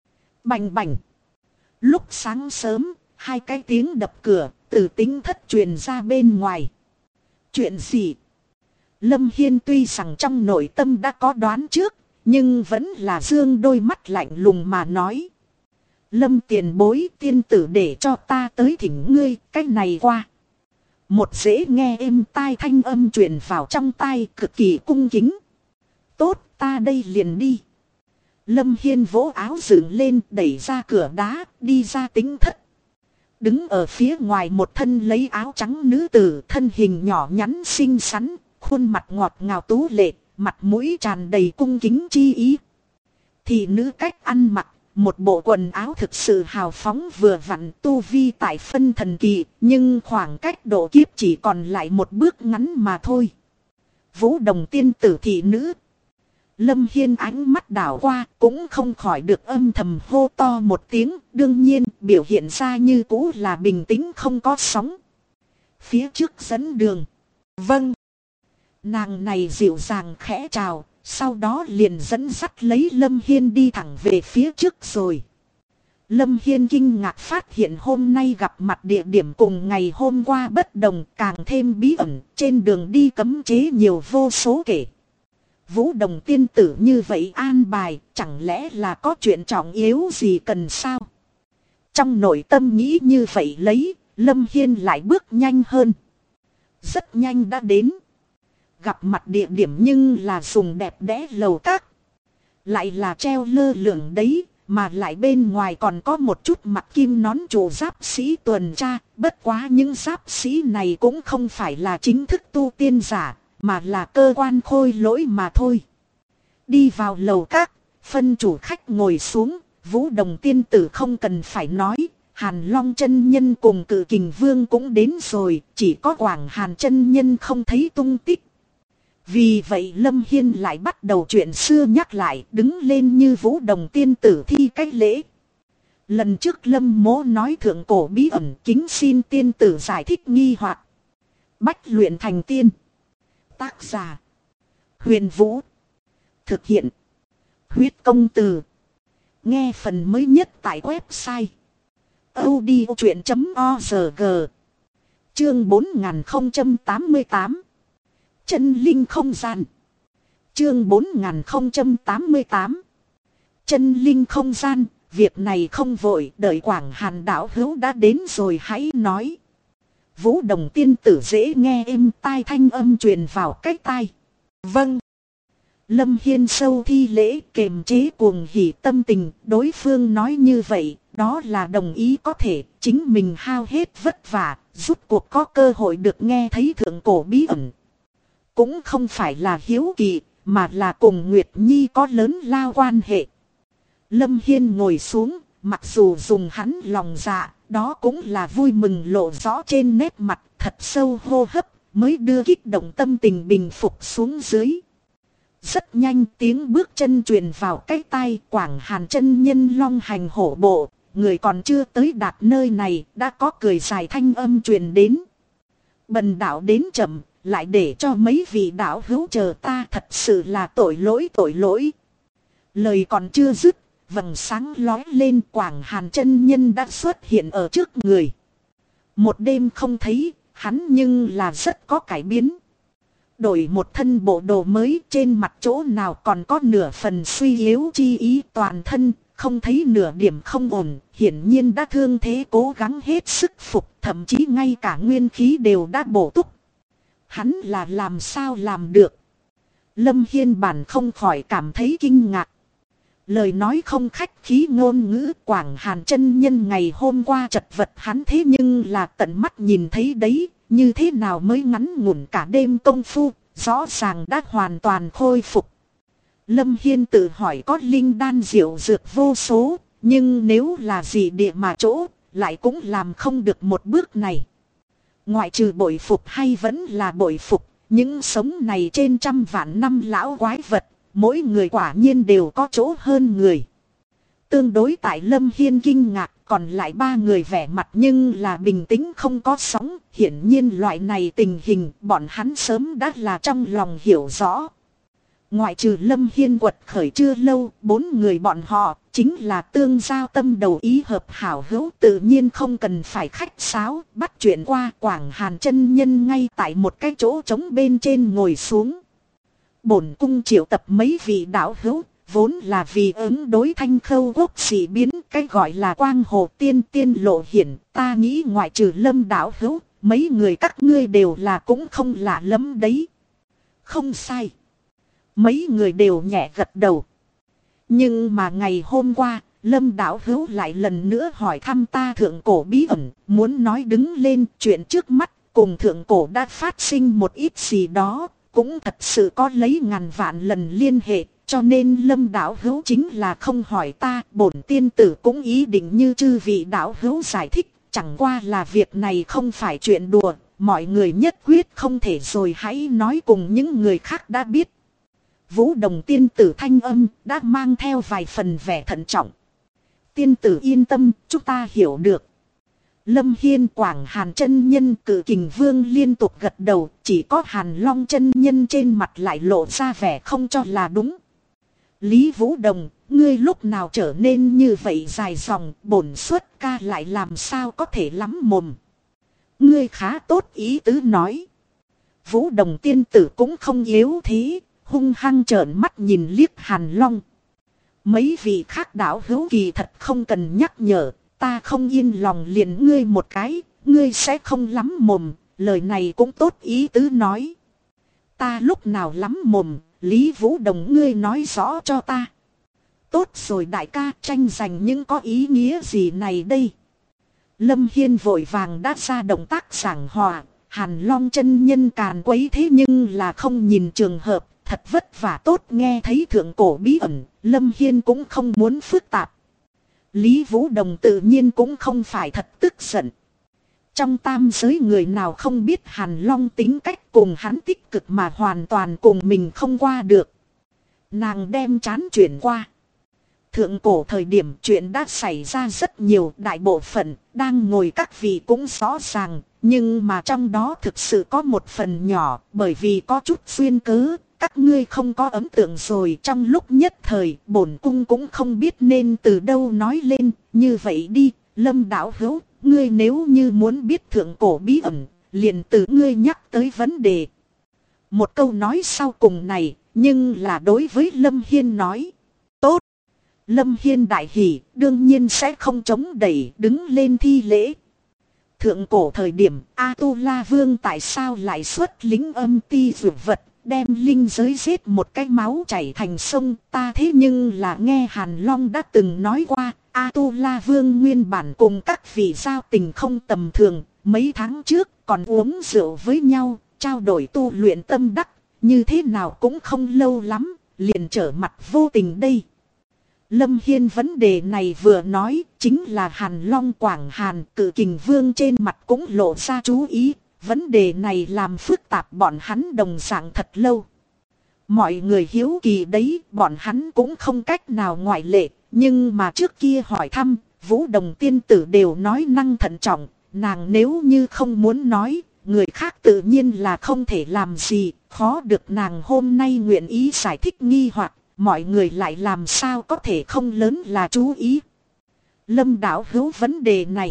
Bành bành. Lúc sáng sớm, hai cái tiếng đập cửa, từ tính thất truyền ra bên ngoài. Chuyện gì? Lâm Hiên tuy rằng trong nội tâm đã có đoán trước, nhưng vẫn là dương đôi mắt lạnh lùng mà nói. Lâm tiền bối, tiên tử để cho ta tới thỉnh ngươi, cách này qua. Một dễ nghe êm tai thanh âm truyền vào trong tai, cực kỳ cung kính. Tốt, ta đây liền đi. Lâm Hiên vỗ áo dựng lên, đẩy ra cửa đá, đi ra tính thất. Đứng ở phía ngoài một thân lấy áo trắng nữ tử, thân hình nhỏ nhắn xinh xắn, khuôn mặt ngọt ngào tú lệ, mặt mũi tràn đầy cung kính chi ý. Thị nữ cách ăn mặc, một bộ quần áo thực sự hào phóng vừa vặn, tu vi tại phân thần kỳ, nhưng khoảng cách độ kiếp chỉ còn lại một bước ngắn mà thôi. Vũ Đồng tiên tử thị nữ. Lâm Hiên ánh mắt đảo qua, cũng không khỏi được âm thầm hô to một tiếng, đương nhiên biểu hiện ra như cũ là bình tĩnh không có sóng. Phía trước dẫn đường. Vâng. Nàng này dịu dàng khẽ chào, sau đó liền dẫn dắt lấy Lâm Hiên đi thẳng về phía trước rồi. Lâm Hiên kinh ngạc phát hiện hôm nay gặp mặt địa điểm cùng ngày hôm qua bất đồng, càng thêm bí ẩn, trên đường đi cấm chế nhiều vô số kể. Vũ Đồng tiên tử như vậy an bài, chẳng lẽ là có chuyện trọng yếu gì cần sao? Trong nội tâm nghĩ như vậy lấy, Lâm Hiên lại bước nhanh hơn. Rất nhanh đã đến. gặp mặt địa điểm nhưng là dùng đẹp đẽ lầu các. Lại là treo lơ lửng đấy, mà lại bên ngoài còn có một chút mặt kim nón trụ giáp sĩ tuần tra. Bất quá những giáp sĩ này cũng không phải là chính thức tu tiên giả, mà là cơ quan khôi lỗi mà thôi. Đi vào lầu các, phân chủ khách ngồi xuống, Vũ Đồng tiên tử không cần phải nói. Hàn Long chân nhân cùng Cự Kình Vương cũng đến rồi, chỉ có Quảng Hàn chân nhân không thấy tung tích. Vì vậy Lâm Hiên lại bắt đầu chuyện xưa nhắc lại, đứng lên như Vũ Đồng tiên tử thi cách lễ. Lần trước Lâm Mỗ nói thượng cổ bí ẩn, kính xin tiên tử giải thích nghi hoặc. Bách luyện thành tiên. Tác giả: Huyền Vũ. Thực hiện: Huyết Công Từ. Nghe phần mới nhất tại website audiochuyện.org. Chương 4088. Chân linh không gian. Chương 4088. Chân linh không gian. Việc này không vội, đợi Quảng Hàn đạo hữu đã đến rồi hãy nói. Vũ Đồng tiên tử dễ nghe êm tai thanh âm truyền vào cái tai. Vâng. Lâm Hiên sâu thi lễ kềm chế cuồng hỉ tâm tình, đối phương nói như vậy, đó là đồng ý có thể, chính mình hao hết vất vả, rút cuộc có cơ hội được nghe thấy thượng cổ bí ẩn. Cũng không phải là hiếu kỳ, mà là cùng Nguyệt Nhi có lớn lao quan hệ. Lâm Hiên ngồi xuống, mặc dù dùng hắn lòng dạ, đó cũng là vui mừng lộ rõ trên nét mặt, thật sâu hô hấp, mới đưa kích động tâm tình bình phục xuống dưới. Rất nhanh tiếng bước chân truyền vào cái tai. Quảng Hàn chân nhân long hành hổ bộ, người còn chưa tới đạt nơi này, đã có cười dài thanh âm truyền đến. Bần đạo đến chậm, lại để cho mấy vị đạo hữu chờ ta, thật sự là tội lỗi tội lỗi. Lời còn chưa dứt, vầng sáng lói lên, Quảng Hàn chân nhân đã xuất hiện ở trước người. Một đêm không thấy, hắn nhưng là rất có cải biến. Đổi một thân bộ đồ mới, trên mặt chỗ nào còn có nửa phần suy yếu chi ý, toàn thân không thấy nửa điểm không ổn, hiển nhiên đã thương thế cố gắng hết sức phục, thậm chí ngay cả nguyên khí đều đã bổ túc. Hắn là làm sao làm được? Lâm Hiên bản không khỏi cảm thấy kinh ngạc. Lời nói không khách khí ngôn ngữ, Quảng Hàn chân nhân ngày hôm qua chật vật hắn thế nhưng là tận mắt nhìn thấy đấy. Như thế nào mới ngắn ngủn cả đêm công phu, rõ ràng đã hoàn toàn khôi phục. Lâm Hiên tự hỏi, có linh đan diệu dược vô số, nhưng nếu là gì địa mà chỗ, lại cũng làm không được một bước này. Ngoại trừ bội phục hay vẫn là bội phục, những sống này trên trăm vạn năm lão quái vật, mỗi người quả nhiên đều có chỗ hơn người. Tương đối tại Lâm Hiên kinh ngạc, còn lại ba người vẻ mặt nhưng là bình tĩnh không có sóng. Hiển nhiên loại này tình hình bọn hắn sớm đã là trong lòng hiểu rõ. Ngoại trừ Lâm Hiên quật khởi chưa lâu, bốn người bọn họ chính là tương giao tâm đầu ý hợp hảo hữu, tự nhiên không cần phải khách sáo. Bắt chuyện qua, Quảng Hàn chân nhân ngay tại một cái chỗ trống bên trên ngồi xuống. Bổn cung triệu tập mấy vị đạo hữu, vốn là vì ứng đối Thanh Khâu quốc dị biến, cái gọi là quang hồ tiên tiên lộ hiển. Ta nghĩ ngoại trừ Lâm đạo hữu, mấy người các ngươi đều là cũng không lạ lắm đấy. Không sai. Mấy người đều nhẹ gật đầu. Nhưng mà ngày hôm qua, Lâm đạo hữu lại lần nữa hỏi thăm ta thượng cổ bí ẩn, muốn nói đứng lên chuyện trước mắt, cùng thượng cổ đã phát sinh một ít gì đó, cũng thật sự có lấy ngàn vạn lần liên hệ. Cho nên Lâm đạo hữu chính là không hỏi ta, bổn tiên tử cũng ý định như chư vị đạo hữu giải thích, chẳng qua là việc này không phải chuyện đùa, mọi người nhất quyết không thể rồi hãy nói cùng những người khác đã biết. Vũ Đồng tiên tử thanh âm đã mang theo vài phần vẻ thận trọng. Tiên tử yên tâm, chúng ta hiểu được. Lâm Hiên, Quảng Hàn chân nhân, Cự Kình Vương liên tục gật đầu, chỉ có Hàn Long chân nhân trên mặt lại lộ ra vẻ không cho là đúng. Lý Vũ Đồng, ngươi lúc nào trở nên như vậy dài dòng, bổn xuất ca lại làm sao có thể lắm mồm. Ngươi khá tốt ý tứ nói. Vũ Đồng tiên tử cũng không yếu thế, hung hăng trợn mắt nhìn liếc Hàn Long. Mấy vị khác đạo hữu kỳ thật không cần nhắc nhở, ta không yên lòng liền ngươi một cái, ngươi sẽ không lắm mồm, lời này cũng tốt ý tứ nói. Ta lúc nào lắm mồm, Lý Vũ Đồng ngươi nói rõ cho ta. Tốt rồi đại ca, tranh giành những có ý nghĩa gì này đây? Lâm Hiên vội vàng đáp ra động tác giảng hòa. Hàn Long chân nhân càn quấy thế nhưng là không nhìn trường hợp, thật vất vả tốt nghe thấy thượng cổ bí ẩn, Lâm Hiên cũng không muốn phức tạp. Lý Vũ Đồng tự nhiên cũng không phải thật tức giận. Trong tam giới người nào không biết Hàn Long tính cách cùng hắn tích cực mà hoàn toàn cùng mình không qua được. Nàng đem chán chuyển qua. Thượng cổ thời điểm chuyện đã xảy ra rất nhiều, đại bộ phận đang ngồi các vị cũng rõ ràng. Nhưng mà trong đó thực sự có một phần nhỏ, bởi vì có chút duyên cớ, các ngươi không có ấn tượng rồi. Trong lúc nhất thời, bổn cung cũng không biết nên từ đâu nói lên. Như vậy đi, Lâm đạo hữu, ngươi nếu như muốn biết thượng cổ bí ẩn, liền từ ngươi nhắc tới vấn đề. Một câu nói sau cùng này, nhưng là đối với Lâm Hiên nói. Tốt! Lâm Hiên đại hỉ, đương nhiên sẽ không chống đẩy, đứng lên thi lễ. Thượng cổ thời điểm, A-tu-la vương tại sao lại xuất lính âm ti dược vật, đem linh giới giết một cái máu chảy thành sông. Ta thế nhưng là nghe Hàn Long đã từng nói qua, A-tu-la vương nguyên bản cùng các vị giao tình không tầm thường. Mấy tháng trước còn uống rượu với nhau, trao đổi tu luyện tâm đắc, như thế nào cũng không lâu lắm, liền trở mặt vô tình đây. Lâm Hiên vấn đề này vừa nói, chính là Hàn Long Quảng Hàn Cự Kình Vương trên mặt cũng lộ ra chú ý. Vấn đề này làm phức tạp bọn hắn đồng dạng thật lâu. Mọi người hiếu kỳ đấy, bọn hắn cũng không cách nào ngoại lệ. Nhưng mà trước kia hỏi thăm, Vũ Đồng tiên tử đều nói năng thận trọng. Nàng nếu như không muốn nói, người khác tự nhiên là không thể làm gì. Khó được nàng hôm nay nguyện ý giải thích nghi hoặc. Mọi người lại làm sao có thể không lớn là chú ý. Lâm đạo hữu vấn đề này.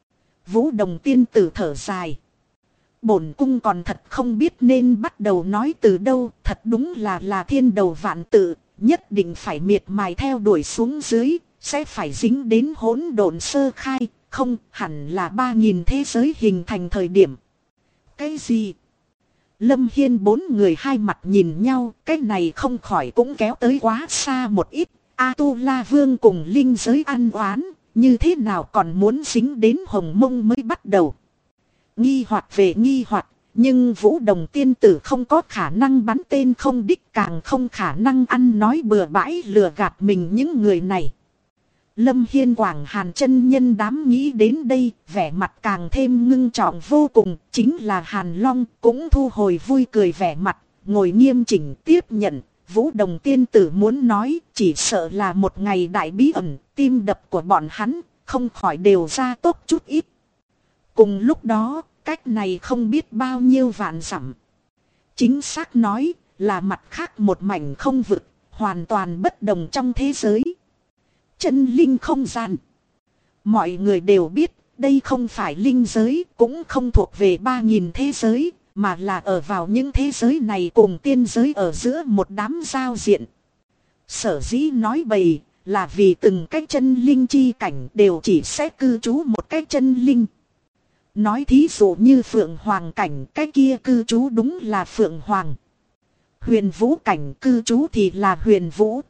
Vũ Đồng tiên tử thở dài. Bổn cung còn thật không biết nên bắt đầu nói từ đâu. Thật đúng là thiên đầu vạn tự. Nhất định phải miệt mài theo đuổi xuống dưới. Sẽ phải dính đến hỗn độn sơ khai. Không hẳn là 3000 thế giới hình thành thời điểm. Cái gì? Lâm Hiên bốn người hai mặt nhìn nhau, cái này không khỏi cũng kéo tới quá xa một ít. A-tu-la vương cùng linh giới ăn oán, như thế nào còn muốn dính đến hồng mông mới bắt đầu. Nghi hoặc về nghi hoặc, nhưng Vũ Đồng tiên tử không có khả năng bắn tên không đích, càng không khả năng ăn nói bừa bãi lừa gạt mình những người này. Lâm Hiên Quảng Hàn chân nhân đám nghĩ đến đây, vẻ mặt càng thêm ngưng trọng vô cùng, chính là Hàn Long cũng thu hồi vui cười vẻ mặt, ngồi nghiêm chỉnh tiếp nhận. Vũ Đồng tiên tử muốn nói, chỉ sợ là một ngày đại bí ẩn, tim đập của bọn hắn, không khỏi đều ra tốt chút ít. Cùng lúc đó, cách này không biết bao nhiêu vạn dặm. Chính xác nói, là mặt khác một mảnh không vực, hoàn toàn bất đồng trong thế giới. Chân linh không gian. Mọi người đều biết, đây không phải linh giới, cũng không thuộc về 3000 thế giới, mà là ở vào những thế giới này cùng tiên giới ở giữa một đám giao diện. Sở dĩ nói bày, là vì từng cái chân linh chi cảnh đều chỉ sẽ cư trú một cái chân linh. Nói thí dụ như Phượng Hoàng cảnh, cái kia cư trú đúng là Phượng Hoàng. Huyền Vũ cảnh cư trú thì là Huyền Vũ.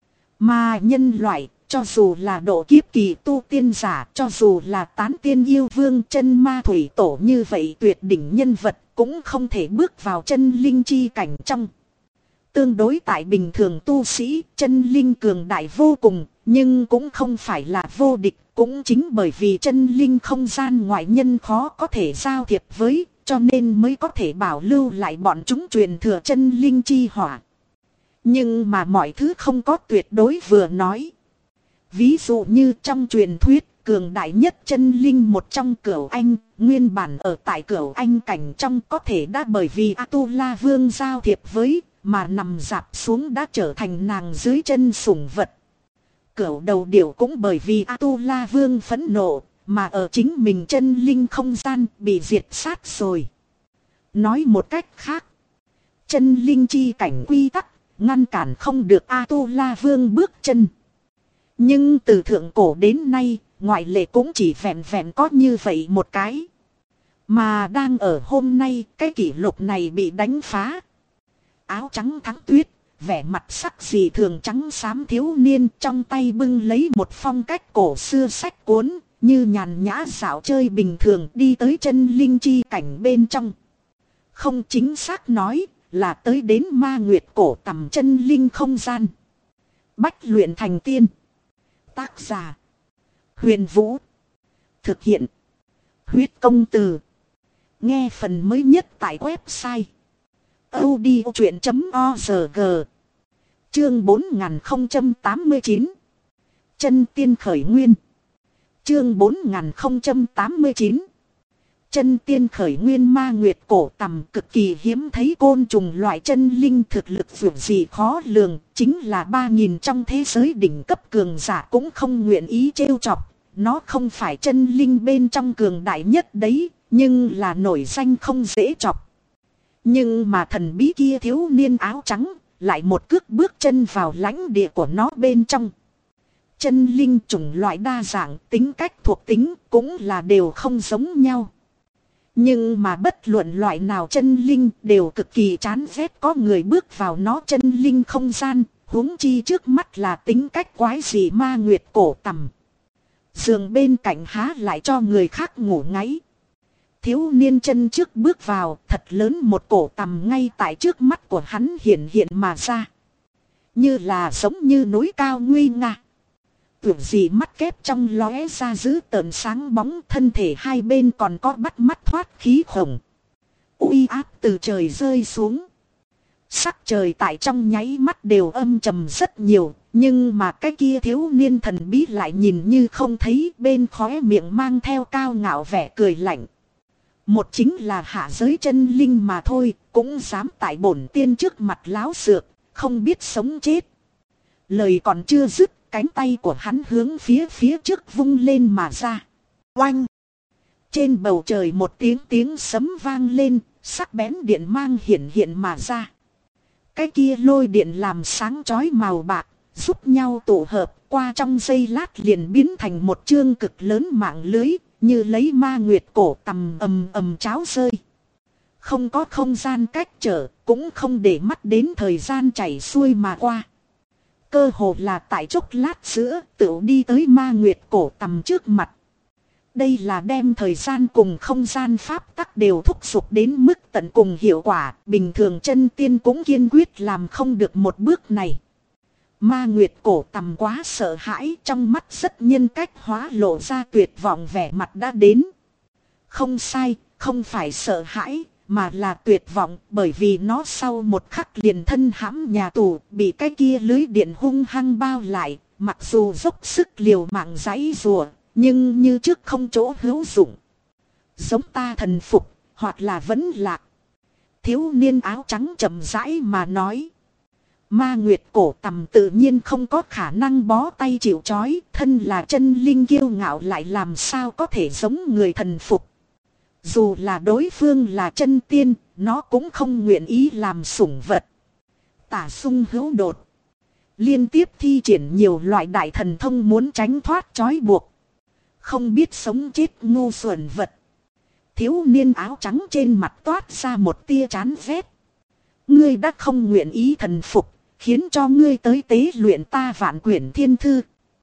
Mà nhân loại, cho dù là độ kiếp kỳ tu tiên giả, cho dù là tán tiên yêu vương chân ma thủy tổ như vậy tuyệt đỉnh nhân vật, cũng không thể bước vào chân linh chi cảnh trong. Tương đối tại bình thường tu sĩ, chân linh cường đại vô cùng, nhưng cũng không phải là vô địch. Cũng chính bởi vì chân linh không gian ngoại nhân khó có thể giao thiệp với, cho nên mới có thể bảo lưu lại bọn chúng truyền thừa chân linh chi hỏa. Nhưng mà mọi thứ không có tuyệt đối vừa nói. Ví dụ như trong truyền thuyết, cường đại nhất chân linh một trong Cửu Anh, nguyên bản ở tại Cửu Anh cảnh trong có thể đã bởi vì A-tu-la vương giao thiệp với, mà nằm dạp xuống đã trở thành nàng dưới chân sủng vật. Cửu đầu điểu cũng bởi vì A-tu-la vương phẫn nộ, mà ở chính mình chân linh không gian bị diệt sát rồi. Nói một cách khác, chân linh chi cảnh quy tắc, ngăn cản không được A-tu-la vương bước chân. Nhưng từ thượng cổ đến nay, ngoại lệ cũng chỉ vẹn vẹn có như vậy một cái. Mà đang ở hôm nay, cái kỷ lục này bị đánh phá. Áo trắng thắng tuyết, vẻ mặt sắc dị thường trắng xám thiếu niên trong tay bưng lấy một phong cách cổ xưa sách cuốn, như nhàn nhã dạo chơi bình thường đi tới chân linh chi cảnh bên trong. Không, chính xác nói là tới đến ma nguyệt cổ tầm chân linh không gian. Bách luyện thành tiên. Tác giả: Huyền Vũ. Thực hiện: Huyết Công Từ. Nghe phần mới nhất tại website audiochuyện.org. Chương 4089. Chân tiên khởi nguyên. Chương 4089. Chân tiên khởi nguyên. Ma nguyệt cổ tầm cực kỳ hiếm thấy côn trùng loại chân linh thực lực vượt gì khó lường, chính là 3000 trong thế giới đỉnh cấp cường giả cũng không nguyện ý trêu chọc. Nó không phải chân linh bên trong cường đại nhất đấy, nhưng là nổi danh không dễ chọc. Nhưng mà thần bí kia thiếu niên áo trắng lại một cước bước chân vào lãnh địa của nó bên trong. Chân linh chủng loại đa dạng, tính cách thuộc tính cũng là đều không giống nhau. Nhưng mà bất luận loại nào chân linh đều cực kỳ chán ghét có người bước vào nó chân linh không gian, huống chi trước mắt là tính cách quái dị ma nguyệt cổ tầm. Giường bên cạnh há lại cho người khác ngủ ngáy. Thiếu niên chân trước bước vào, thật lớn một cổ tầm ngay tại trước mắt của hắn hiện hiện mà ra. Như là giống như núi cao nguy nga. Tưởng gì mắt kép trong lóe ra giữ tợn sáng bóng, thân thể hai bên còn có bắt mắt thoát khí khổng. Uy áp từ trời rơi xuống. Sắc trời tại trong nháy mắt đều âm trầm rất nhiều, nhưng mà cái kia thiếu niên thần bí lại nhìn như không thấy, bên khóe miệng mang theo cao ngạo vẻ cười lạnh. Một chính là hạ giới chân linh mà thôi, cũng dám tại bổn tiên trước mặt láo xược, không biết sống chết. Lời còn chưa dứt, cánh tay của hắn hướng phía trước vung lên mà ra. Oanh! Trên bầu trời một tiếng sấm vang lên, sắc bén điện mang hiện mà ra. Cái kia lôi điện làm sáng chói màu bạc, giúp nhau tụ hợp, qua trong giây lát liền biến thành một chương cực lớn mạng lưới, như lấy ma nguyệt cổ tầm ầm cháo rơi. Không có không gian cách trở, cũng không để mắt đến thời gian chảy xuôi mà qua. Cơ hồ là tại chốc lát giữa, tựu đi tới ma nguyệt cổ tầm trước mặt. Đây là đem thời gian cùng không gian pháp tắc đều thúc giục đến mức tận cùng hiệu quả, bình thường chân tiên cũng kiên quyết làm không được một bước này. Ma nguyệt cổ tầm quá sợ hãi, trong mắt rất nhân cách hóa lộ ra tuyệt vọng, vẻ mặt đã đến. Không sai, không phải sợ hãi, mà là tuyệt vọng, bởi vì nó sau một khắc liền thân hãm nhà tù, bị cái kia lưới điện hung hăng bao lại, mặc dù dốc sức liều mạng giãy giụa, nhưng như trước không chỗ hữu dụng. Giống ta thần phục, hoặc là vẫn lạc. Thiếu niên áo trắng chậm rãi mà nói. Ma nguyệt cổ tầm tự nhiên không có khả năng bó tay chịu trói, thân là chân linh kiêu ngạo lại làm sao có thể giống người thần phục. Dù là đối phương là chân tiên, nó cũng không nguyện ý làm sủng vật. Tả sung hữu đột. Liên tiếp thi triển nhiều loại đại thần thông muốn tránh thoát trói buộc. Không biết sống chết ngu xuẩn vật. Thiếu niên áo trắng trên mặt toát ra một tia chán ghét. Ngươi đã không nguyện ý thần phục, khiến cho ngươi tới tế luyện ta vạn quyển thiên thư.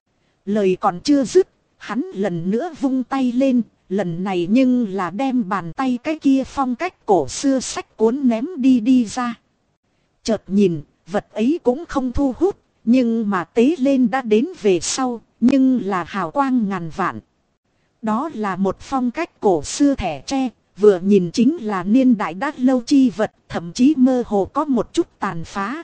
Lời còn chưa dứt, hắn lần nữa vung tay lên, lần này nhưng là đem bàn tay cái kia phong cách cổ xưa sách cuốn ném đi ra. Chợt nhìn, vật ấy cũng không thu hút, nhưng mà tế lên đã đến về sau, nhưng là hào quang ngàn vạn. Đó là một phong cách cổ xưa thẻ tre, vừa nhìn chính là niên đại đã lâu chi vật, thậm chí mơ hồ có một chút tàn phá.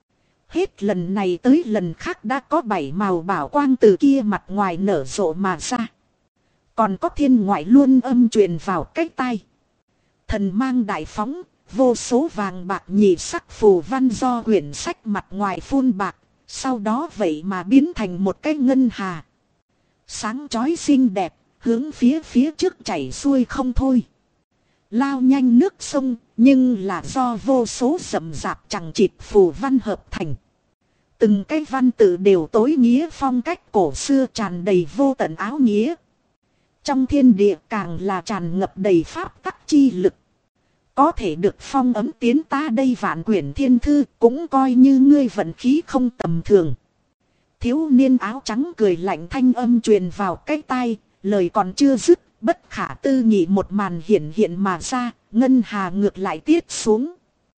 Hết lần này tới lần khác đã có 7 màu bảo quang từ kia mặt ngoài nở rộ mà ra. Còn có thiên ngoại luôn âm truyền vào cái tai. Thần mang đại phóng, vô số vàng bạc nhị sắc phù văn do quyển sách mặt ngoài phun bạc, sau đó vậy mà biến thành một cái ngân hà. Sáng chói xinh đẹp, hướng phía trước chảy xuôi không thôi. Lao nhanh nước sông, nhưng là do vô số rậm rạp chằng chịt phù văn hợp thành. Từng cái văn tự đều tối nghĩa phong cách cổ xưa, tràn đầy vô tận áo nghĩa. Trong thiên địa càng là tràn ngập đầy pháp tắc chi lực. Có thể được phong ấm tiến ta đây Vạn Quyển Thiên Thư cũng coi như ngươi vận khí không tầm thường. Thiếu niên áo trắng cười lạnh thanh âm truyền vào cái tai, lời còn chưa dứt, bất khả tư nghị một màn hiện hiện mà ra, ngân hà ngược lại tiết xuống.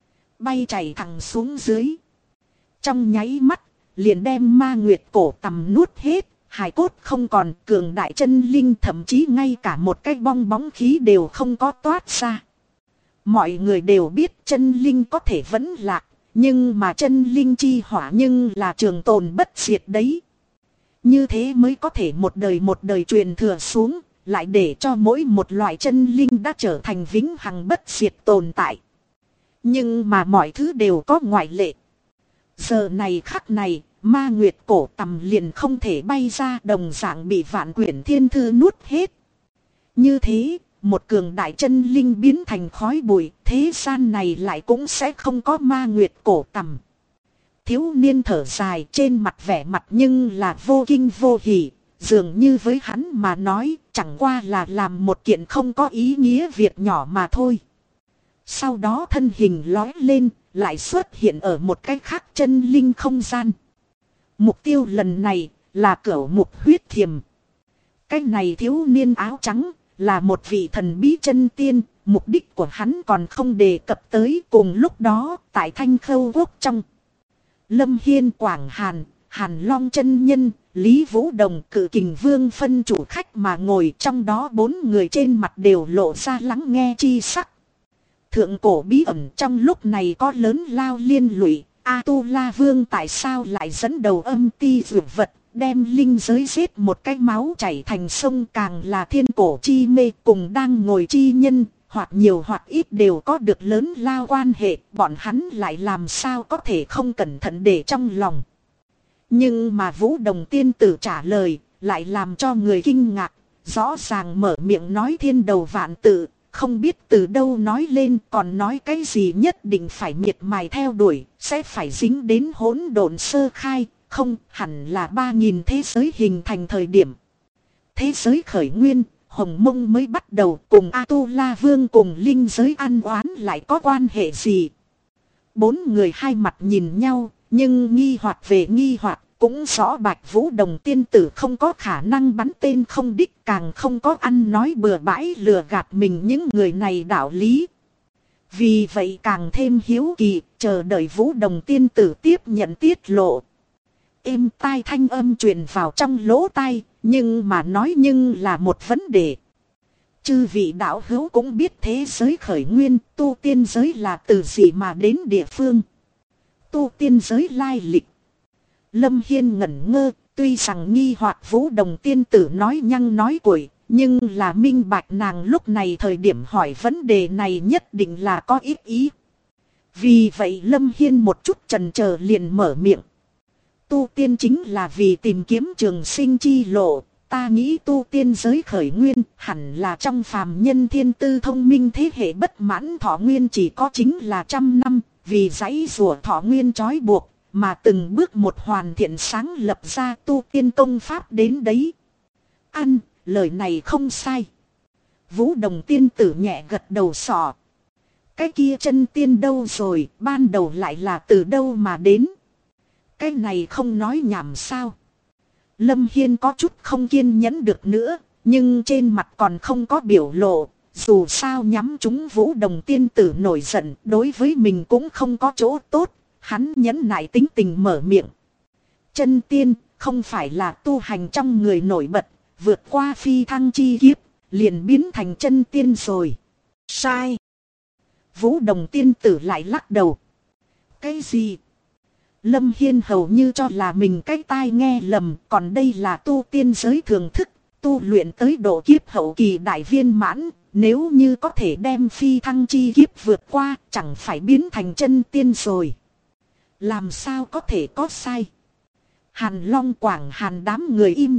Bay chảy thẳng xuống dưới. Trong nháy mắt, liền đem ma nguyệt cổ tầm nuốt hết, hài cốt không còn, cường đại chân linh thậm chí ngay cả một cái bong bóng khí đều không có toát ra. Mọi người đều biết chân linh có thể vẫn lạc, nhưng mà chân linh chi hỏa nhưng là trường tồn bất diệt đấy. Như thế mới có thể một đời truyền thừa xuống, lại để cho mỗi một loại chân linh đã trở thành vĩnh hằng bất diệt tồn tại. Nhưng mà mọi thứ đều có ngoại lệ. Giờ này khắc này, ma nguyệt cổ tầm liền không thể bay ra, đồng dạng bị Vạn Quyển Thiên Thư nuốt hết. Như thế, một cường đại chân linh biến thành khói bụi, thế gian này lại cũng sẽ không có ma nguyệt cổ tầm. Thiếu niên thở dài, trên mặt vẻ mặt nhưng là vô kinh vô hỉ, dường như với hắn mà nói chẳng qua là làm một kiện không có ý nghĩa việc nhỏ mà thôi. Sau đó thân hình lói lên, lại xuất hiện ở một cái khác chân linh không gian. Mục tiêu lần này là Cửu Mục Huyết Thiềm. Cái này thiếu niên áo trắng là một vị thần bí chân tiên, mục đích của hắn còn không đề cập tới. Cùng lúc đó tại Thanh Khâu Quốc trong, Lâm Hiên, Quảng Hàn, Hàn Long chân nhân, Lý Vũ Đồng, Cự Kình Vương phân chủ khách mà ngồi, trong đó 4 người trên mặt đều lộ ra lắng nghe chi sắc. Thượng cổ bí ẩn trong lúc này có lớn lao liên lụy. A-tu-la Vương tại sao lại dẫn đầu âm ti dược vật, đem linh giới giết một cái máu chảy thành sông, càng là thiên cổ chi mê cùng đang ngồi chi nhân, hoặc nhiều hoặc ít đều có được lớn lao quan hệ, bọn hắn lại làm sao có thể không cẩn thận để trong lòng. Nhưng mà Vũ Đồng tiên tử trả lời, lại làm cho người kinh ngạc, rõ ràng mở miệng nói thiên đầu vạn tự, không biết từ đâu nói lên, còn nói cái gì nhất định phải miệt mài theo đuổi, sẽ phải dính đến hỗn độn sơ khai, không hẳn là 3000 thế giới hình thành thời điểm. Thế giới khởi nguyên, Hồng Mông mới bắt đầu, cùng A-tu-la Vương cùng linh giới ăn oán lại có quan hệ gì? 4 người hai mặt nhìn nhau, nhưng nghi hoặc về nghi hoặc, cũng rõ Bạch Vũ Đồng tiên tử không có khả năng bắn tên không đích, càng không có ăn nói bừa bãi lừa gạt mình những người này đạo lý. Vì vậy càng thêm hiếu kỳ, chờ đợi Vũ Đồng tiên tử tiếp nhận tiết lộ. Êm tai thanh âm truyền vào trong lỗ tai, nhưng mà nói nhưng là một vấn đề. Chư vị đạo hữu cũng biết thế giới khởi nguyên, tu tiên giới là từ gì mà đến địa phương. Tu tiên giới lai lịch. Lâm Hiên ngẩn ngơ, tuy rằng nghi hoặc Vũ Đồng tiên tử nói nhăng nói cuội, nhưng là minh bạch nàng lúc này thời điểm hỏi vấn đề này nhất định là có ít ý. Vì vậy Lâm Hiên một chút chần chờ liền mở miệng. Tu tiên chính là vì tìm kiếm trường sinh chi lộ, ta nghĩ tu tiên giới khởi nguyên hẳn là trong phàm nhân thiên tư thông minh thế hệ bất mãn thọ nguyên chỉ có chính là 100 năm, vì giãy giụa thọ nguyên trói buộc, mà từng bước một hoàn thiện sáng lập ra tu tiên công pháp đến đấy. Ăn, lời này không sai. Vũ Đồng tiên tử nhẹ gật đầu sọ. Cái kia chân tiên đâu rồi, ban đầu lại là từ đâu mà đến? Cái này không nói nhảm sao? Lâm Hiên có chút không kiên nhẫn được nữa, nhưng trên mặt còn không có biểu lộ. Dù sao nhắm chúng Vũ Đồng tiên tử nổi giận, đối với mình cũng không có chỗ tốt. Hắn nhẫn nại tính tình mở miệng. Chân tiên không phải là tu hành trong người nổi bật, vượt qua phi thăng chi kiếp, liền biến thành chân tiên rồi. Sai. Vũ Đồng tiên tử lại lắc đầu. Cái gì? Lâm Hiên hầu như cho là mình cái tai nghe lầm, còn đây là tu tiên giới thường thức, tu luyện tới độ kiếp hậu kỳ đại viên mãn, nếu như có thể đem phi thăng chi kiếp vượt qua, chẳng phải biến thành chân tiên rồi. Làm sao có thể có sai? Hàn Long Quảng Hàn đám người im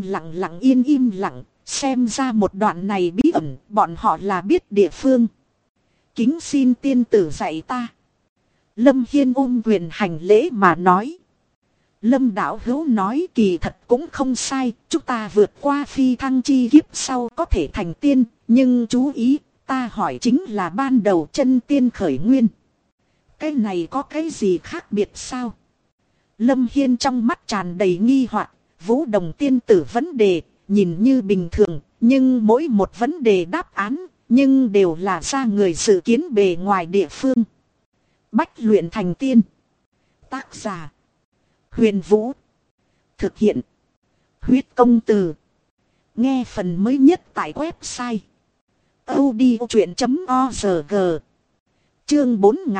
lặng, xem ra một đoạn này bí ẩn, bọn họ là biết địa phương. Kính xin tiên tử dạy ta. Lâm Hiên ôm quyền hành lễ mà nói. Lâm đạo hữu nói kỳ thật cũng không sai, chúng ta vượt qua phi thăng chi kiếp sau có thể thành tiên, nhưng chú ý, Ta hỏi chính là ban đầu chân tiên khởi nguyên. Cái này có cái gì khác biệt sao? Lâm Hiên trong mắt tràn đầy nghi hoặc. Vũ Đồng tiên tử vấn đề nhìn như bình thường, nhưng mỗi một vấn đề đáp án nhưng đều là ra người dự kiến bề ngoài địa phương. Bách luyện thành tiên. Tác giả Huyền Vũ. Thực hiện Huyết Công Từ. Nghe phần mới nhất tại website audiochuyện.org. Chương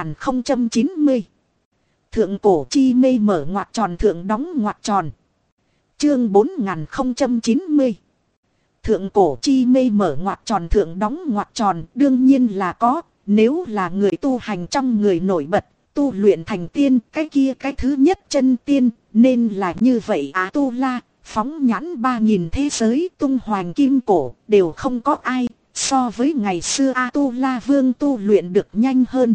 4090. Thượng cổ chi mê mở ngoặc tròn thượng đóng ngoặc tròn. Chương 4090. Thượng cổ chi mê mở ngoặc tròn thượng đóng ngoặc tròn đương nhiên là có. Nếu là người tu hành trong người nổi bật, tu luyện thành tiên, cái kia cái thứ nhất chân tiên, nên là như vậy. A-tu-la, phóng nhãn 3000 thế giới tung hoành kim cổ, đều không có ai so với ngày xưa A-tu-la vương tu luyện được nhanh hơn.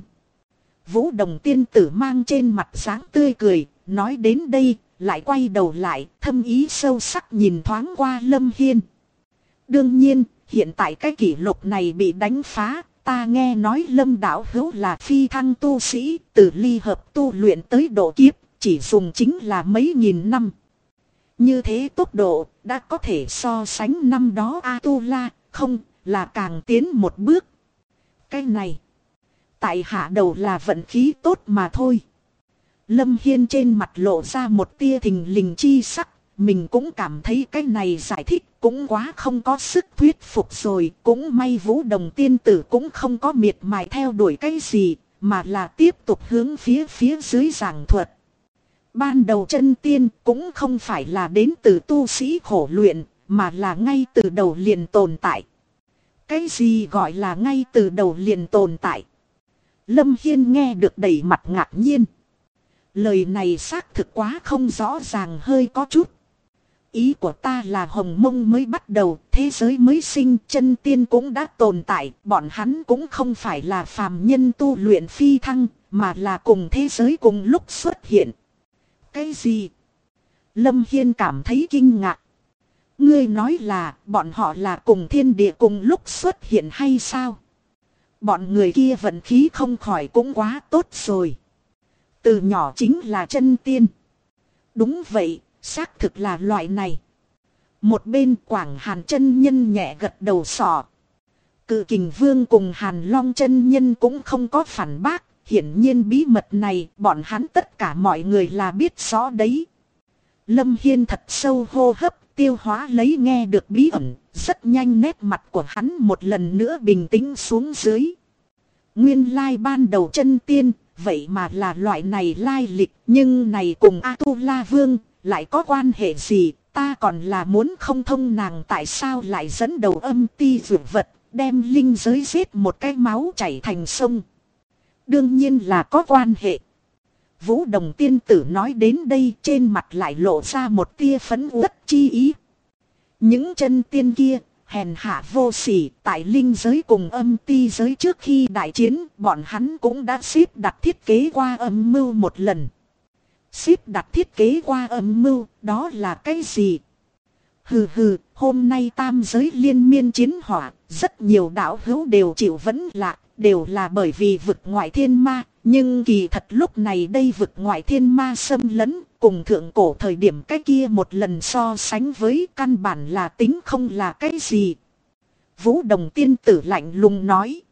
Vũ Đồng tiên tử mang trên mặt dáng tươi cười, nói đến đây, lại quay đầu lại, thâm ý sâu sắc nhìn thoáng qua Lâm Hiên. Đương nhiên, hiện tại cái kỷ lục này bị đánh phá, ta nghe nói Lâm đạo hữu là phi thăng tu sĩ, từ ly hợp tu luyện tới độ kiếp, chỉ dùng chính là mấy nghìn năm. Như thế tốc độ, đã có thể so sánh năm đó A-tu-la, không, là càng tiến một bước. Cái này, tại hạ đầu là vận khí tốt mà thôi. Lâm Hiên trên mặt lộ ra một tia thình lình chi sắc. Mình cũng cảm thấy cái này giải thích cũng quá không có sức thuyết phục rồi. Cũng may Vũ Đồng tiên tử cũng không có miệt mài theo đuổi cái gì, mà là tiếp tục hướng phía dưới giảng thuật. Ban đầu chân tiên cũng không phải là đến từ tu sĩ khổ luyện, mà là ngay từ đầu liền tồn tại. Cái gì gọi là ngay từ đầu liền tồn tại? Lâm Hiên nghe được đầy mặt ngạc nhiên. Lời này xác thực quá không rõ ràng, hơi có chút. Ý của ta là hồng mông mới bắt đầu, thế giới mới sinh, chân tiên cũng đã tồn tại, bọn hắn cũng không phải là phàm nhân tu luyện phi thăng, mà là cùng thế giới cùng lúc xuất hiện. Cái gì? Lâm Hiên cảm thấy kinh ngạc. Ngươi nói là bọn họ là cùng thiên địa cùng lúc xuất hiện hay sao? Bọn người kia vận khí không khỏi cũng quá tốt rồi. Từ nhỏ chính là chân tiên. Đúng vậy, xác thực là loại này. Một bên Quảng Hàn chân nhân nhẹ gật đầu sọ. Cự Kình Vương cùng Hàn Long chân nhân cũng không có phản bác. Hiển nhiên bí mật này bọn hắn tất cả mọi người là biết rõ đấy. Lâm Hiên thật sâu hô hấp, tiêu hóa lấy nghe được bí ẩn. Rất nhanh nét mặt của hắn một lần nữa bình tĩnh xuống dưới. Nguyên lai ban đầu chân tiên, vậy mà là loại này lai lịch. Nhưng này cùng A-tu-la vương lại có quan hệ gì? Ta còn là muốn không thông nàng tại sao lại dẫn đầu âm ti dược vật, đem linh giới giết một cái máu chảy thành sông. Đương nhiên là có quan hệ. Vũ Đồng tiên tử nói đến đây, trên mặt lại lộ ra một tia phấn uất chi ý. Những chân tiên kia hèn hạ vô sỉ, tại linh giới cùng âm ti giới trước khi đại chiến, bọn hắn cũng đã xếp đặt thiết kế qua âm mưu một lần. Xếp đặt thiết kế qua âm mưu, đó là cái gì? Hừ hừ, hôm nay tam giới liên miên chiến hỏa, rất nhiều đạo hữu đều chịu vẫn lạc, đều là bởi vì vực ngoại thiên ma. Nhưng kỳ thật lúc này đây vực ngoại thiên ma xâm lấn, cùng thượng cổ thời điểm cái kia một lần so sánh với căn bản là tính không là cái gì. Vũ Đồng tiên tử lạnh lùng nói.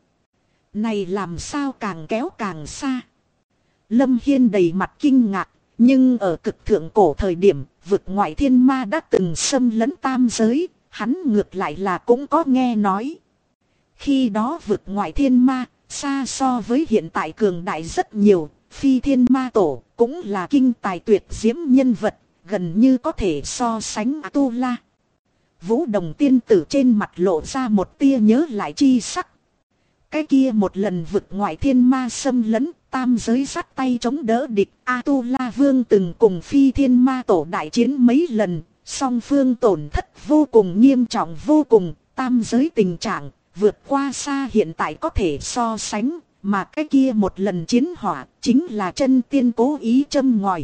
Này làm sao càng kéo càng xa. Lâm Hiên đầy mặt kinh ngạc, nhưng ở cực thượng cổ thời điểm, vực ngoại thiên ma đã từng xâm lấn tam giới, hắn ngược lại là cũng có nghe nói. Khi đó vực ngoại thiên ma xa so với hiện tại cường đại rất nhiều, Phi Thiên Ma Tổ cũng là kinh tài tuyệt diễm nhân vật, gần như có thể so sánh A-tu-la. Vũ Đồng tiên tử trên mặt lộ ra một tia nhớ lại chi sắc. Cái kia một lần vực ngoại thiên ma xâm lấn, tam giới sắt tay chống đỡ địch, A-tu-la vương từng cùng Phi Thiên Ma Tổ đại chiến mấy lần, song phương tổn thất vô cùng nghiêm trọng vô cùng, tam giới tình trạng vượt qua xa hiện tại có thể so sánh, mà cái kia một lần chiến hỏa chính là chân tiên cố ý châm ngòi.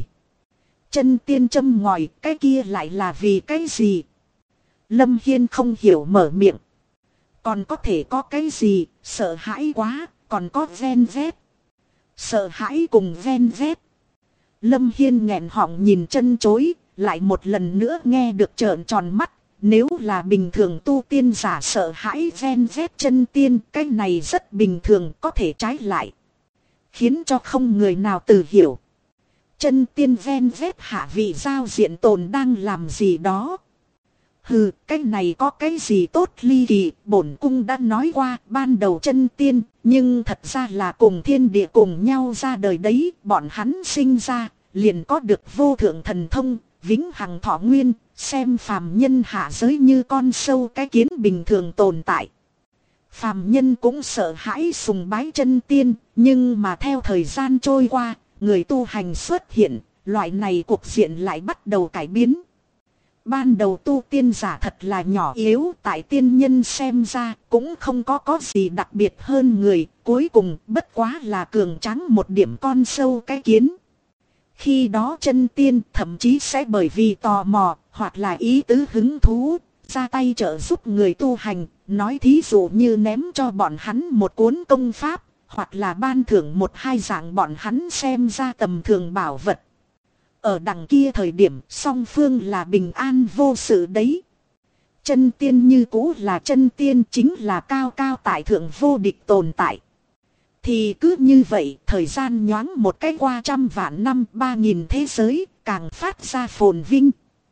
Chân tiên châm ngòi, cái kia lại là vì cái gì? Lâm Hiên không hiểu mở miệng. Còn có thể có cái gì, sợ hãi quá, còn có ven vét. Sợ hãi cùng ven vét. Lâm Hiên nghẹn họng nhìn chân chối, lại một lần nữa nghe được trợn tròn mắt. Nếu là bình thường tu tiên giả sợ hãi ven vét chân tiên, cái này rất bình thường, có thể trái lại. Khiến cho không người nào từ hiểu. Chân tiên ven vét hạ vị giao diện tồn đang làm gì đó. Hừ, cái này có cái gì tốt ly kỳ, bổn cung đã nói qua, ban đầu chân tiên, nhưng thật ra là cùng thiên địa cùng nhau ra đời đấy, bọn hắn sinh ra, liền có được vô thượng thần thông, vĩnh hằng thọ nguyên, xem phàm nhân hạ giới như con sâu cái kiến bình thường tồn tại. Phàm nhân cũng sợ hãi sùng bái chân tiên, nhưng mà theo thời gian trôi qua, người tu hành xuất hiện, loại này cục diện lại bắt đầu cải biến. Ban đầu tu tiên giả thật là nhỏ yếu, tại tiên nhân xem ra cũng không có gì đặc biệt hơn người, cuối cùng bất quá là cường tráng một điểm con sâu cái kiến. Khi đó chân tiên thậm chí sẽ bởi vì tò mò hoặc là ý tứ hứng thú, ra tay trợ giúp người tu hành, nói thí dụ như ném cho bọn hắn một cuốn công pháp, hoặc là ban thưởng một hai dạng bọn hắn xem ra tầm thường bảo vật. Ở đằng kia thời điểm song phương là bình an vô sự đấy. Chân tiên như cũ là chân tiên, chính là cao cao tại thượng vô địch tồn tại. Thì cứ như vậy thời gian nhoáng một cái qua trăm vạn năm 3000 thế giới càng phát ra phồn vinh.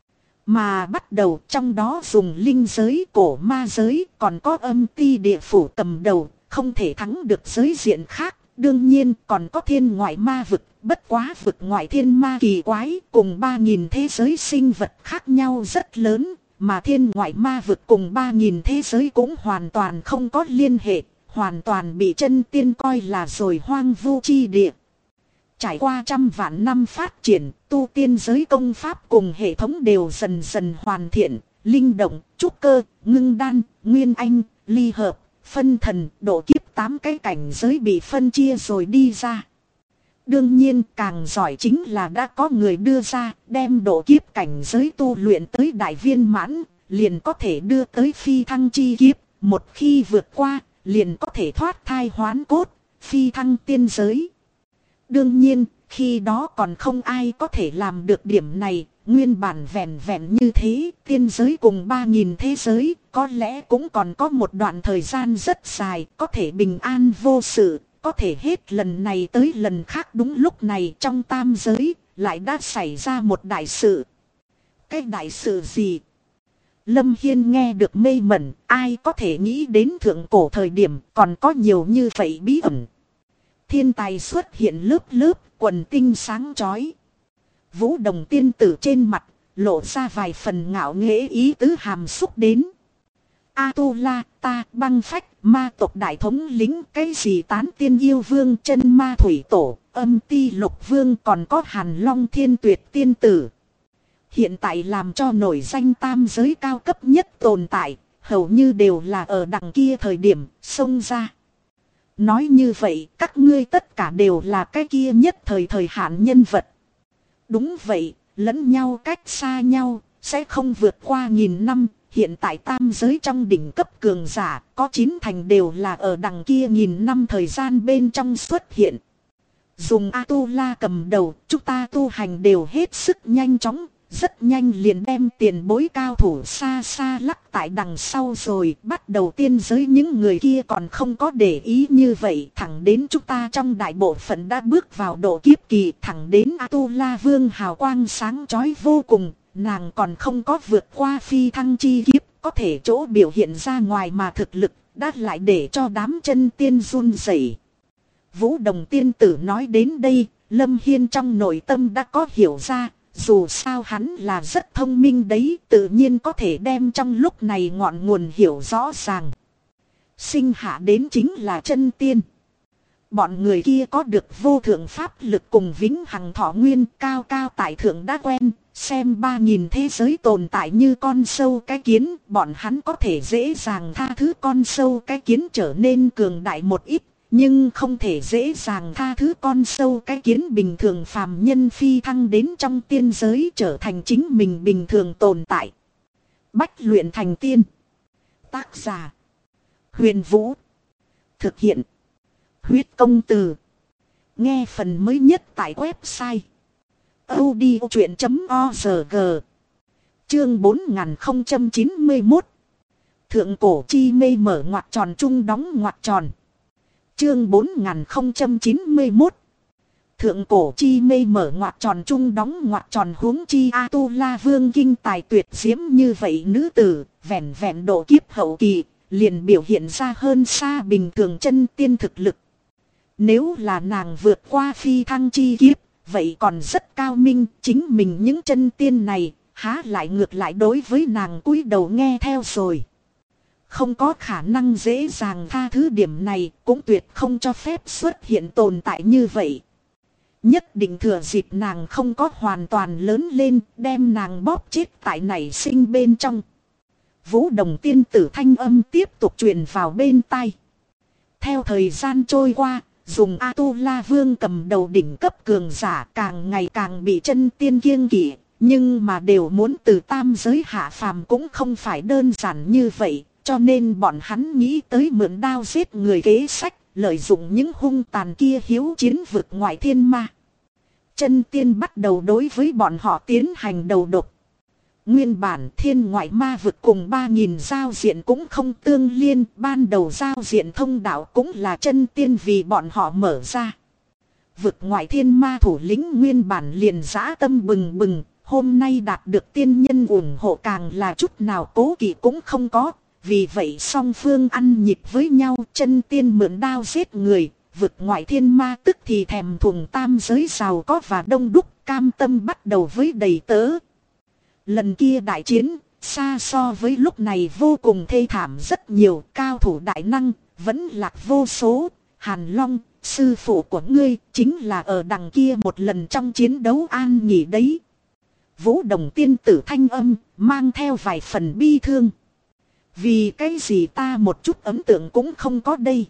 Mà bắt đầu trong đó dùng linh giới, cổ ma giới, còn có âm ti địa phủ cầm đầu, không thể thắng được giới diện khác. Đương nhiên còn có thiên ngoại ma vực, bất quá vực ngoại thiên ma kỳ quái, cùng 3000 thế giới sinh vật khác nhau rất lớn, mà thiên ngoại ma vực cùng 3000 thế giới cũng hoàn toàn không có liên hệ, hoàn toàn bị chân tiên coi là rồi hoang vu chi địa. Trải qua trăm vạn năm phát triển, tu tiên giới công pháp cùng hệ thống đều dần dần hoàn thiện, linh động, trúc cơ, ngưng đan, nguyên anh, ly hợp, phân thần, độ kiếp 8 cái cảnh giới bị phân chia rồi đi ra. Đương nhiên càng giỏi chính là đã có người đưa ra, đem độ kiếp cảnh giới tu luyện tới đại viên mãn, liền có thể đưa tới phi thăng chi kiếp, một khi vượt qua, liền có thể thoát thai hoán cốt, phi thăng tiên giới. Đương nhiên, khi đó còn không ai có thể làm được điểm này, nguyên bản vẹn vẹn như thế, tiên giới cùng 3000 thế giới, có lẽ cũng còn có một đoạn thời gian rất dài, có thể bình an vô sự, có thể hết lần này tới lần khác đúng lúc này trong tam giới, lại đã xảy ra một đại sự. Cái đại sự gì? Lâm Hiên nghe được mê mẩn, ai có thể nghĩ đến thượng cổ thời điểm còn có nhiều như vậy bí ẩn. Thiên tài xuất hiện lớp lớp, quần tinh sáng chói. Vũ Đồng tiên tử trên mặt, lộ ra vài phần ngạo nghễ ý tứ hàm xúc đến. A-tu-la, ta, băng phách, ma tộc đại thống lính, cái gì tán tiên yêu vương, chân ma thủy tổ, âm ti lục vương, còn có Hàn Long thiên tuyệt tiên tử. Hiện tại làm cho nổi danh tam giới cao cấp nhất tồn tại, hầu như đều là ở đằng kia thời điểm, xông ra. Nói như vậy, các ngươi tất cả đều là cái kia nhất thời hạn nhân vật. Đúng vậy, lẫn nhau cách xa nhau, sẽ không vượt qua 1000 năm. Hiện tại tam giới trong đỉnh cấp cường giả, có 9 thành đều là ở đằng kia 1000 năm thời gian bên trong xuất hiện. Dùng A-tu-la cầm đầu, chúng ta tu hành đều hết sức nhanh chóng. Rất nhanh liền đem tiền bối cao thủ xa xa lắc tại đằng sau rồi. Bắt đầu tiên giới những người kia còn không có để ý như vậy. Thẳng đến chúng ta trong đại bộ phận đã bước vào độ kiếp kỳ. Thẳng đến A-tu-la vương hào quang sáng chói vô cùng. Nàng còn không có vượt qua phi thăng chi kiếp. Có thể chỗ biểu hiện ra ngoài mà thực lực đã lại để cho đám chân tiên run rẩy. Vũ Đồng tiên tử nói đến đây, Lâm Hiên trong nội tâm đã có hiểu ra. Dù sao hắn là rất thông minh đấy, tự nhiên có thể đem trong lúc này ngọn nguồn hiểu rõ ràng. Sinh hạ đến chính là chân tiên. Bọn người kia có được vô thượng pháp lực cùng vĩnh hằng thọ nguyên, cao cao tại thượng đã quen, xem 3000 thế giới tồn tại như con sâu cái kiến, bọn hắn có thể dễ dàng tha thứ con sâu cái kiến trở nên cường đại một ít. Nhưng không thể dễ dàng tha thứ con sâu cái kiến bình thường phàm nhân phi thăng đến trong tiên giới trở thành chính mình bình thường tồn tại. Bách luyện thành tiên. Tác giả. Huyền Vũ. Thực hiện. Huyết công từ. Nghe phần mới nhất tại website audiochuyện.org. Chương 4091. Thượng cổ chi mê mở ngoặc tròn trung đóng ngoặc tròn. Chương 4091. Thượng cổ chi mê mở ngoặc tròn trung đóng ngoặc tròn, huống chi A-tu-la vương kinh tài tuyệt diễm như vậy nữ tử, vẹn vẹn độ kiếp hậu kỳ, liền biểu hiện ra hơn xa bình thường chân tiên thực lực. Nếu là nàng vượt qua phi thăng chi kiếp, vậy còn rất cao minh, chính mình những chân tiên này, há lại ngược lại đối với nàng cúi đầu nghe theo rồi. Không có khả năng dễ dàng tha thứ điểm này, cũng tuyệt không cho phép xuất hiện tồn tại như vậy. Nhất định thừa dịp nàng không có hoàn toàn lớn lên, đem nàng bóp chết tại nảy sinh bên trong. Vũ Đồng tiên tử thanh âm tiếp tục truyền vào bên tai. Theo thời gian trôi qua, dùng A-tu-la vương cầm đầu đỉnh cấp cường giả càng ngày càng bị chân tiên kiêng kỵ, nhưng mà đều muốn từ tam giới hạ phàm cũng không phải đơn giản như vậy, cho nên bọn hắn nghĩ tới mượn đao giết người kế sách, lợi dụng những hung tàn kia hiếu chiến vực ngoại thiên ma. Chân tiên bắt đầu đối với bọn họ tiến hành đầu độc. Nguyên bản thiên ngoại ma vực cùng 3.000 giao diện cũng không tương liên, ban đầu giao diện thông đạo cũng là chân tiên vì bọn họ mở ra. Vực ngoại thiên ma thủ lĩnh nguyên bản liền dã tâm bừng bừng, hôm nay đạt được tiên nhân ủng hộ càng là chút nào cố kỵ cũng không có. Vì vậy song phương ăn nhịp với nhau, chân tiên mượn đao giết người, vực ngoại thiên ma tức thì thèm thuồng tam giới giàu có và đông đúc, cam tâm bắt đầu với đầy tớ. Lần kia đại chiến, xa so với lúc này vô cùng thê thảm rất nhiều, cao thủ đại năng, vẫn lạc vô số. Hàn Long, sư phụ của ngươi, chính là ở đằng kia một lần trong chiến đấu an nghỉ đấy. Vũ Đồng tiên tử thanh âm, mang theo vài phần bi thương. Vì cái gì ta một chút ấn tượng cũng không có đây.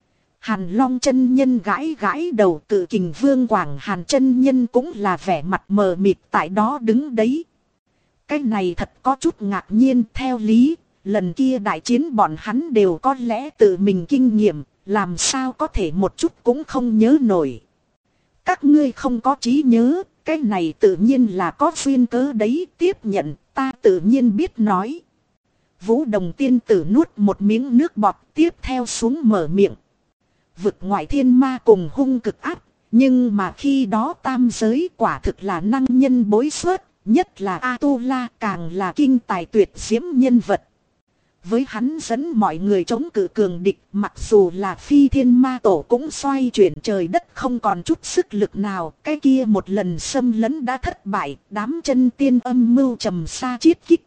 Hàn Long chân nhân gãi gãi đầu, Cự Kình Vương Quảng Hàn chân nhân cũng là vẻ mặt mờ mịt tại đó đứng đấy. Cái này thật có chút ngạc nhiên, theo lý, lần kia đại chiến bọn hắn đều có lẽ tự mình kinh nghiệm, làm sao có thể một chút cũng không nhớ nổi. Các ngươi không có trí nhớ, cái này tự nhiên là có duyên cớ đấy, tiếp nhận, ta tự nhiên biết nói. Vũ Đồng tiên tử nuốt một miếng nước bọt, tiếp theo xuống mở miệng. Vực ngoại thiên ma cùng hung cực áp, nhưng mà khi đó tam giới quả thực là năng nhân bối xuất, nhất là A-tu-la càng là kinh tài tuyệt diễm nhân vật. Với hắn dẫn mọi người chống cự cường địch, mặc dù là phi thiên ma tổ cũng xoay chuyển trời đất không còn chút sức lực nào, cái kia một lần xâm lấn đã thất bại, đám chân tiên âm mưu trầm xa chiết kích.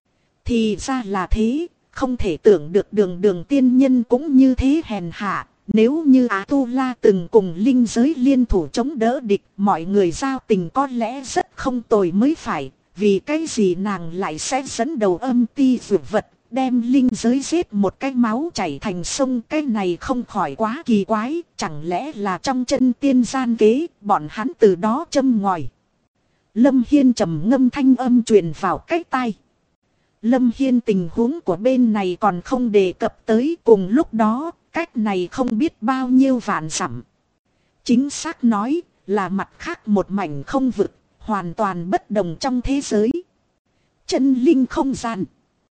Thì ra là thế, không thể tưởng được đường tiên nhân cũng như thế hèn hạ. Nếu như A-tu-la từng cùng linh giới liên thủ chống đỡ địch, mọi người giao tình có lẽ rất không tồi mới phải. Vì cái gì nàng lại sẽ dẫn đầu âm ti dược vật, đem linh giới giết một cái máu chảy thành sông, cái này không khỏi quá kỳ quái. Chẳng lẽ là trong chân tiên gian kế, bọn hắn từ đó châm ngòi. Lâm Hiên trầm ngâm thanh âm truyền vào cái tai. Lâm Hiên tình huống của bên này còn không đề cập tới, cùng lúc đó, cách này không biết bao nhiêu vạn dặm. Chính xác nói là mặt khác một mảnh không vực, hoàn toàn bất đồng trong thế giới. Chân linh không gian.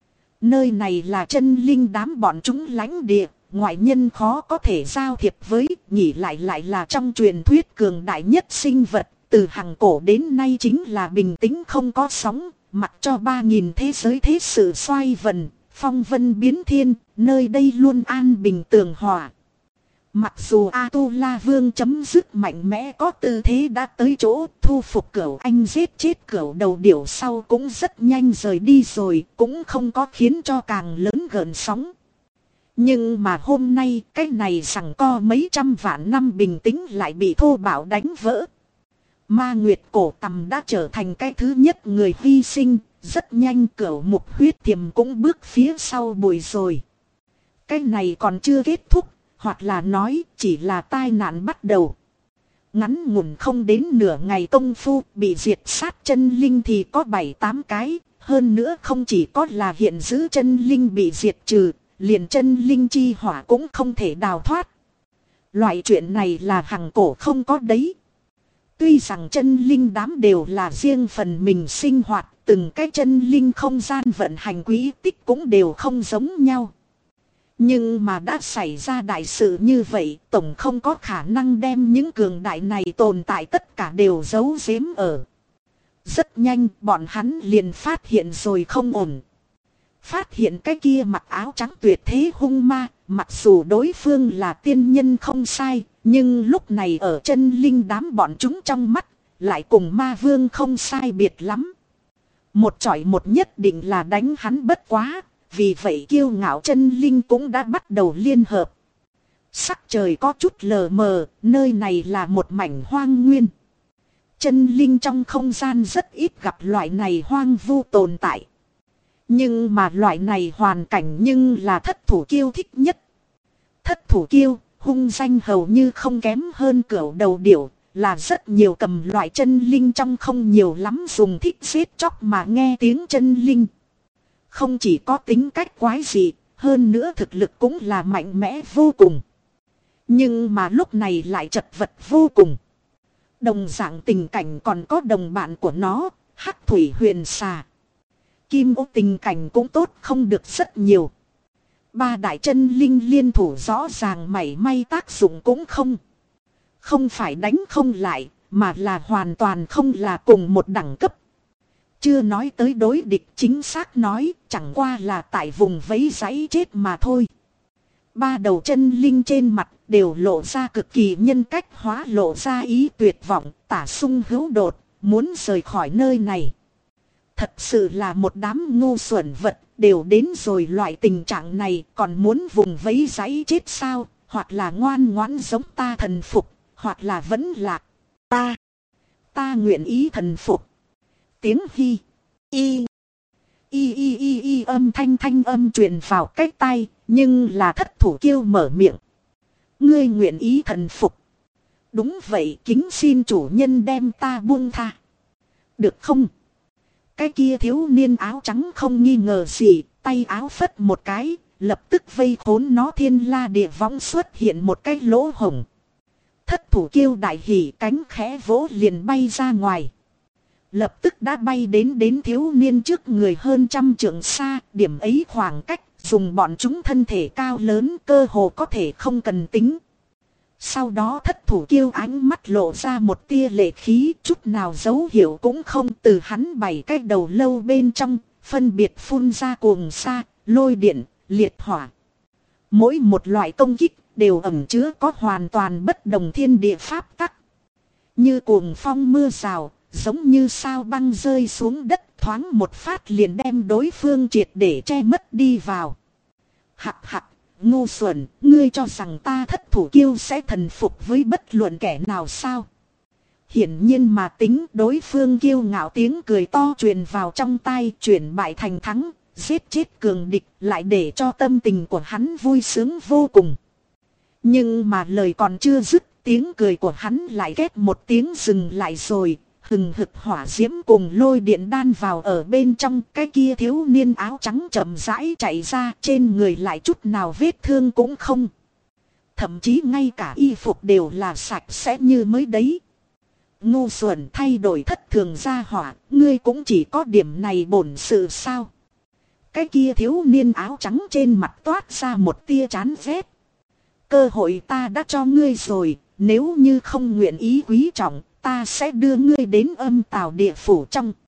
Nơi này là chân linh đám bọn chúng lãnh địa, ngoại nhân khó có thể giao thiệp với, nghĩ lại là trong truyền thuyết cường đại nhất sinh vật, từ hằng cổ đến nay chính là bình tĩnh không có sóng. Mặc cho 3.000 thế giới thế sự xoay vần, phong vân biến thiên, nơi đây luôn an bình tường hòa. Mặc dù A-tu-la vương chấm dứt mạnh mẽ có tư thế đã tới chỗ, thu phục cửu anh giết chết cửu đầu điểu sau cũng rất nhanh rời đi rồi, cũng không có khiến cho càng lớn gợn sóng. Nhưng mà hôm nay cái này rằng co mấy trăm vạn năm bình tĩnh lại bị thô bạo đánh vỡ. Ma Nguyệt Cổ Tầm đã trở thành cái thứ nhất người hy sinh, rất nhanh cửu mục huyết thiềm cũng bước phía sau bụi rồi. Cái này còn chưa kết thúc, hoặc là nói chỉ là tai nạn bắt đầu. Ngắn ngủn không đến nửa ngày công phu, bị diệt sát chân linh thì có 7-8 cái, hơn nữa không chỉ có là hiện giữ chân linh bị diệt trừ, liền chân linh chi hỏa cũng không thể đào thoát. Loại chuyện này là hằng cổ không có đấy. Tuy rằng chân linh đám đều là riêng phần mình sinh hoạt, từng cái chân linh không gian vận hành quỹ tích cũng đều không giống nhau. Nhưng mà đã xảy ra đại sự như vậy, tổng không có khả năng đem những cường đại này tồn tại tất cả đều giấu giếm ở. Rất nhanh bọn hắn liền phát hiện rồi không ổn. Phát hiện cái kia mặc áo trắng tuyệt thế hung ma, mặc dù đối phương là tiên nhân không sai, nhưng lúc này ở chân linh đám bọn chúng trong mắt, lại cùng ma vương không sai biệt lắm. Một chọi một nhất định là đánh hắn bất quá, vì vậy kiêu ngạo chân linh cũng đã bắt đầu liên hợp. Sắc trời có chút lờ mờ, nơi này là một mảnh hoang nguyên. Chân linh trong không gian rất ít gặp loại này hoang vu tồn tại. Nhưng mà loại này hoàn cảnh nhưng là thất thủ kiêu thích nhất. Thất thủ kiêu, hung danh hầu như không kém hơn cửu đầu điểu, là rất nhiều cầm loại chân linh trong không nhiều lắm dùng thích giết chóc mà nghe tiếng chân linh. Không chỉ có tính cách quái dị, hơn nữa thực lực cũng là mạnh mẽ vô cùng. Nhưng mà lúc này lại chật vật vô cùng. Đồng dạng tình cảnh còn có đồng bạn của nó, Hắc Thủy Huyền Xà. Kim Ô tình cảnh cũng tốt không được rất nhiều. Ba đại chân linh liên thủ rõ ràng mảy may tác dụng cũng không. Không phải đánh không lại, mà là hoàn toàn không là cùng một đẳng cấp. Chưa nói tới đối địch, chính xác nói, chẳng qua là tại vùng vẫy giấy chết mà thôi. Ba đầu chân linh trên mặt đều lộ ra cực kỳ nhân cách hóa, lộ ra ý tuyệt vọng, tả sung hữu đột, muốn rời khỏi nơi này. Thật sự là một đám ngu xuẩn vật, đều đến rồi loại tình trạng này còn muốn vùng vẫy giấy chết sao, hoặc là ngoan ngoãn giống ta thần phục, hoặc là vẫn lạc. Ta nguyện ý thần phục. Tiếng hi, y âm thanh âm truyền vào cái tai, nhưng là thất thủ kiêu mở miệng. Ngươi nguyện ý thần phục. Đúng vậy, kính xin chủ nhân đem ta buông tha. Được không? Cái kia thiếu niên áo trắng không nghi ngờ gì, tay áo phất một cái, lập tức vây khốn nó thiên la địa võng xuất hiện một cái lỗ hổng. Thất thủ kiêu đại hỉ, cánh khẽ vỗ liền bay ra ngoài. Lập tức đã bay đến thiếu niên trước người hơn 100 trượng xa, điểm ấy khoảng cách, dùng bọn chúng thân thể cao lớn cơ hồ có thể không cần tính. Sau đó thất thủ kiêu ánh mắt lộ ra một tia lệ khí, chút nào dấu hiệu cũng không, từ hắn 7 cái đầu lâu bên trong, phân biệt phun ra cuồng sa, lôi điện, liệt hỏa. Mỗi một loại công kích đều ẩn chứa có hoàn toàn bất đồng thiên địa pháp tắc. Như cuồng phong mưa rào, giống như sao băng rơi xuống đất, thoáng một phát liền đem đối phương triệt để che mất đi vào. Hặc, ngu xuẩn, ngươi cho rằng ta thất thủ kiêu sẽ thần phục với bất luận kẻ nào sao? Hiển nhiên mà tính, đối phương kiêu ngạo tiếng cười to truyền vào trong tai, chuyển bại thành thắng, giết chết cường địch, lại để cho tâm tình của hắn vui sướng vô cùng. Nhưng mà lời còn chưa dứt, tiếng cười của hắn lại két một tiếng dừng lại rồi. Hừng hực hỏa diễm cùng lôi điện đan vào ở bên trong, cái kia thiếu niên áo trắng chậm rãi chạy ra, trên người lại chút nào vết thương cũng không. Thậm chí ngay cả y phục đều là sạch sẽ như mới đấy. Ngu xuẩn, thay đổi thất thường ra hỏa, ngươi cũng chỉ có điểm này bổn sự sao? Cái kia thiếu niên áo trắng trên mặt toát ra một tia chán ghét. Cơ hội ta đã cho ngươi rồi, nếu như không nguyện ý quý trọng, ta sẽ đưa ngươi đến âm tào địa phủ trong.